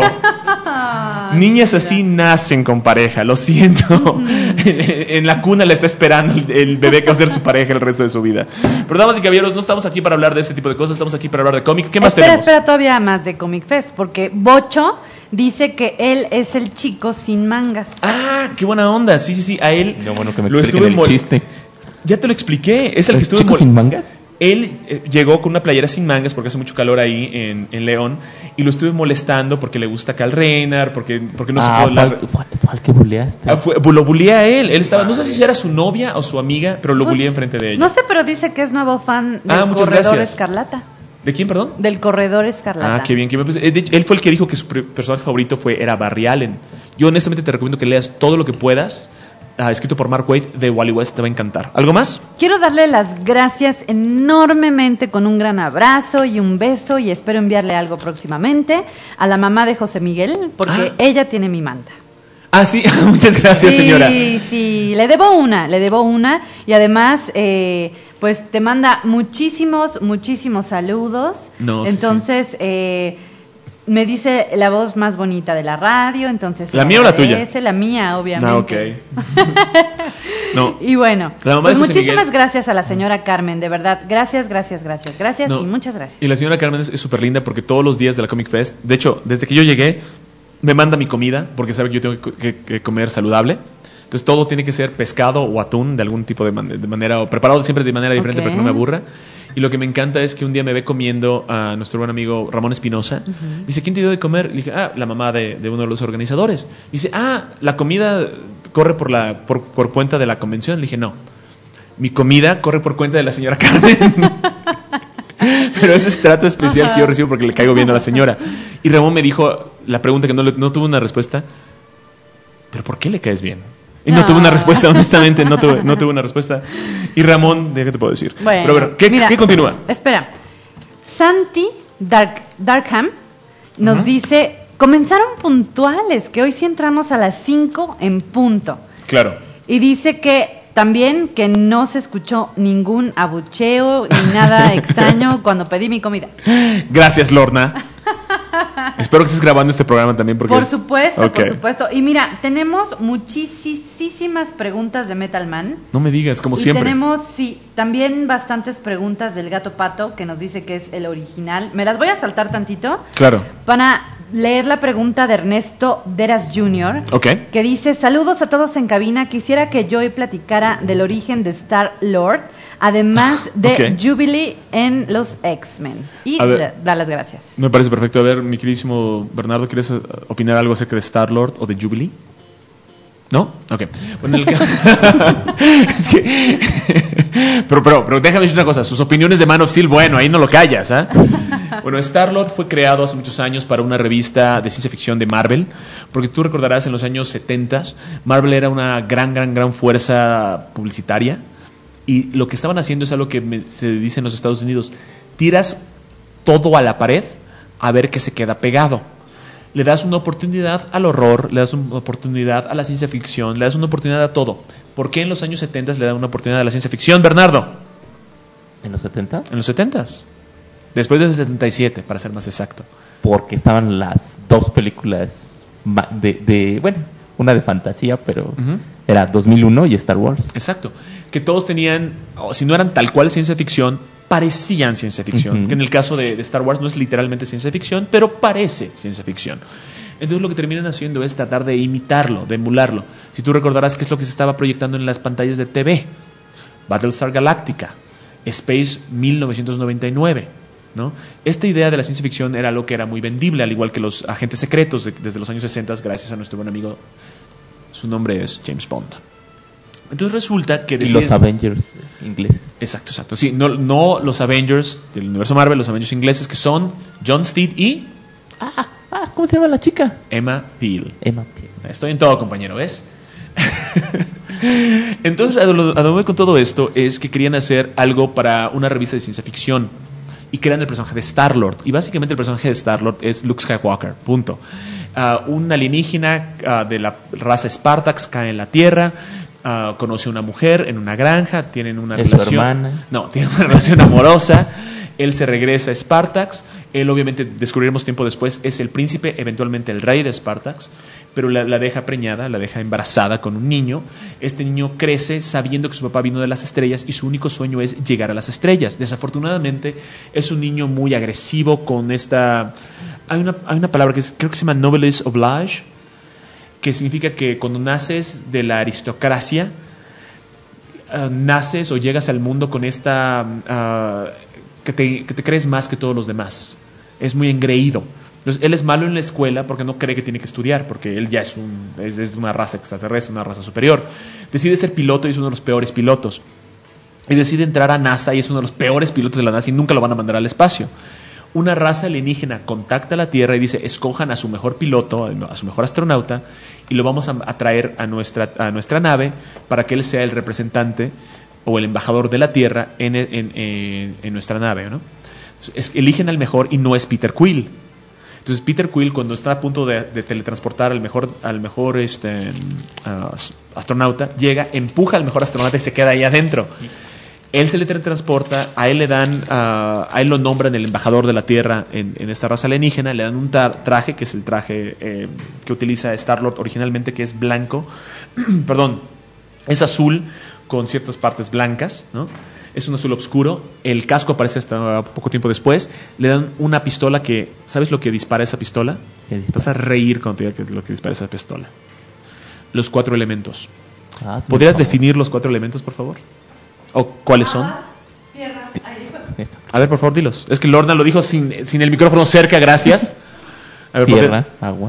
Niñas así nacen con pareja, lo siento. En la cuna le está esperando el bebé que va a ser su pareja el resto de su vida. Pero damas y caballeros, no estamos aquí para hablar de este tipo de cosas, estamos aquí para hablar de cómics. ¿Qué más tenemos? Espera, todavía más de Comic Fest, porque Bocho dice que él es el chico sin mangas. Ah, qué buena onda. Sí, a él No, bueno, que me lo expliquen estuve el chiste. Ya te lo expliqué, es el que estuvo ¿Chico sin mangas? Él llegó con una playera sin mangas porque hace mucho calor ahí en León y lo estuve molestando porque le gusta Kyle Rayner, porque no se puede hablar. Fue al que buleaste. Lo buleé a él. Él estaba, no sé si era su novia o su amiga, pero lo buleé enfrente de ella. No sé, pero dice que es nuevo fan del muchas Corredor gracias. Escarlata. ¿De quién, perdón? Del Corredor Escarlata. Ah, qué bien. De hecho, él fue el que dijo que su personaje favorito era Barry Allen. Yo honestamente te recomiendo que leas todo lo que puedas. Escrito por Mark Waid de Wally West, te va a encantar. ¿Algo más? Quiero darle las gracias enormemente con un gran abrazo y un beso y espero enviarle algo próximamente a la mamá de José Miguel porque ella tiene mi manta. Ah, sí, muchas gracias, señora. Sí, le debo una y además pues te manda muchísimos saludos. No, entonces me dice la voz más bonita de la radio, entonces... ¿La mía o la tuya? La mía, obviamente. Ah, ok. No. Y bueno, La mamá pues de José muchísimas Miguel. gracias a la señora Carmen, de verdad. Gracias No. y muchas gracias. Y la señora Carmen es súper linda porque todos los días de la Comic Fest, de hecho, desde que yo llegué, me manda mi comida porque sabe que yo tengo que comer saludable. Entonces todo tiene que ser pescado o atún de algún tipo de manera, o preparado siempre de manera diferente para que no me aburra. Y lo que me encanta es que un día me ve comiendo a nuestro buen amigo Ramón Espinosa. Me dice, ¿quién te dio de comer? Le dije, la mamá de uno de los organizadores. Me dice, la comida corre por cuenta de la convención. Le dije, no, mi comida corre por cuenta de la señora Carmen. Pero ese es trato especial que yo recibo porque le caigo bien a la señora. Y Ramón me dijo la pregunta que no tuvo una respuesta. ¿Pero por qué le caes bien? Y no tuve una respuesta, honestamente, no tuve una respuesta. Y Ramón, ¿qué te puedo decir? Bueno, Pero ¿qué continúa? Espera. Santi Darkham nos dice, comenzaron puntuales, que hoy sí entramos a las 5 en punto. Claro. Y dice que también que no se escuchó ningún abucheo ni nada extraño cuando pedí mi comida. Gracias, Lorna. Espero que estés grabando este programa también. Porque Por supuesto. Y mira, tenemos muchísimas preguntas de Metal Man. No me digas, como y siempre. Tenemos, también bastantes preguntas del Gato Pato, que nos dice que es el original. Me las voy a saltar tantito. Claro. Para leer la pregunta de Ernesto Deras Jr., Ok. que dice, saludos a todos en cabina, quisiera que Joey platicara del origen de Star-Lord, además de Jubilee en los X-Men. Y da las gracias. Me parece perfecto. A ver, mi queridísimo Bernardo, ¿quieres opinar algo acerca de Star-Lord o de Jubilee? ¿No? Ok. Bueno, es que... pero déjame decir una cosa. Sus opiniones de Man of Steel, bueno, ahí no lo callas, ¿ah? Bueno, Star-Lord fue creado hace muchos años para una revista de ciencia ficción de Marvel, porque tú recordarás en los años 70 Marvel era una gran fuerza publicitaria y lo que estaban haciendo es algo que se dice en los Estados Unidos: tiras todo a la pared a ver qué se queda pegado. Le das una oportunidad al horror, le das una oportunidad a la ciencia ficción, le das una oportunidad a todo. ¿Por qué en los años 70 le dan una oportunidad a la ciencia ficción, Bernardo? ¿En los 70? En los 70. Después del 77, para ser más exacto. Porque estaban las dos películas bueno, una de fantasía, pero era 2001 y Star Wars. Exacto. Que todos tenían, o si no eran tal cual ciencia ficción, parecían ciencia ficción, que en el caso de Star Wars no es literalmente ciencia ficción, pero parece ciencia ficción. Entonces lo que terminan haciendo es tratar de imitarlo, de emularlo. Si tú recordarás qué es lo que se estaba proyectando en las pantallas de TV, Battlestar Galactica, Space 1999, ¿no? Esta idea de la ciencia ficción era algo que era muy vendible, al igual que los agentes secretos desde los años 60, gracias a nuestro buen amigo, su nombre es James Bond. Entonces resulta que y los Avengers ingleses. Exacto. Sí, no los Avengers del universo Marvel, los Avengers ingleses, que son John Steed y ¿cómo se llama la chica? Emma Peel. Peel. Estoy en todo, compañero, ¿ves? Entonces, a donde voy con todo esto es que querían hacer algo para una revista de ciencia ficción y crean el personaje de Star-Lord. Y básicamente el personaje de Star-Lord es Luke Skywalker, punto. Un alienígena de la raza Spartax cae en la Tierra. Conoce a una mujer en una granja, tienen una relación. ¿Es su hermana? No, tienen una relación amorosa. Él se regresa a Spartax. Él, obviamente, descubriremos tiempo después, es el príncipe, eventualmente el rey de Spartax, pero la deja preñada, la deja embarazada con un niño. Este niño crece sabiendo que su papá vino de las estrellas y su único sueño es llegar a las estrellas. Desafortunadamente, es un niño muy agresivo con esta... Hay una palabra que creo que se llama noblesse oblige, que significa que cuando naces de la aristocracia, naces o llegas al mundo con esta... que te crees más que todos los demás. Es muy engreído. Entonces, él es malo en la escuela porque no cree que tiene que estudiar, porque él ya es una raza extraterrestre, una raza superior. Decide ser piloto y es uno de los peores pilotos. Y decide entrar a NASA y es uno de los peores pilotos de la NASA y nunca lo van a mandar al espacio. Una raza alienígena contacta a la Tierra y dice, escojan a su mejor piloto, a su mejor astronauta, y lo vamos a traer a nuestra nave para que él sea el representante o el embajador de la Tierra en nuestra nave, ¿no? Entonces, eligen al mejor y no es Peter Quill. Entonces Peter Quill, cuando está a punto de teletransportar al mejor astronauta, llega, empuja al mejor astronauta y se queda ahí adentro. Él se le teletransporta, a él lo nombran el embajador de la Tierra en esta raza alienígena, le dan un traje, que es el traje que utiliza Star-Lord originalmente, que es blanco, perdón, es azul con ciertas partes blancas, ¿no? Es un azul oscuro. El casco aparece hasta poco tiempo después. Le dan una pistola que... ¿Sabes lo que dispara esa pistola? Vas a reír cuando te diga que es lo que dispara esa pistola. Los 4 elementos. ¿Podrías definir los 4 elementos, por favor? ¿O cuáles son? Tierra, aire, fuego. A ver, por favor, dilos. Es que Lorna lo dijo sin el micrófono cerca, gracias. A ver, tierra, agua,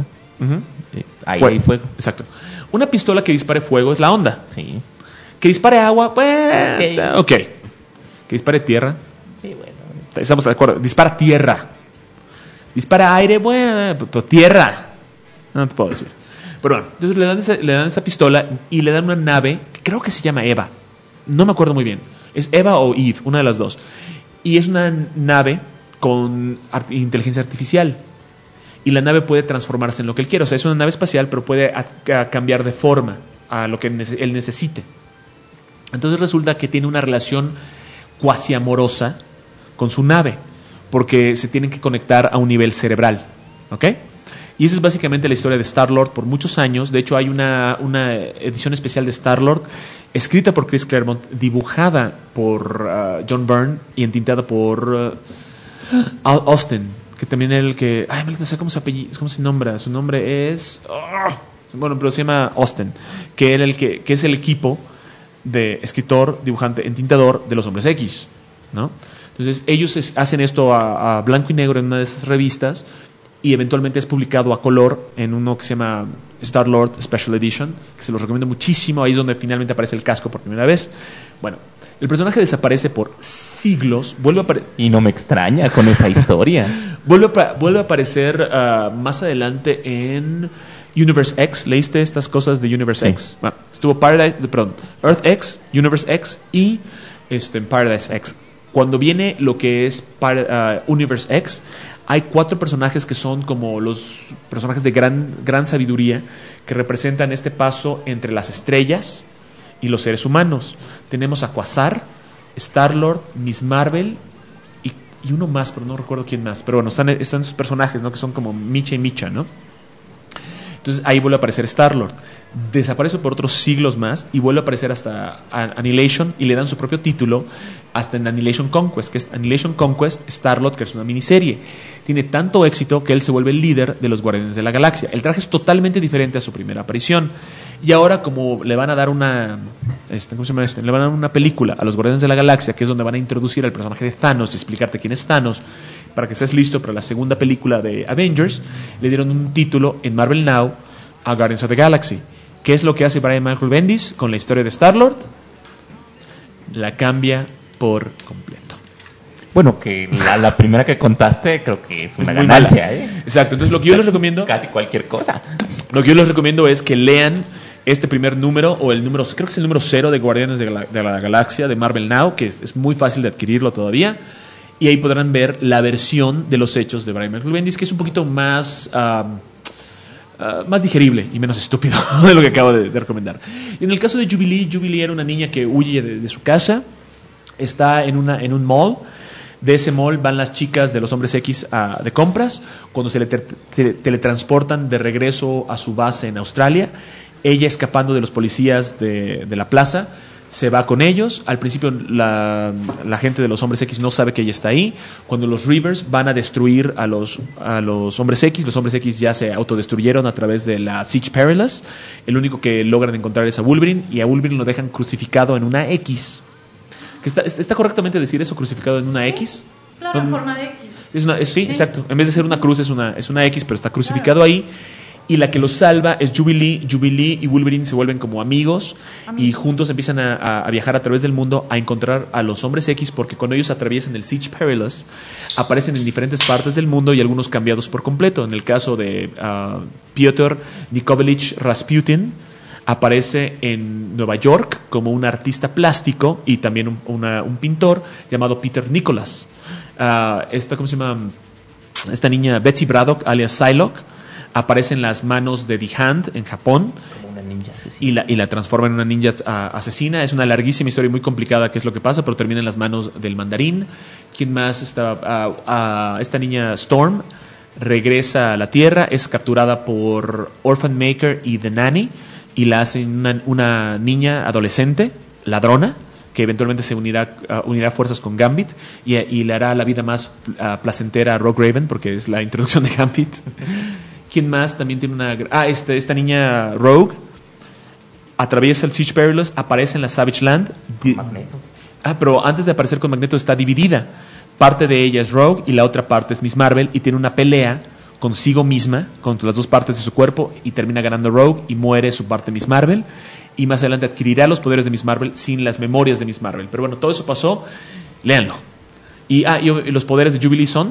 aire y fuego. Exacto. Una pistola que dispare fuego es la onda. Sí. Que dispare agua, pues... Ok. Que dispare tierra. Sí, bueno. Estamos de acuerdo. Dispara tierra. Dispara aire, bueno, pero tierra. No te puedo decir. Pero bueno, entonces le dan esa pistola y le dan una nave que creo que se llama Eva. No me acuerdo muy bien. Es Eva o Eve, una de las dos. Y es una nave con inteligencia artificial. Y la nave puede transformarse en lo que él quiera. O sea, es una nave espacial, pero puede cambiar de forma a lo que él necesite. Entonces resulta que tiene una relación cuasi amorosa con su nave, porque se tienen que conectar a un nivel cerebral, ¿ok? Y esa es básicamente la historia de Star-Lord por muchos años. De hecho, hay una edición especial de Star-Lord escrita por Chris Claremont, dibujada por John Byrne y entintada por Austin, que también es el que... Ay, no sé cómo se nombra. Su nombre es... bueno, pero se llama Austin, que era que es el equipo de escritor, dibujante, entintador de los Hombres X, ¿no? Entonces ellos hacen esto a blanco y negro en una de estas revistas y eventualmente es publicado a color en uno que se llama Star-Lord Special Edition, que se los recomiendo muchísimo. Ahí es donde finalmente aparece el casco por primera vez. Bueno, el personaje desaparece por siglos, y no me extraña con esa historia. vuelve a aparecer más adelante en Universe X. ¿Leíste estas cosas de Universe X? Bueno, estuvo Earth X, Universe X y Paradise X. Cuando viene lo que es Universe X, hay 4 personajes que son como los personajes de gran sabiduría, que representan este paso entre las estrellas y los seres humanos. Tenemos a Quasar, Star-Lord, Miss Marvel y uno más, pero no recuerdo quién más. Pero bueno, están esos personajes, ¿no? Que son como Micha y Micha, ¿no? Entonces ahí vuelve a aparecer Star-Lord. Desaparece por otros siglos más y vuelve a aparecer hasta Annihilation y le dan su propio título hasta en Annihilation Conquest, que es Annihilation Conquest Star-Lord, que es una miniserie. Tiene tanto éxito que él se vuelve el líder de los Guardianes de la Galaxia. El traje es totalmente diferente a su primera aparición. Y ahora, como le van a dar una ¿cómo se llama este? Le van a dar una película a los Guardianes de la Galaxia, que es donde van a introducir al personaje de Thanos y explicarte quién es Thanos, para que estés listo para la segunda película de Avengers, le dieron un título en Marvel Now a Guardians of the Galaxy. ¿Qué es lo que hace Brian Michael Bendis con la historia de Star-Lord? La cambia por completo. Bueno, que la primera que contaste creo que es una muy ganancia, mala. Exacto, entonces lo que yo les recomiendo... Casi cualquier cosa. Lo que yo les recomiendo es que lean este primer número, o el número, creo que es el número 0 de Guardianes de la Galaxia de Marvel Now, que es muy fácil de adquirirlo todavía. Y ahí podrán ver la versión de los hechos de Brian Michael Bendis, que es un poquito más digerible y menos estúpido de lo que acabo de recomendar. Y en el caso de Jubilee era una niña que huye de su casa, está en un mall. De ese mall van las chicas de los Hombres X de compras. Cuando se le teletransportan de regreso a su base en Australia, ella escapando de los policías de la plaza, se va con ellos. Al principio la gente de los Hombres X no sabe que ella está ahí. Cuando los Reavers van a destruir a los Hombres X, los Hombres X ya se autodestruyeron a través de la Siege Perilous. El único que logran encontrar es a Wolverine, y a Wolverine lo dejan crucificado en una X. ¿Está correctamente decir eso, crucificado en una X? Claro, en forma de X. Sí, exacto. En vez de ser una cruz es una X, pero está crucificado ahí. Y la que los salva es Jubilee. Jubilee y Wolverine se vuelven como amigos. Y juntos empiezan a viajar a través del mundo a encontrar a los Hombres X, porque cuando ellos atraviesan el Siege Perilous aparecen en diferentes partes del mundo y algunos cambiados por completo. En el caso de Piotr Nikolavich Rasputin, aparece en Nueva York como un artista plástico y también un pintor llamado Peter Nicholas. ¿Cómo se llama? Esta niña Betsy Braddock, alias Psylocke, aparece en las manos de The Hand en Japón. Como una ninja asesina. Y la transforma en una ninja asesina. Es una larguísima historia muy complicada qué es lo que pasa, pero termina en las manos del mandarín. ¿Quién más está? Esta niña Storm regresa a la Tierra, es capturada por Orphan Maker y The Nanny, y la hacen una niña adolescente, ladrona, que eventualmente se unirá fuerzas con Gambit y le hará la vida más placentera a Rogue Raven, porque es la introducción de Gambit. ¿Quién más? También tiene esta niña Rogue atraviesa el Siege Perilous, aparece en la Savage Land. Magneto. Pero antes de aparecer con Magneto está dividida. Parte de ella es Rogue y la otra parte es Miss Marvel, y tiene una pelea consigo misma, contra las dos partes de su cuerpo, y termina ganando Rogue y muere su parte Miss Marvel, y más adelante adquirirá los poderes de Miss Marvel sin las memorias de Miss Marvel. Pero bueno, todo eso pasó, léanlo. Y los poderes de Jubilee son...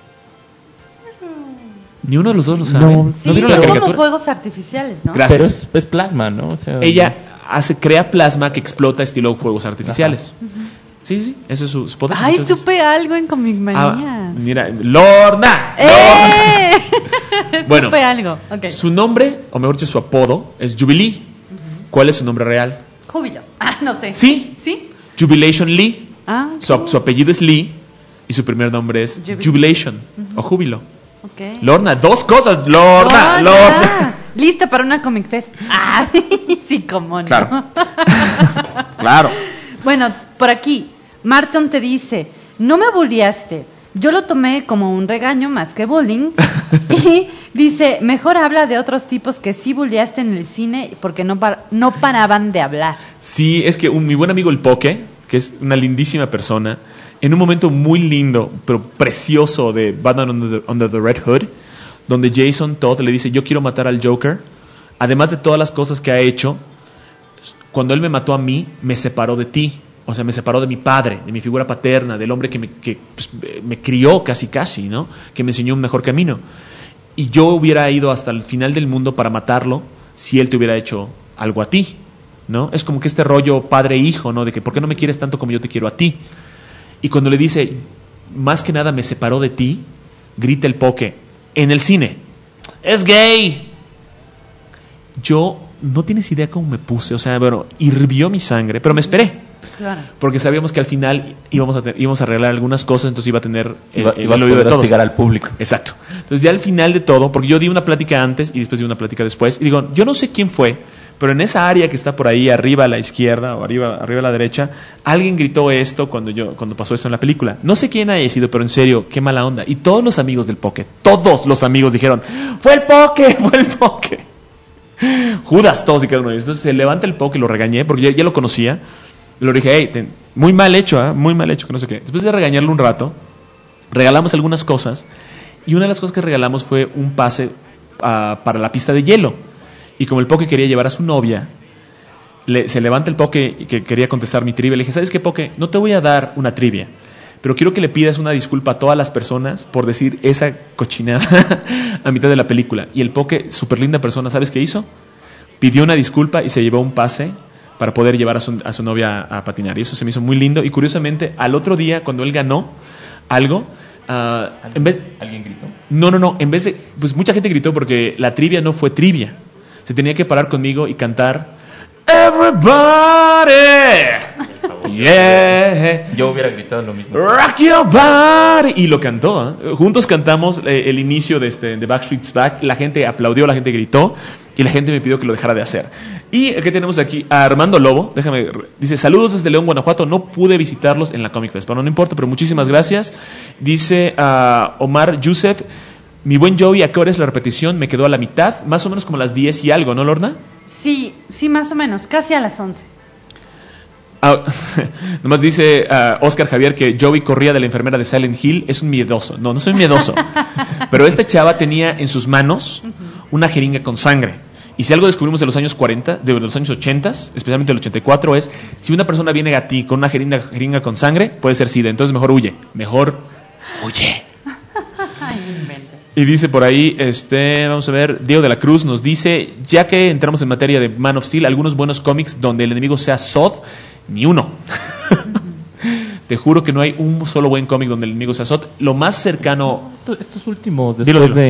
Ni uno de los dos lo sabe. Sí, vieron la son como caricatura? fuegos artificiales, ¿no? Gracias. Pero es plasma, ¿no? O sea, Ella crea plasma que explota estilo fuegos artificiales. Sí, ese es su poder. Ay, Entonces, supe algo en Comic Manía. mira, Lorna. Bueno, Supe algo. Okay. Su nombre, o mejor dicho, su apodo es Jubilee. ¿Cuál es su nombre real? Júbilo. No sé. Sí. ¿Sí? Jubilation Lee. Su Ok. apellido es Lee y su primer nombre es Jubilation o Júbilo. Okay. Lorna, dos cosas. Lorna. Ya. Lista para una Comic Fest. Sí, cómo no. Claro. Claro. Bueno, por aquí, Marton te dice, no me bulleaste. Yo lo tomé como un regaño más que bullying. Y dice, mejor habla de otros tipos que sí bulleaste en el cine porque no paraban de hablar. Sí, es que mi buen amigo el Poke, que es una lindísima persona, en un momento muy lindo, pero precioso de Batman Under the Red Hood, donde Jason Todd le dice, yo quiero matar al Joker, además de todas las cosas que ha hecho, cuando él me mató a mí, me separó de ti. O sea, me separó de mi padre, de mi figura paterna, del hombre que me crió casi, ¿no? Que me enseñó un mejor camino. Y yo hubiera ido hasta el final del mundo para matarlo si él te hubiera hecho algo a ti, ¿no? Es como que este rollo padre-hijo, ¿no? De que ¿por qué no me quieres tanto como yo te quiero a ti? Y cuando le dice, más que nada me separó de ti, grita el Poke en el cine, ¡es gay! Yo no tienes idea cómo me puse, o sea, bueno, hirvió mi sangre, pero me esperé. Claro. Porque sabíamos que al final íbamos a arreglar algunas cosas, entonces iba a tener Iba a oído poder de todos. hostigar al público. Exacto. Entonces ya al final de todo, porque yo di una plática antes y después di una plática después, y digo, yo no sé quién fue, pero en esa área que está por ahí arriba a la izquierda o arriba a la derecha, alguien gritó esto cuando pasó esto en la película. No sé quién haya sido, pero en serio, qué mala onda. Y todos los amigos del Poke, todos los amigos dijeron, ¡fue el Poke! ¡Fue el Poke! Judas, todos y cada uno de ellos. Entonces se levanta el Poke, lo regañé porque ya lo conocía. Le dije, hey, muy mal hecho, muy mal hecho, que no sé qué. Después de regañarlo un rato, regalamos algunas cosas. Y una de las cosas que regalamos fue un pase para la pista de hielo. Y como el Poke quería llevar a su novia, se levanta el Poke y que quería contestar mi trivia. Le dije, ¿sabes qué, Poke? No te voy a dar una trivia, pero quiero que le pidas una disculpa a todas las personas por decir esa cochinada a mitad de la película. Y el Poke, súper linda persona, ¿sabes qué hizo? Pidió una disculpa y se llevó un pase para poder llevar a su novia a patinar. Y eso se me hizo muy lindo. Y curiosamente, al otro día, cuando él ganó algo, ¿Alguien gritó? No. En vez de, pues mucha gente gritó porque la trivia no fue trivia. Se tenía que parar conmigo y cantar Everybody, yeah, Yo hubiera gritado lo mismo. rock your body. Y lo cantó, ¿eh? Juntos cantamos el inicio de Backstreet's Back. La gente aplaudió, la gente gritó y la gente me pidió que lo dejara de hacer. Y ¿qué tenemos aquí? A Armando Lobo, dice, saludos desde León, Guanajuato. No pude visitarlos en la Comic Fest, pero no importa, pero muchísimas gracias. Dice Omar Yusef, mi buen Joey, ¿a qué hora es la repetición? Me quedó a la mitad, más o menos como a las 10 y algo, ¿no, Lorna? Sí, más o menos, casi a las 11. Nomás dice Oscar Javier que Joey corría de la enfermera de Silent Hill. Es un miedoso. No soy miedoso. Pero esta chava tenía en sus manos una jeringa con sangre. Y si algo descubrimos de los años 40, de los años 80, especialmente el 84, es si una persona viene a ti con una jeringa con sangre, puede ser SIDA. Entonces mejor huye. Y dice por ahí, vamos a ver, Diego de la Cruz nos dice, ya que entramos en materia de Man of Steel, algunos buenos cómics donde el enemigo sea Zod, ni uno. Te juro que no hay un solo buen cómic donde el enemigo sea Zod. Lo más cercano... Estos últimos, Dilo. después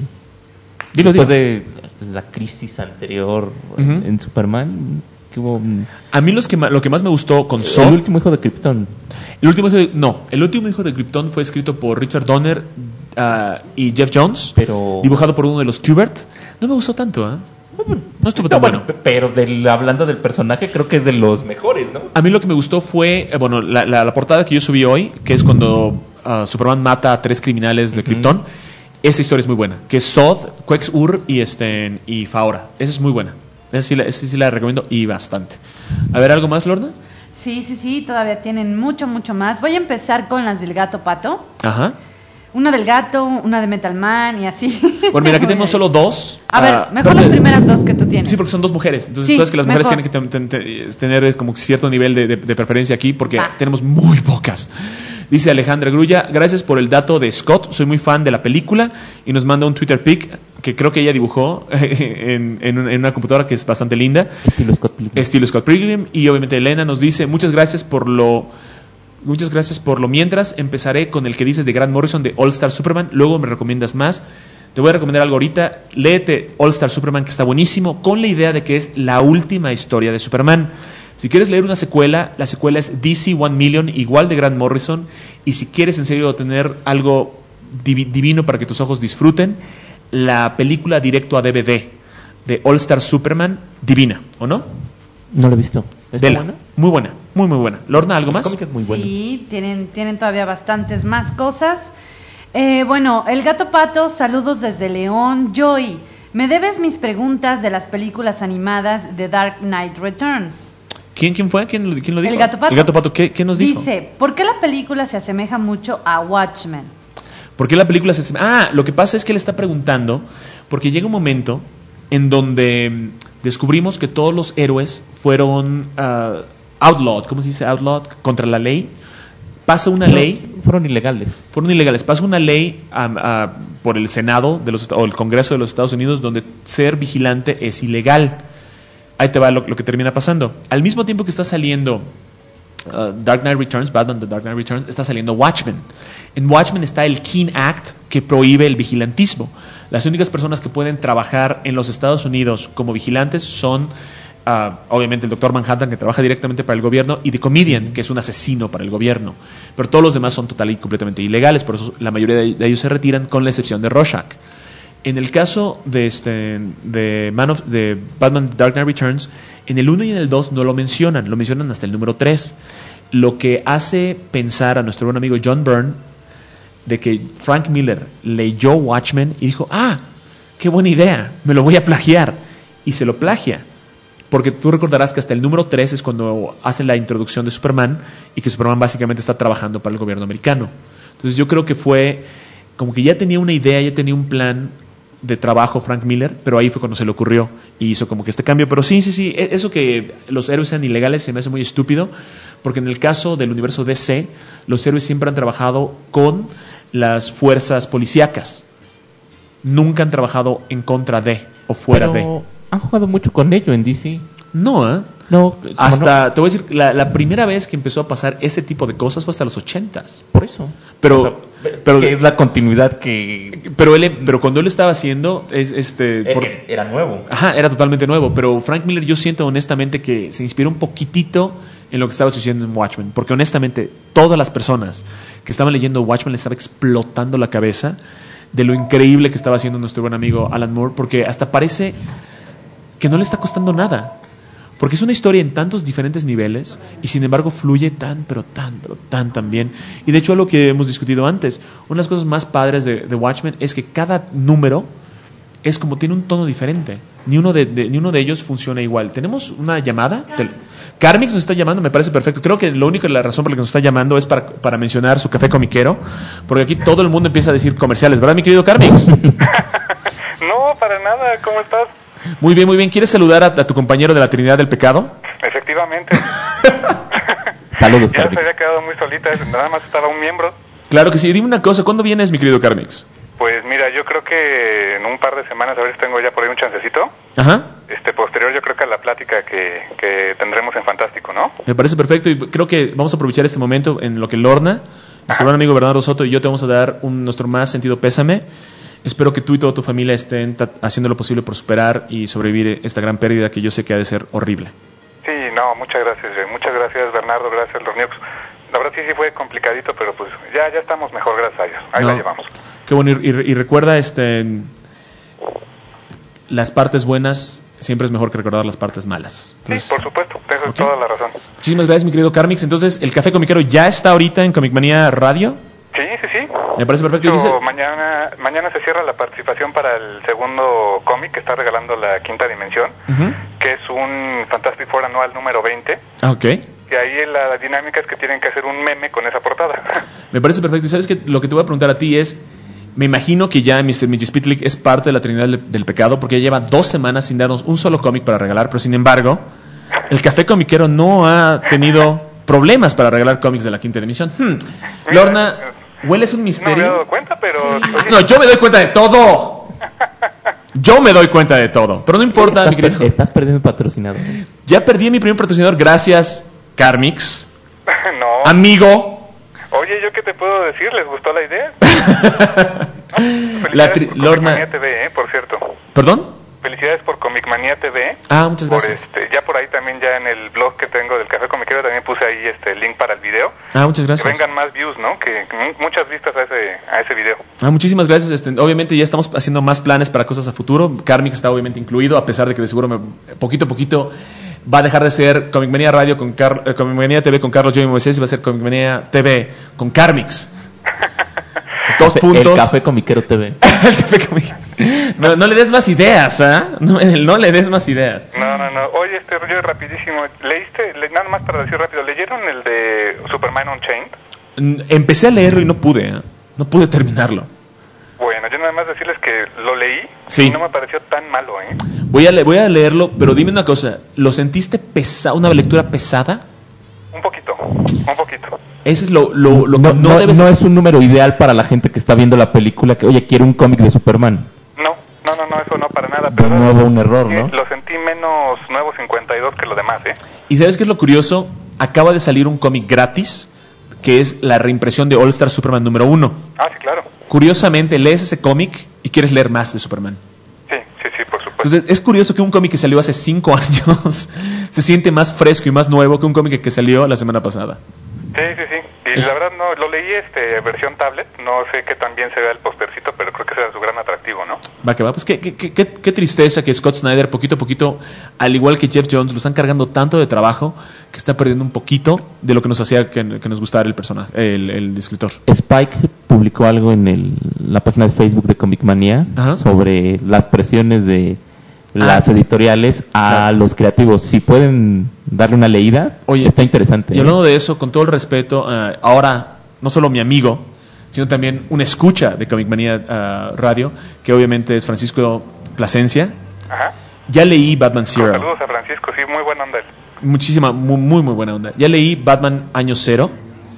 de la crisis anterior en Superman, que hubo... A mí lo que más me gustó con El Zod... último hijo de Krypton. El último hijo de Krypton fue escrito por Richard Donner y Jeff Jones, Pero... dibujado por uno de los Kubert. No me gustó tanto, ¿eh? No estuvo tan bueno. Pero hablando del personaje, creo que es de los mejores, ¿no? A mí lo que me gustó fue, la portada que yo subí hoy, que es cuando Superman mata a 3 criminales de Krypton. Esa historia es muy buena, que es Zod, Quetzur y Faora. Esa es muy buena. Esa sí la recomiendo y bastante. A ver, ¿algo más, Lorna? Sí, todavía tienen mucho más. Voy a empezar con las del Gato Pato. Ajá. Una del gato, una de Metal Man y así. Bueno, mira, aquí tenemos solo 2. A ver, mejor las primeras 2 que tú tienes. Sí, porque son 2 mujeres. Entonces, Sí, tú sabes que las mujeres mejor. tienen que tener como cierto nivel de preferencia aquí, porque Va. tenemos muy pocas. Dice Alejandra Grulla, gracias por el dato de Scott. Soy muy fan de la película. Y nos manda un Twitter pic que creo que ella dibujó en una computadora que es bastante linda. Estilo Scott Pilgrim. Y obviamente Elena nos dice, muchas gracias por lo mientras. Empezaré con el que dices de Grant Morrison de All Star Superman. Luego me recomiendas más. Te voy a recomendar algo ahorita. Léete All Star Superman, que está buenísimo, con la idea de que es la última historia de Superman. Si quieres leer una secuela, la secuela es DC 1 Million, igual de Grant Morrison. Y si quieres en serio tener algo divino para que tus ojos disfruten, la película directo a DVD de All Star Superman, divina, ¿o no? No lo he visto. ¿Está Vela. buena? Muy buena, muy buena. Lorna, ¿algo más? El cómic es muy bueno. Sí, tienen todavía bastantes más cosas. Bueno, el Gato Pato, saludos desde León. Joy, me debes mis preguntas de las películas animadas de Dark Knight Returns. ¿Quién fue? ¿Quién lo dijo? El Gato Pato. El Gato Pato, ¿qué nos dijo? Dice, ¿por qué la película se asemeja mucho a Watchmen? ¿Por qué la película se... lo que pasa es que él está preguntando porque llega un momento en donde descubrimos que todos los héroes fueron outlawed. ¿Cómo se dice outlawed? Contra la ley. Pasa una ley... Fueron ilegales. Pasa una ley por el Senado o el Congreso de los Estados Unidos donde ser vigilante es ilegal. Ahí te va lo que termina pasando. Al mismo tiempo que está saliendo Dark Knight Returns, Batman The Dark Knight Returns, está saliendo Watchmen. En Watchmen está el Keene Act que prohíbe el vigilantismo. Las únicas personas que pueden trabajar en los Estados Unidos como vigilantes son obviamente el Doctor Manhattan, que trabaja directamente para el gobierno, y The Comedian, que es un asesino para el gobierno. Pero todos los demás son total y completamente ilegales, por eso la mayoría de ellos se retiran, con la excepción de Rorschach. En el caso de Batman Dark Knight Returns, en el 1 y en el 2 no lo mencionan hasta el número 3. Lo que hace pensar a nuestro buen amigo John Byrne de que Frank Miller leyó Watchmen y dijo, qué buena idea, me lo voy a plagiar. Y se lo plagia. Porque tú recordarás que hasta el número 3 es cuando hacen la introducción de Superman y que Superman básicamente está trabajando para el gobierno americano. Entonces yo creo que fue como que ya tenía una idea, ya tenía un plan de trabajo Frank Miller, pero ahí fue cuando se le ocurrió y hizo como que este cambio. Pero sí, eso que los héroes sean ilegales se me hace muy estúpido, porque en el caso del universo DC, los héroes siempre han trabajado con las fuerzas policíacas. Nunca han trabajado en contra de o fuera de. Han jugado mucho con ello en DC. No, No, hasta, te voy a decir, la primera vez que empezó a pasar ese tipo de cosas fue hasta los 80s. Por eso. Pero que es la continuidad que... Pero cuando él estaba haciendo... Era nuevo. Ajá, era totalmente nuevo. Pero Frank Miller, yo siento honestamente que se inspiró un poquitito en lo que estaba sucediendo en Watchmen. Porque honestamente, todas las personas que estaban leyendo Watchmen les estaba explotando la cabeza de lo increíble que estaba haciendo nuestro buen amigo Alan Moore. Porque hasta parece que no le está costando nada. Porque es una historia en tantos diferentes niveles y sin embargo fluye tan bien. Y de hecho, algo que hemos discutido antes, una de las cosas más padres de Watchmen es que cada número es como tiene un tono diferente. Ni uno de ellos funciona igual. ¿Tenemos una llamada? Carmix nos está llamando, me parece perfecto. Creo que la razón por la que nos está llamando es para mencionar su café comiquero, porque aquí todo el mundo empieza a decir comerciales, ¿verdad, mi querido Carmix? No, para nada, ¿cómo estás? Muy bien. ¿Quieres saludar a tu compañero de la Trinidad del Pecado? Efectivamente. Saludos, Ya Carmix. se había quedado muy solita, nada más estaba un miembro. Claro que sí. Dime una cosa, ¿cuándo vienes, mi querido Carmix? Pues mira, yo creo que en un par de semanas, a ver si tengo ya por ahí un chancecito. Ajá. Posterior yo creo que a la plática que tendremos en Fantástico, ¿no? Me parece perfecto y creo que vamos a aprovechar este momento en lo que Lorna, nuestro buen amigo Bernardo Soto y yo te vamos a dar nuestro más sentido pésame. Espero que tú y toda tu familia estén haciendo lo posible por superar y sobrevivir esta gran pérdida que yo sé que ha de ser horrible. Sí, no, muchas gracias Bernardo, gracias Lorniox. La verdad sí fue complicadito, pero pues ya estamos mejor, gracias a Dios. Ahí la llevamos. Qué bueno, y recuerda las partes buenas siempre es mejor que recordar las partes malas. Entonces, sí, por supuesto, tienes toda la razón. Muchísimas gracias, mi querido Carmix. Entonces, ¿el Café Comiquero ya está ahorita en Comic Manía Radio? Sí. Me parece perfecto. Mañana se cierra la participación para el segundo cómic que está regalando la Quinta Dimensión, que es un Fantastic Four anual número 20. Ok. Y ahí la dinámica es que tienen que hacer un meme con esa portada. Me parece perfecto. Y sabes que lo que te voy a preguntar a ti es, me imagino que ya Mr. Midgespitlik es parte de la Trinidad del Pecado porque ya lleva 2 semanas sin darnos un solo cómic para regalar, pero sin embargo, el Café Comiquero no ha tenido problemas para regalar cómics de la Quinta Dimensión. Lorna, ¿hueles un misterio? No me he dado cuenta, pero... Sí. No, yo me doy cuenta de todo. Yo me doy cuenta de todo. Pero no importa, mi querido. Estás perdiendo patrocinadores. Ya perdí mi primer patrocinador. Gracias, Carmix. No. Amigo. Oye, ¿yo qué te puedo decir? ¿Les gustó la idea? Felicidades por Lorna... Comicmanía TV, por cierto. ¿Perdón? Felicidades por Comicmanía TV. Muchas gracias. Ya por ahí también, ya en el blog que tengo del Café Comiquero, también puse ahí el link para el video. Muchas gracias. Que vengan más views, ¿no? Que muchas vistas a ese video. Muchísimas gracias. Obviamente ya estamos haciendo más planes para cosas a futuro. Carmix está obviamente incluido, a pesar de que de seguro poquito a poquito va a dejar de ser Comic Manía Radio con Comic Manía TV con Carlos Joey Moisés y va a ser Comic Manía TV con Carmix. 2 puntos. El Café Comiquero TV. El Café Comiquero. No le des más ideas, No le des más ideas. No. Oye, rollo rapidísimo. ¿Leíste? Nada más para decir rápido. ¿Leyeron el de Superman Unchained? Empecé a leerlo y no pude. No pude terminarlo. Bueno, yo nada más decirles que lo leí y no me pareció tan malo, Voy a leerlo, pero dime una cosa. ¿Lo sentiste pesado, una lectura pesada? Un poquito. Ese es lo que no es un número ideal para la gente que está viendo la película que, oye, quiere un cómic de Superman. No, eso no para nada. Pero de nuevo un error, ¿no? Lo sentí menos nuevo 52 que lo demás, ¿Y sabes qué es lo curioso? Acaba de salir un cómic gratis, que es la reimpresión de All Star Superman número 1. Sí, claro. Curiosamente, lees ese cómic y quieres leer más de Superman. Sí, por supuesto. Entonces, es curioso que un cómic que salió hace 5 años se siente más fresco y más nuevo que un cómic que salió la semana pasada. Sí. Y la verdad no lo leí versión tablet, no sé qué tan bien se vea el postercito, pero creo que ese era su gran atractivo, ¿no? Va que va, pues qué tristeza que Scott Snyder poquito a poquito, al igual que Jeff Jones, lo están cargando tanto de trabajo que está perdiendo un poquito de lo que nos hacía que nos gustara el personaje, el escritor. Spike publicó algo en la página de Facebook de Comic Manía sobre las presiones de las editoriales a los creativos. Si pueden darle una leída, está interesante. Y hablando de eso, con todo el respeto, ahora no solo mi amigo, sino también una escucha de Comic Manía Radio, que obviamente es Francisco Plasencia. Ajá. Ya leí Batman Zero. Saludos a Francisco, sí, muy buena onda. Muy buena onda. Ya leí Batman Año Cero.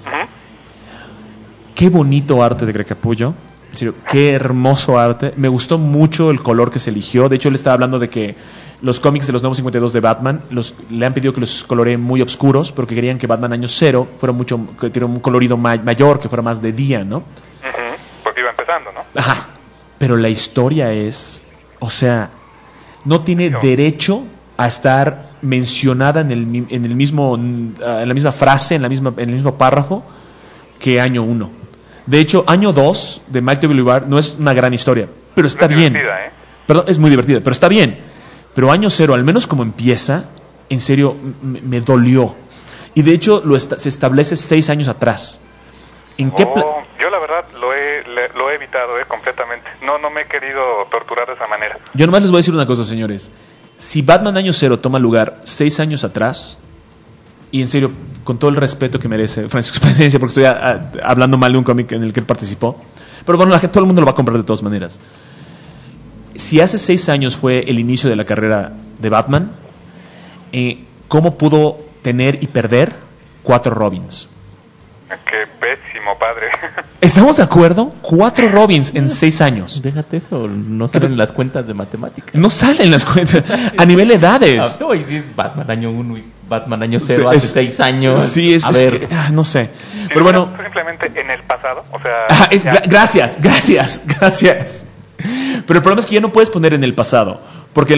Qué bonito arte de Greg Capullo. En serio, qué hermoso arte. Me gustó mucho el color que se eligió. De hecho, él estaba hablando de que los cómics de los nuevos 52 de Batman le han pedido que los coloree muy oscuros, porque querían que Batman Año Cero que tuviera un colorido mayor, que fuera más de día, ¿no? Porque iba empezando, ¿no? Ajá. Pero la historia es, o sea, no tiene derecho a estar mencionada en la misma frase, en el mismo párrafo que Año 1. De hecho, Año 2 de Mike W. Barr no es una gran historia, pero está bien. Perdón, es muy divertida, pero está bien. Pero Año 0, al menos como empieza, en serio, me dolió. Y de hecho, se establece 6 años atrás. Yo la verdad lo he evitado completamente. No me he querido torturar de esa manera. Yo nomás les voy a decir una cosa, señores. Si Batman Año 0 toma lugar 6 años atrás, y en serio, con todo el respeto que merece Francisco Plasencia, porque estoy hablando mal de un cómic en el que él participó, pero bueno, todo el mundo lo va a comprar de todas maneras. Si hace 6 años fue el inicio de la carrera de Batman, ¿cómo pudo tener y perder 4 Robins? Qué pésimo, padre. ¿Estamos de acuerdo? 4 Robins en 6 años. Déjate eso, no salen las cuentas de matemáticas. No salen las cuentas a nivel de edades. No, y es Batman Año 1 y Batman Año 0 hace 6 años. Sí, no sé. Sí, pero bueno, simplemente en el pasado, o sea... Gracias. Pero el problema es que ya no puedes poner en el pasado, porque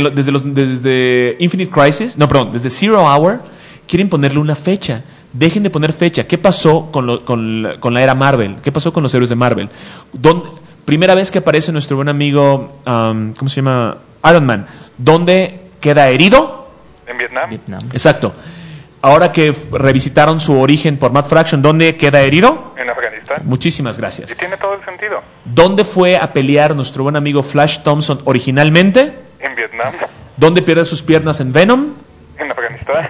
desde Infinite Crisis, desde Zero Hour, quieren ponerle una fecha. Dejen de poner fecha. ¿Qué pasó con la era Marvel? ¿Qué pasó con los héroes de Marvel? Primera vez que aparece nuestro buen amigo, ¿cómo se llama? Iron Man. ¿Dónde queda herido? En Vietnam. Exacto. Ahora que revisitaron su origen por Matt Fraction, ¿dónde queda herido? En Afganistán. Muchísimas gracias. Y tiene todo el sentido. ¿Dónde fue a pelear nuestro buen amigo Flash Thompson originalmente? En Vietnam. ¿Dónde pierde sus piernas en Venom? En Afganistán.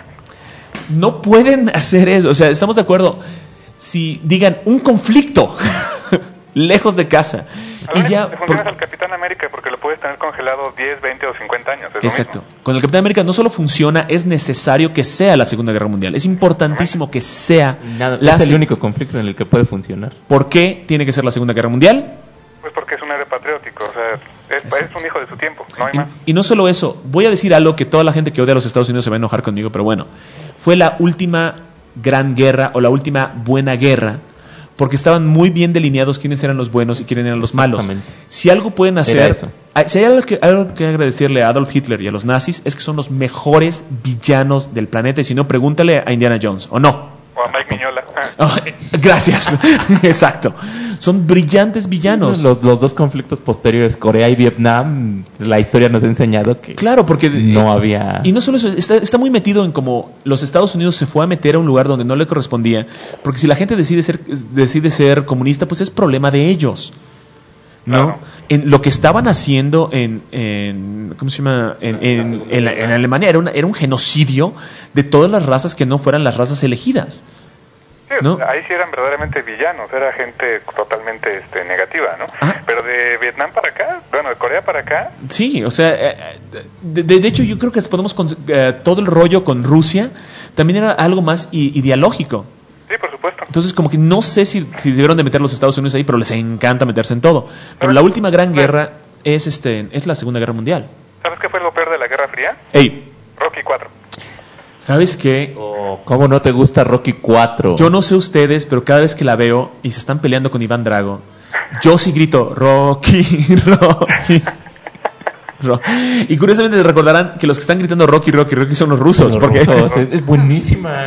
No pueden hacer eso. O sea, estamos de acuerdo. Si digan un conflicto lejos de casa. Y ya funcionas al Capitán América porque lo puedes tener congelado 10, 20 o 50 años. Exacto. Con el Capitán América no solo funciona, es necesario que sea la Segunda Guerra Mundial. Es importantísimo que sea. Es el único conflicto en el que puede funcionar. ¿Por qué tiene que ser la Segunda Guerra Mundial? Pues porque es un héroe patriótico. O sea, es un hijo de su tiempo. No hay más. Y no solo eso. Voy a decir algo que toda la gente que odia a los Estados Unidos se va a enojar conmigo, pero bueno. Fue la última gran guerra o la última buena guerra, porque estaban muy bien delineados quiénes eran los buenos y quiénes eran los malos. Si algo pueden hacer, si hay algo que agradecerle a Adolf Hitler y a los nazis, es que son los mejores villanos del planeta. Y si no, pregúntale a Indiana Jones, ¿o no? O a Mike Mignola. Gracias. Exacto. Son brillantes villanos. Los dos conflictos posteriores, Corea y Vietnam, la historia nos ha enseñado que claro, porque no había... Y no solo eso, está muy metido en cómo los Estados Unidos se fue a meter a un lugar donde no le correspondía, porque si la gente decide ser comunista, pues es problema de ellos, ¿no? Claro. En lo que estaban haciendo en ¿cómo se llama? En Alemania era un genocidio de todas las razas que no fueran las razas elegidas. ¿No? Ahí sí eran verdaderamente villanos, era gente totalmente negativa, ¿no? Pero de Vietnam para acá, bueno, de Corea para acá... Sí, o sea, de hecho yo creo que podemos todo el rollo con Rusia también era algo más ideológico. Sí, por supuesto. Entonces como que no sé si debieron de meter los Estados Unidos ahí, pero les encanta meterse en todo. Pero la última gran guerra es la Segunda Guerra Mundial. ¿Sabes qué fue lo peor de la Guerra Fría? Rocky 4. ¿Sabes qué? ¿Cómo no te gusta Rocky 4? Yo no sé ustedes, pero cada vez que la veo y se están peleando con Iván Drago, yo sí grito, Rocky, Rocky. Y curiosamente recordarán que los que están gritando Rocky son los rusos. Es buenísima.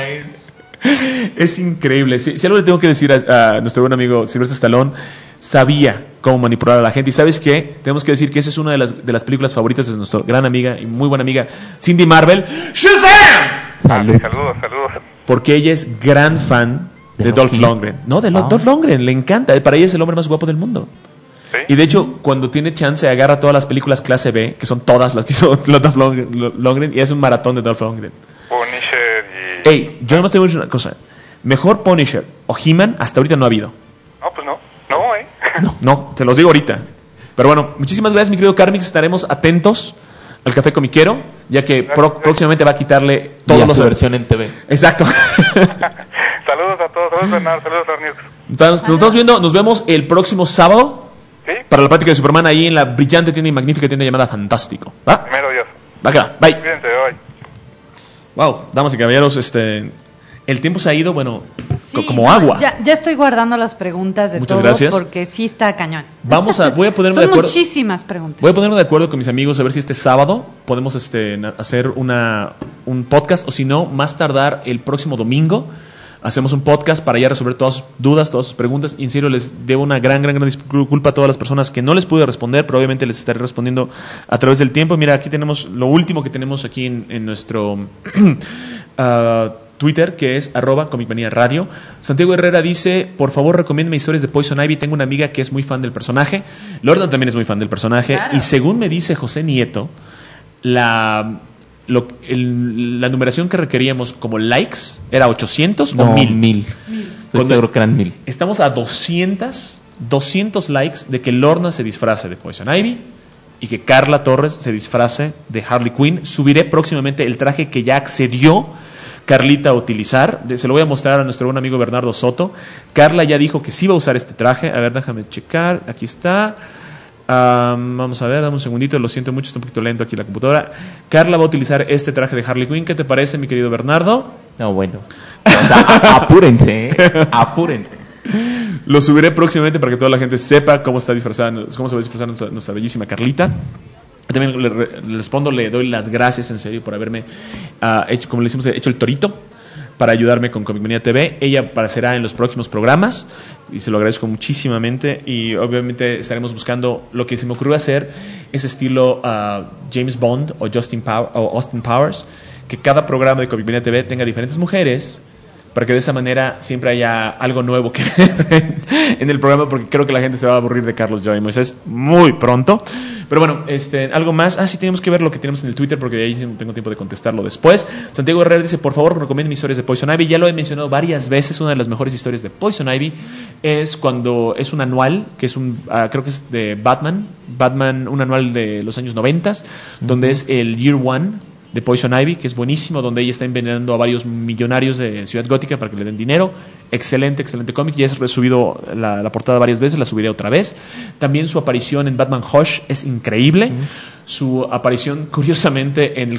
Es increíble. Si algo le tengo que decir a nuestro buen amigo Sylvester Stallone, sabía cómo manipular a la gente. Y ¿sabes qué? Tenemos que decir que esa es una de las películas favoritas de nuestra gran amiga y muy buena amiga Cindy Marvel. ¡Shazam! Saludos. Porque ella es gran fan de Dolph Lundgren. No, de Dolph Lundgren, le encanta. Para ella es el hombre más guapo del mundo. ¿Sí? Y de hecho, cuando tiene chance, agarra todas las películas clase B, que son todas las que hizo Dolph Lundgren, y hace un maratón de Dolph Lundgren. Punisher y... Ey, yo nomás te voy a decir una cosa. Mejor Punisher o He-Man hasta ahorita no ha habido. No, pues no. No, te los digo ahorita. Pero bueno, muchísimas gracias, mi querido Carmix. Estaremos atentos al Café Comiquero, ya que próximamente va a quitarle todos los... versión en TV. Exacto. Saludos a todos. Saludos, Bernardo. Saludos, Arnildo. Nos estamos viendo. Nos vemos el próximo sábado. ¿Sí? Para la plática de Superman ahí en la brillante tienda y magnífica tienda llamada Fantástico. ¿Va? Primero Dios. Va que va. Bye. Cuídense, bye. Wow, damas y caballeros, el tiempo se ha ido, bueno, Sí, como agua. Ya estoy guardando las preguntas de Muchas todos gracias. porque sí está cañón. Voy a ponerme Son de acuerdo. muchísimas preguntas. Voy a ponerme de acuerdo con mis amigos a ver si este sábado podemos hacer un podcast, o si no, más tardar el próximo domingo. Hacemos un podcast para ya resolver todas sus dudas, todas sus preguntas. Y en serio, les debo una gran disculpa a todas las personas que no les pude responder, pero obviamente les estaré respondiendo a través del tiempo. Mira, aquí tenemos lo último que tenemos aquí en nuestro Twitter, que es @comicmaniaradio. Santiago Herrera dice: por favor, recomiéndeme historias de Poison Ivy. Tengo una amiga que es muy fan del personaje. Lordan también es muy fan del personaje. Claro. Y según me dice José Nieto, la numeración que requeríamos como likes era 800 o 1000. Estoy seguro que eran 1000. Estamos a 200 likes de que Lorna se disfrace de Poison Ivy y que Carla Torres se disfrace de Harley Quinn. Subiré próximamente el traje que ya accedió Carlita a utilizar. Se lo voy a mostrar a nuestro buen amigo Bernardo Soto. Carla ya dijo que sí va a usar este traje. A ver, déjame checar. Aquí está. Vamos a ver, dame un segundito. Lo siento mucho, está un poquito lento aquí la computadora. Carla va a utilizar este traje de Harley Quinn. ¿Qué te parece, mi querido Bernardo? No, bueno. Apúrense, apúrense. Lo subiré próximamente para que toda la gente sepa cómo se va a disfrazar nuestra bellísima Carlita. También le respondo, le doy las gracias en serio por haberme hecho, como le decimos, hecho el torito para ayudarme con Comic Manía TV. Ella aparecerá en los próximos programas y se lo agradezco muchísimamente. Y obviamente estaremos buscando lo que se me ocurrió hacer, es estilo James Bond o Austin Powers, que cada programa de Comic Manía TV tenga diferentes mujeres, para que de esa manera siempre haya algo nuevo que ver en el programa, porque creo que la gente se va a aburrir de Carlos Joy Moisés muy pronto. Pero bueno, algo más. Sí, tenemos que ver lo que tenemos en el Twitter, porque ahí no tengo tiempo de contestarlo después. Santiago Herrera dice: por favor, recomienden mis historias de Poison Ivy. Ya lo he mencionado varias veces. Una de las mejores historias de Poison Ivy es cuando es un anual, que es creo que es de Batman, un anual de los años 90, donde es el Year One de Poison Ivy, que es buenísimo, donde ella está envenenando a varios millonarios de Ciudad Gótica para que le den dinero. Excelente cómic. Ya he resubido la portada varias veces, la subiré otra vez. También su aparición en Batman Hush es increíble. Su aparición, curiosamente, en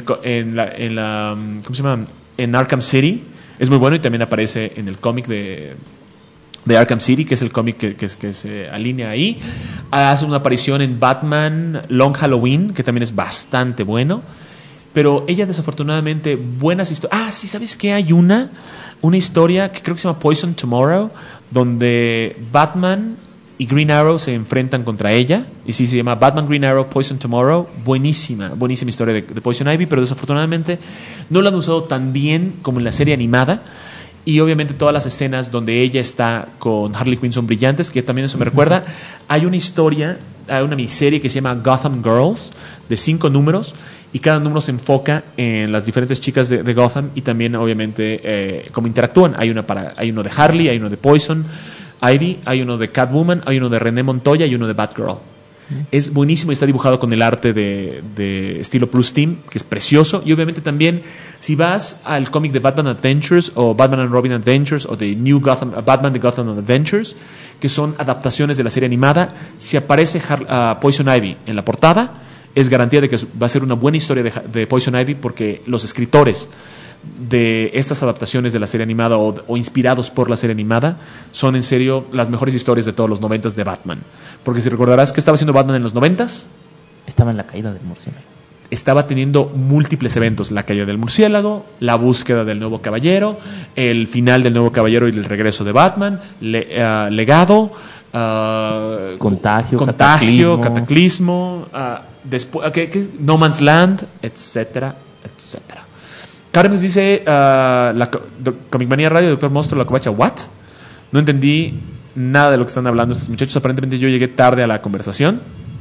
¿cómo se llama? En Arkham City es muy bueno, y también aparece en el cómic de Arkham City, que es el cómic que se alinea ahí. Hace una aparición en Batman Long Halloween, que también es bastante bueno. Pero ella, desafortunadamente, buenas historias. Sí, ¿sabes qué? Hay una historia que creo que se llama Poison Tomorrow, donde Batman y Green Arrow se enfrentan contra ella. Y sí, se llama Batman, Green Arrow, Poison Tomorrow. Buenísima historia de Poison Ivy, pero desafortunadamente no la han usado tan bien como en la serie animada. Y obviamente todas las escenas donde ella está con Harley Quinn son brillantes, que también eso me recuerda. Hay una miniserie que se llama Gotham Girls, de 5 números, y cada número se enfoca en las diferentes chicas de Gotham, y también obviamente cómo interactúan. Hay uno de Harley, hay uno de Poison Ivy, hay uno de Catwoman, hay uno de René Montoya y uno de Batgirl. Es buenísimo y está dibujado con el arte de estilo Plus Team, que es precioso. Y obviamente también, si vas al cómic de Batman Adventures o Batman and Robin Adventures o de Batman The Gotham Adventures, que son adaptaciones de la serie animada, si aparece Poison Ivy en la portada, es garantía de que va a ser una buena historia de Poison Ivy, porque los escritores de estas adaptaciones de la serie animada o inspirados por la serie animada son en serio las mejores historias de todos los 90s de Batman. Porque si recordarás que estaba haciendo Batman en los 90s, Estaba en la caída del murciélago. Estaba teniendo múltiples eventos: la caída del murciélago, la búsqueda del nuevo caballero, el final del nuevo caballero y el regreso de Batman, legado, contagio, cataclismo, después, No Man's Land, etcétera, etcétera. Carmen dice, Comic Manía Radio, Doctor Monstruo, la covacha, ¿what? No entendí nada de lo que están hablando estos muchachos. Aparentemente yo llegué tarde a la conversación.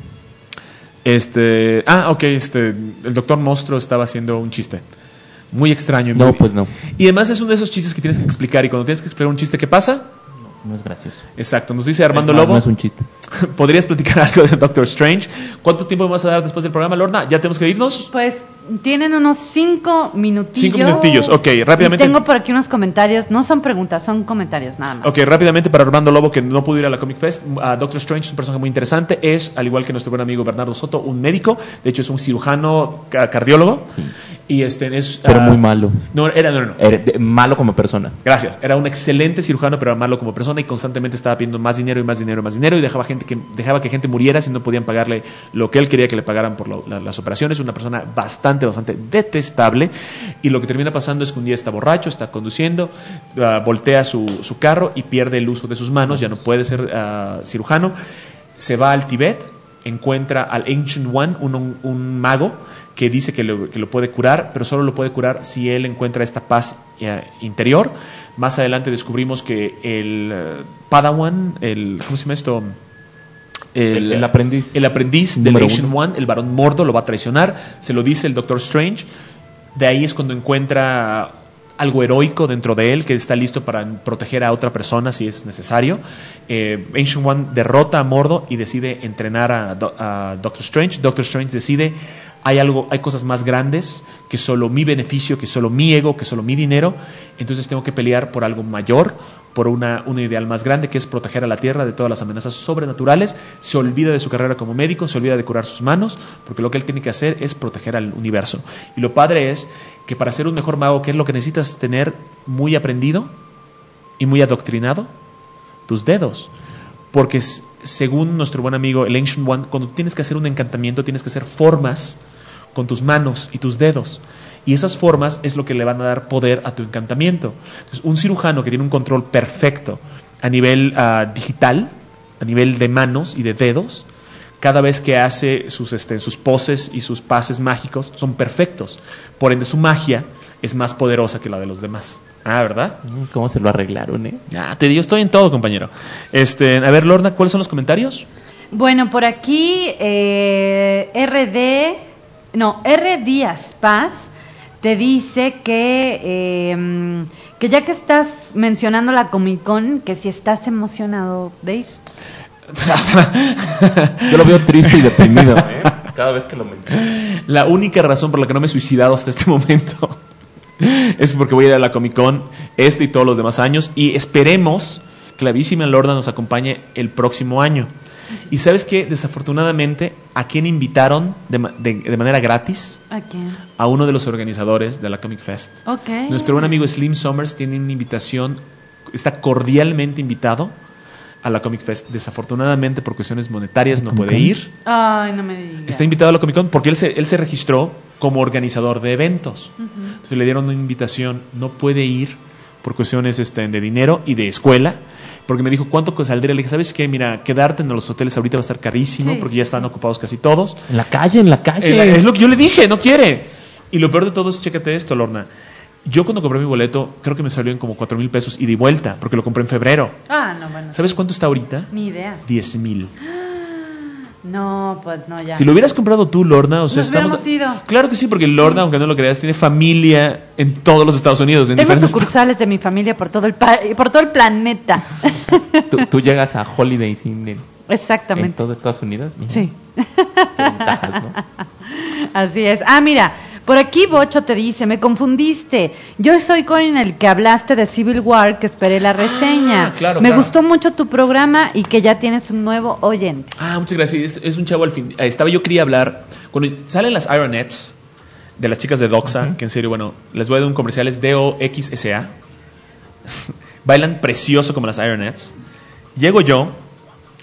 El Doctor Monstruo estaba haciendo un chiste muy extraño. Pues no. Y además es uno de esos chistes que tienes que explicar. Y cuando tienes que explicar un chiste, ¿qué pasa? No es gracioso. Exacto. Nos dice Armando Lobo. No es un chiste. ¿Podrías platicar algo de Doctor Strange? ¿Cuánto tiempo vamos a dar después del programa, Lorna? ¿Ya tenemos que irnos? Pues tienen unos 5 minutillos. 5 minutillos, ok, rápidamente. Y tengo por aquí unos comentarios, no son preguntas, son comentarios nada más. Ok, rápidamente para Armando Lobo, que no pudo ir a la Comic Fest. Doctor Strange es un personaje muy interesante. Es, al igual que nuestro buen amigo Bernardo Soto, un médico. De hecho, es un cirujano cardiólogo. Sí. Y pero muy malo. No. Era malo como persona. Gracias. Era un excelente cirujano, pero era malo como persona y constantemente estaba pidiendo más dinero y más dinero y más dinero y dejaba que gente muriera si no podían pagarle lo que él quería que le pagaran por las operaciones. Una persona bastante detestable. Y lo que termina pasando es que un día está borracho, está conduciendo, voltea su carro y pierde el uso de sus manos. Ya no puede ser cirujano. Se va al Tíbet, encuentra al Ancient One, un mago que dice que lo puede curar, pero solo lo puede curar si él encuentra esta paz interior. Más adelante descubrimos que el Padawan, ¿cómo se llama esto? El aprendiz. El aprendiz del Ancient One, el Barón Mordo, lo va a traicionar. Se lo dice el Doctor Strange. De ahí es cuando encuentra algo heroico dentro de él, que está listo para proteger a otra persona si es necesario. Ancient One derrota a Mordo y decide entrenar a Doctor Strange. Doctor Strange decide: hay cosas más grandes que solo mi beneficio, que solo mi ego, que solo mi dinero. Entonces tengo que pelear por algo mayor, por un ideal más grande, que es proteger a la Tierra de todas las amenazas sobrenaturales. Se olvida de su carrera como médico, se olvida de curar sus manos, porque lo que él tiene que hacer es proteger al universo. Y lo padre es que para ser un mejor mago, ¿qué es lo que necesitas tener muy aprendido y muy adoctrinado? Tus dedos. Porque según nuestro buen amigo el Ancient One, cuando tienes que hacer un encantamiento, tienes que hacer formas con tus manos y tus dedos. Y esas formas es lo que le van a dar poder a tu encantamiento. Entonces, un cirujano que tiene un control perfecto a nivel digital, a nivel de manos y de dedos, cada vez que hace sus poses y sus pases mágicos son perfectos. Por ende, su magia es más poderosa que la de los demás. ¿Verdad? ¿Cómo se lo arreglaron, te digo, estoy en todo, compañero. A ver, Lorna, ¿cuáles son los comentarios? Bueno, por aquí R. Díaz Paz te dice que ya que estás mencionando la Comic Con, que si estás emocionado de ir. Yo lo veo triste y deprimido cada vez que lo menciono. La única razón por la que no me he suicidado hasta este momento es porque voy a ir a la Comic Con y todos los demás años, y esperemos que la bellísima Lorna nos acompañe el próximo año. Y ¿sabes qué? Desafortunadamente, ¿a quién invitaron de manera gratis? ¿A quién? A uno de los organizadores de la Comic Fest. Okay. Nuestro buen amigo Slim Summers tiene una invitación, está cordialmente invitado a la Comic Fest. Desafortunadamente, por cuestiones monetarias, no puede ir. Ay, no me digas. Está invitado a la Comic Con porque él se registró como organizador de eventos. Entonces le dieron una invitación. No puede ir por cuestiones de dinero y de escuela. Porque me dijo, ¿cuánto saldría? Le dije, ¿sabes qué? Mira, quedarte en los hoteles ahorita va a estar carísimo, porque ya están ocupados casi todos. En la calle. Es lo que yo le dije, no quiere. Y lo peor de todo es, chécate esto, Lorna. Yo cuando compré mi boleto, creo que me salió en como 4,000 pesos ida y vuelta, porque lo compré en febrero. No, bueno. ¿Sabes cuánto está ahorita? Ni idea. 10,000. No, pues no, ya. Si lo hubieras comprado tú, Lorna, o sea, hubiéramos ido. Claro que sí, porque Lorna, aunque no lo creas, tiene familia en todos los Estados Unidos. Tengo sucursales de mi familia por todo el planeta. ¿Tú llegas a Holiday Inn exactamente en todo Estados Unidos? Mira. Sí. Qué ventajas, ¿no? Así es. Mira, por aquí Bocho te dice, me confundiste. Yo soy con el que hablaste de Civil War, que esperé la reseña. Me gustó mucho tu programa y que ya tienes un nuevo oyente. Muchas gracias. Es un chavo al fin. Yo quería hablar. Cuando salen las Ironettes de las chicas de Doxa, que en serio, bueno, les voy a dar un comercial, es DOXSA. Bailan precioso como las Ironettes. Llego yo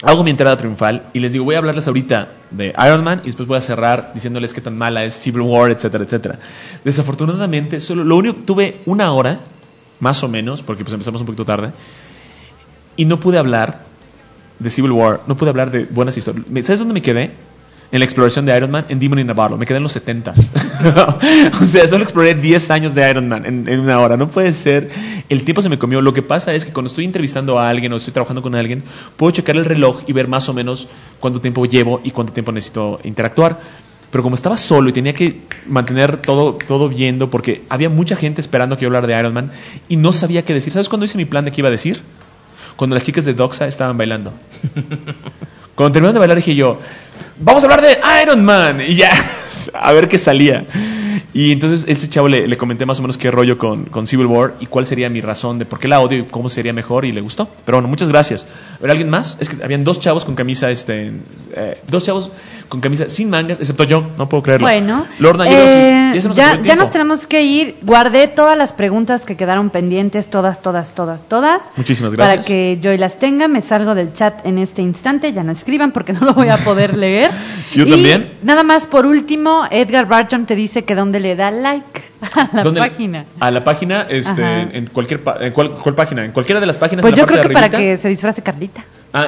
hago mi entrada triunfal y les digo, voy a hablarles ahorita de Iron Man y después voy a cerrar diciéndoles qué tan mala es Civil War, etcétera, etcétera. Desafortunadamente, lo único que tuve 1 hora, más o menos, porque pues empezamos un poquito tarde, y no pude hablar de Civil War, no pude hablar de buenas historias. ¿Sabes dónde me quedé? En la exploración de Iron Man, en Demon in a Bottle. Me quedé en los 70s. O sea, solo exploré 10 años de Iron Man en 1 hora. No puede ser. El tiempo se me comió. Lo que pasa es que cuando estoy entrevistando a alguien o estoy trabajando con alguien, puedo checar el reloj y ver más o menos cuánto tiempo llevo y cuánto tiempo necesito interactuar. Pero como estaba solo y tenía que mantener todo viendo, porque había mucha gente esperando que yo hablara de Iron Man y no sabía qué decir. ¿Sabes cuándo hice mi plan de qué iba a decir? Cuando las chicas de Doxa estaban bailando. Cuando terminaron de bailar dije yo, vamos a hablar de Iron Man. Y ya, a ver qué salía. Y entonces ese chavo le comenté más o menos qué rollo con Civil War y cuál sería mi razón de por qué la odio y cómo sería mejor, y le gustó. Pero bueno, muchas gracias. A ver, ¿alguien más? Es que habían 2 chavos con camisa, 2 chavos con camisa sin mangas, excepto yo, no puedo creerlo. Bueno, Lorna, ya nos tenemos que ir. Guardé todas las preguntas que quedaron pendientes, todas. Muchísimas gracias. Para que Joy las tenga. Me salgo del chat en este instante, ya no escriban porque no lo voy a poder leer. Yo también. Nada más por último, Edgar Barton te dice que dónde le da like a la página. A la página, en cualquier ¿cuál página? En cualquiera de las páginas. Pues en la yo parte creo que de para que se disfrace Carlita.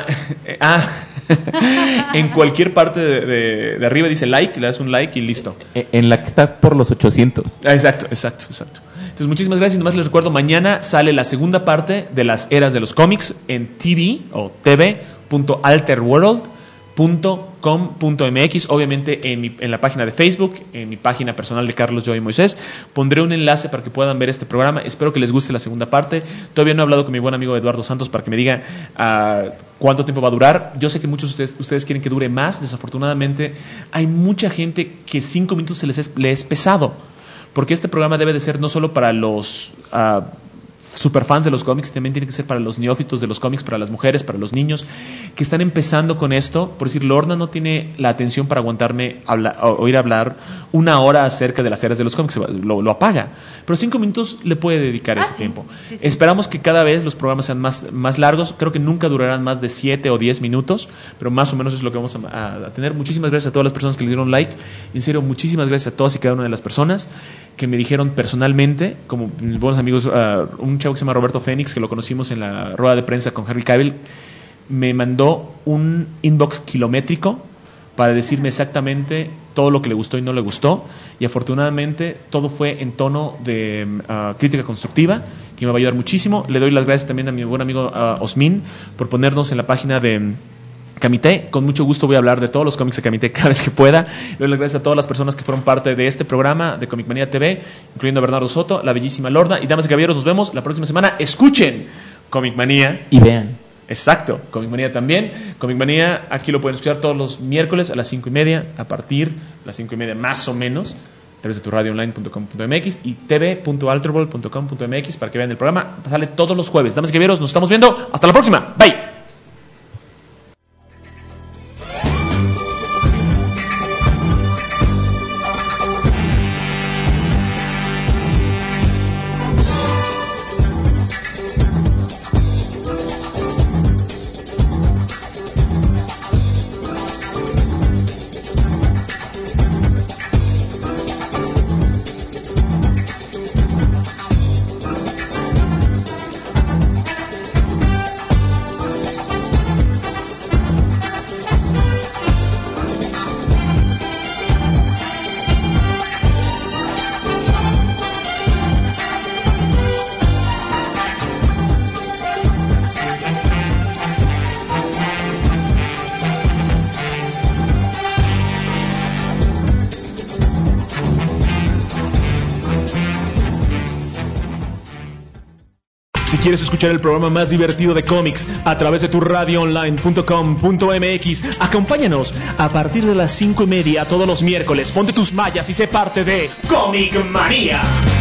En cualquier parte de arriba dice like, le das un like y listo. En la que está por los 800. Exacto. Entonces, muchísimas gracias. Nomás les recuerdo, mañana sale la segunda parte de las eras de los cómics en tv.alterworld.com.mx. Obviamente en la página de Facebook, en mi página personal de Carlos Joy Moisés, pondré un enlace para que puedan ver este programa. Espero que les guste la segunda parte. Todavía no he hablado con mi buen amigo Eduardo Santos para que me diga cuánto tiempo va a durar. Yo sé que muchos de ustedes quieren que dure más. Desafortunadamente hay mucha gente que 5 minutos le es pesado, porque este programa debe de ser no solo para los superfans de los cómics, también tiene que ser para los neófitos de los cómics, para las mujeres, para los niños que están empezando con esto. Por decir, Lorna no tiene la atención para aguantarme oír hablar 1 hora acerca de las eras de los cómics, lo apaga, pero 5 minutos le puede dedicar ese tiempo. Sí. Esperamos que cada vez los programas sean más largos. Creo que nunca durarán más de 7 o 10 minutos, pero más o menos es lo que vamos a tener. Muchísimas gracias a todas las personas que le dieron like. En serio, muchísimas gracias a todas y cada una de las personas que me dijeron personalmente, como mis buenos amigos, un chavo que se llama Roberto Fénix, que lo conocimos en la rueda de prensa con Henry Cavill, me mandó un inbox kilométrico para decirme exactamente todo lo que le gustó y no le gustó, y afortunadamente todo fue en tono de crítica constructiva, que me va a ayudar muchísimo. Le doy las gracias también a mi buen amigo Osmin por ponernos en la página de Camité. Con mucho gusto voy a hablar de todos los cómics de Camité cada vez que pueda. Le doy las gracias a todas las personas que fueron parte de este programa de Comic Manía TV, incluyendo a Bernardo Soto, la bellísima Lorna, y damas y caballeros, nos vemos la próxima semana. Escuchen Comic Manía y vean. Exacto, Comic Manía también. Comic Manía aquí lo pueden escuchar todos los miércoles a las 5:30, a partir de las 5:30 más o menos, a través de turradioonline.com.mx y tv.alterworld.com.mx para que vean el programa. Sale todos los jueves. Damas y caballeros, nos estamos viendo. Hasta la próxima. Bye. Si quieres escuchar el programa más divertido de cómics a través de turradioonline.com.mx, acompáñanos a partir de las 5:30 todos los miércoles. Ponte tus mallas y sé parte de Comic Manía.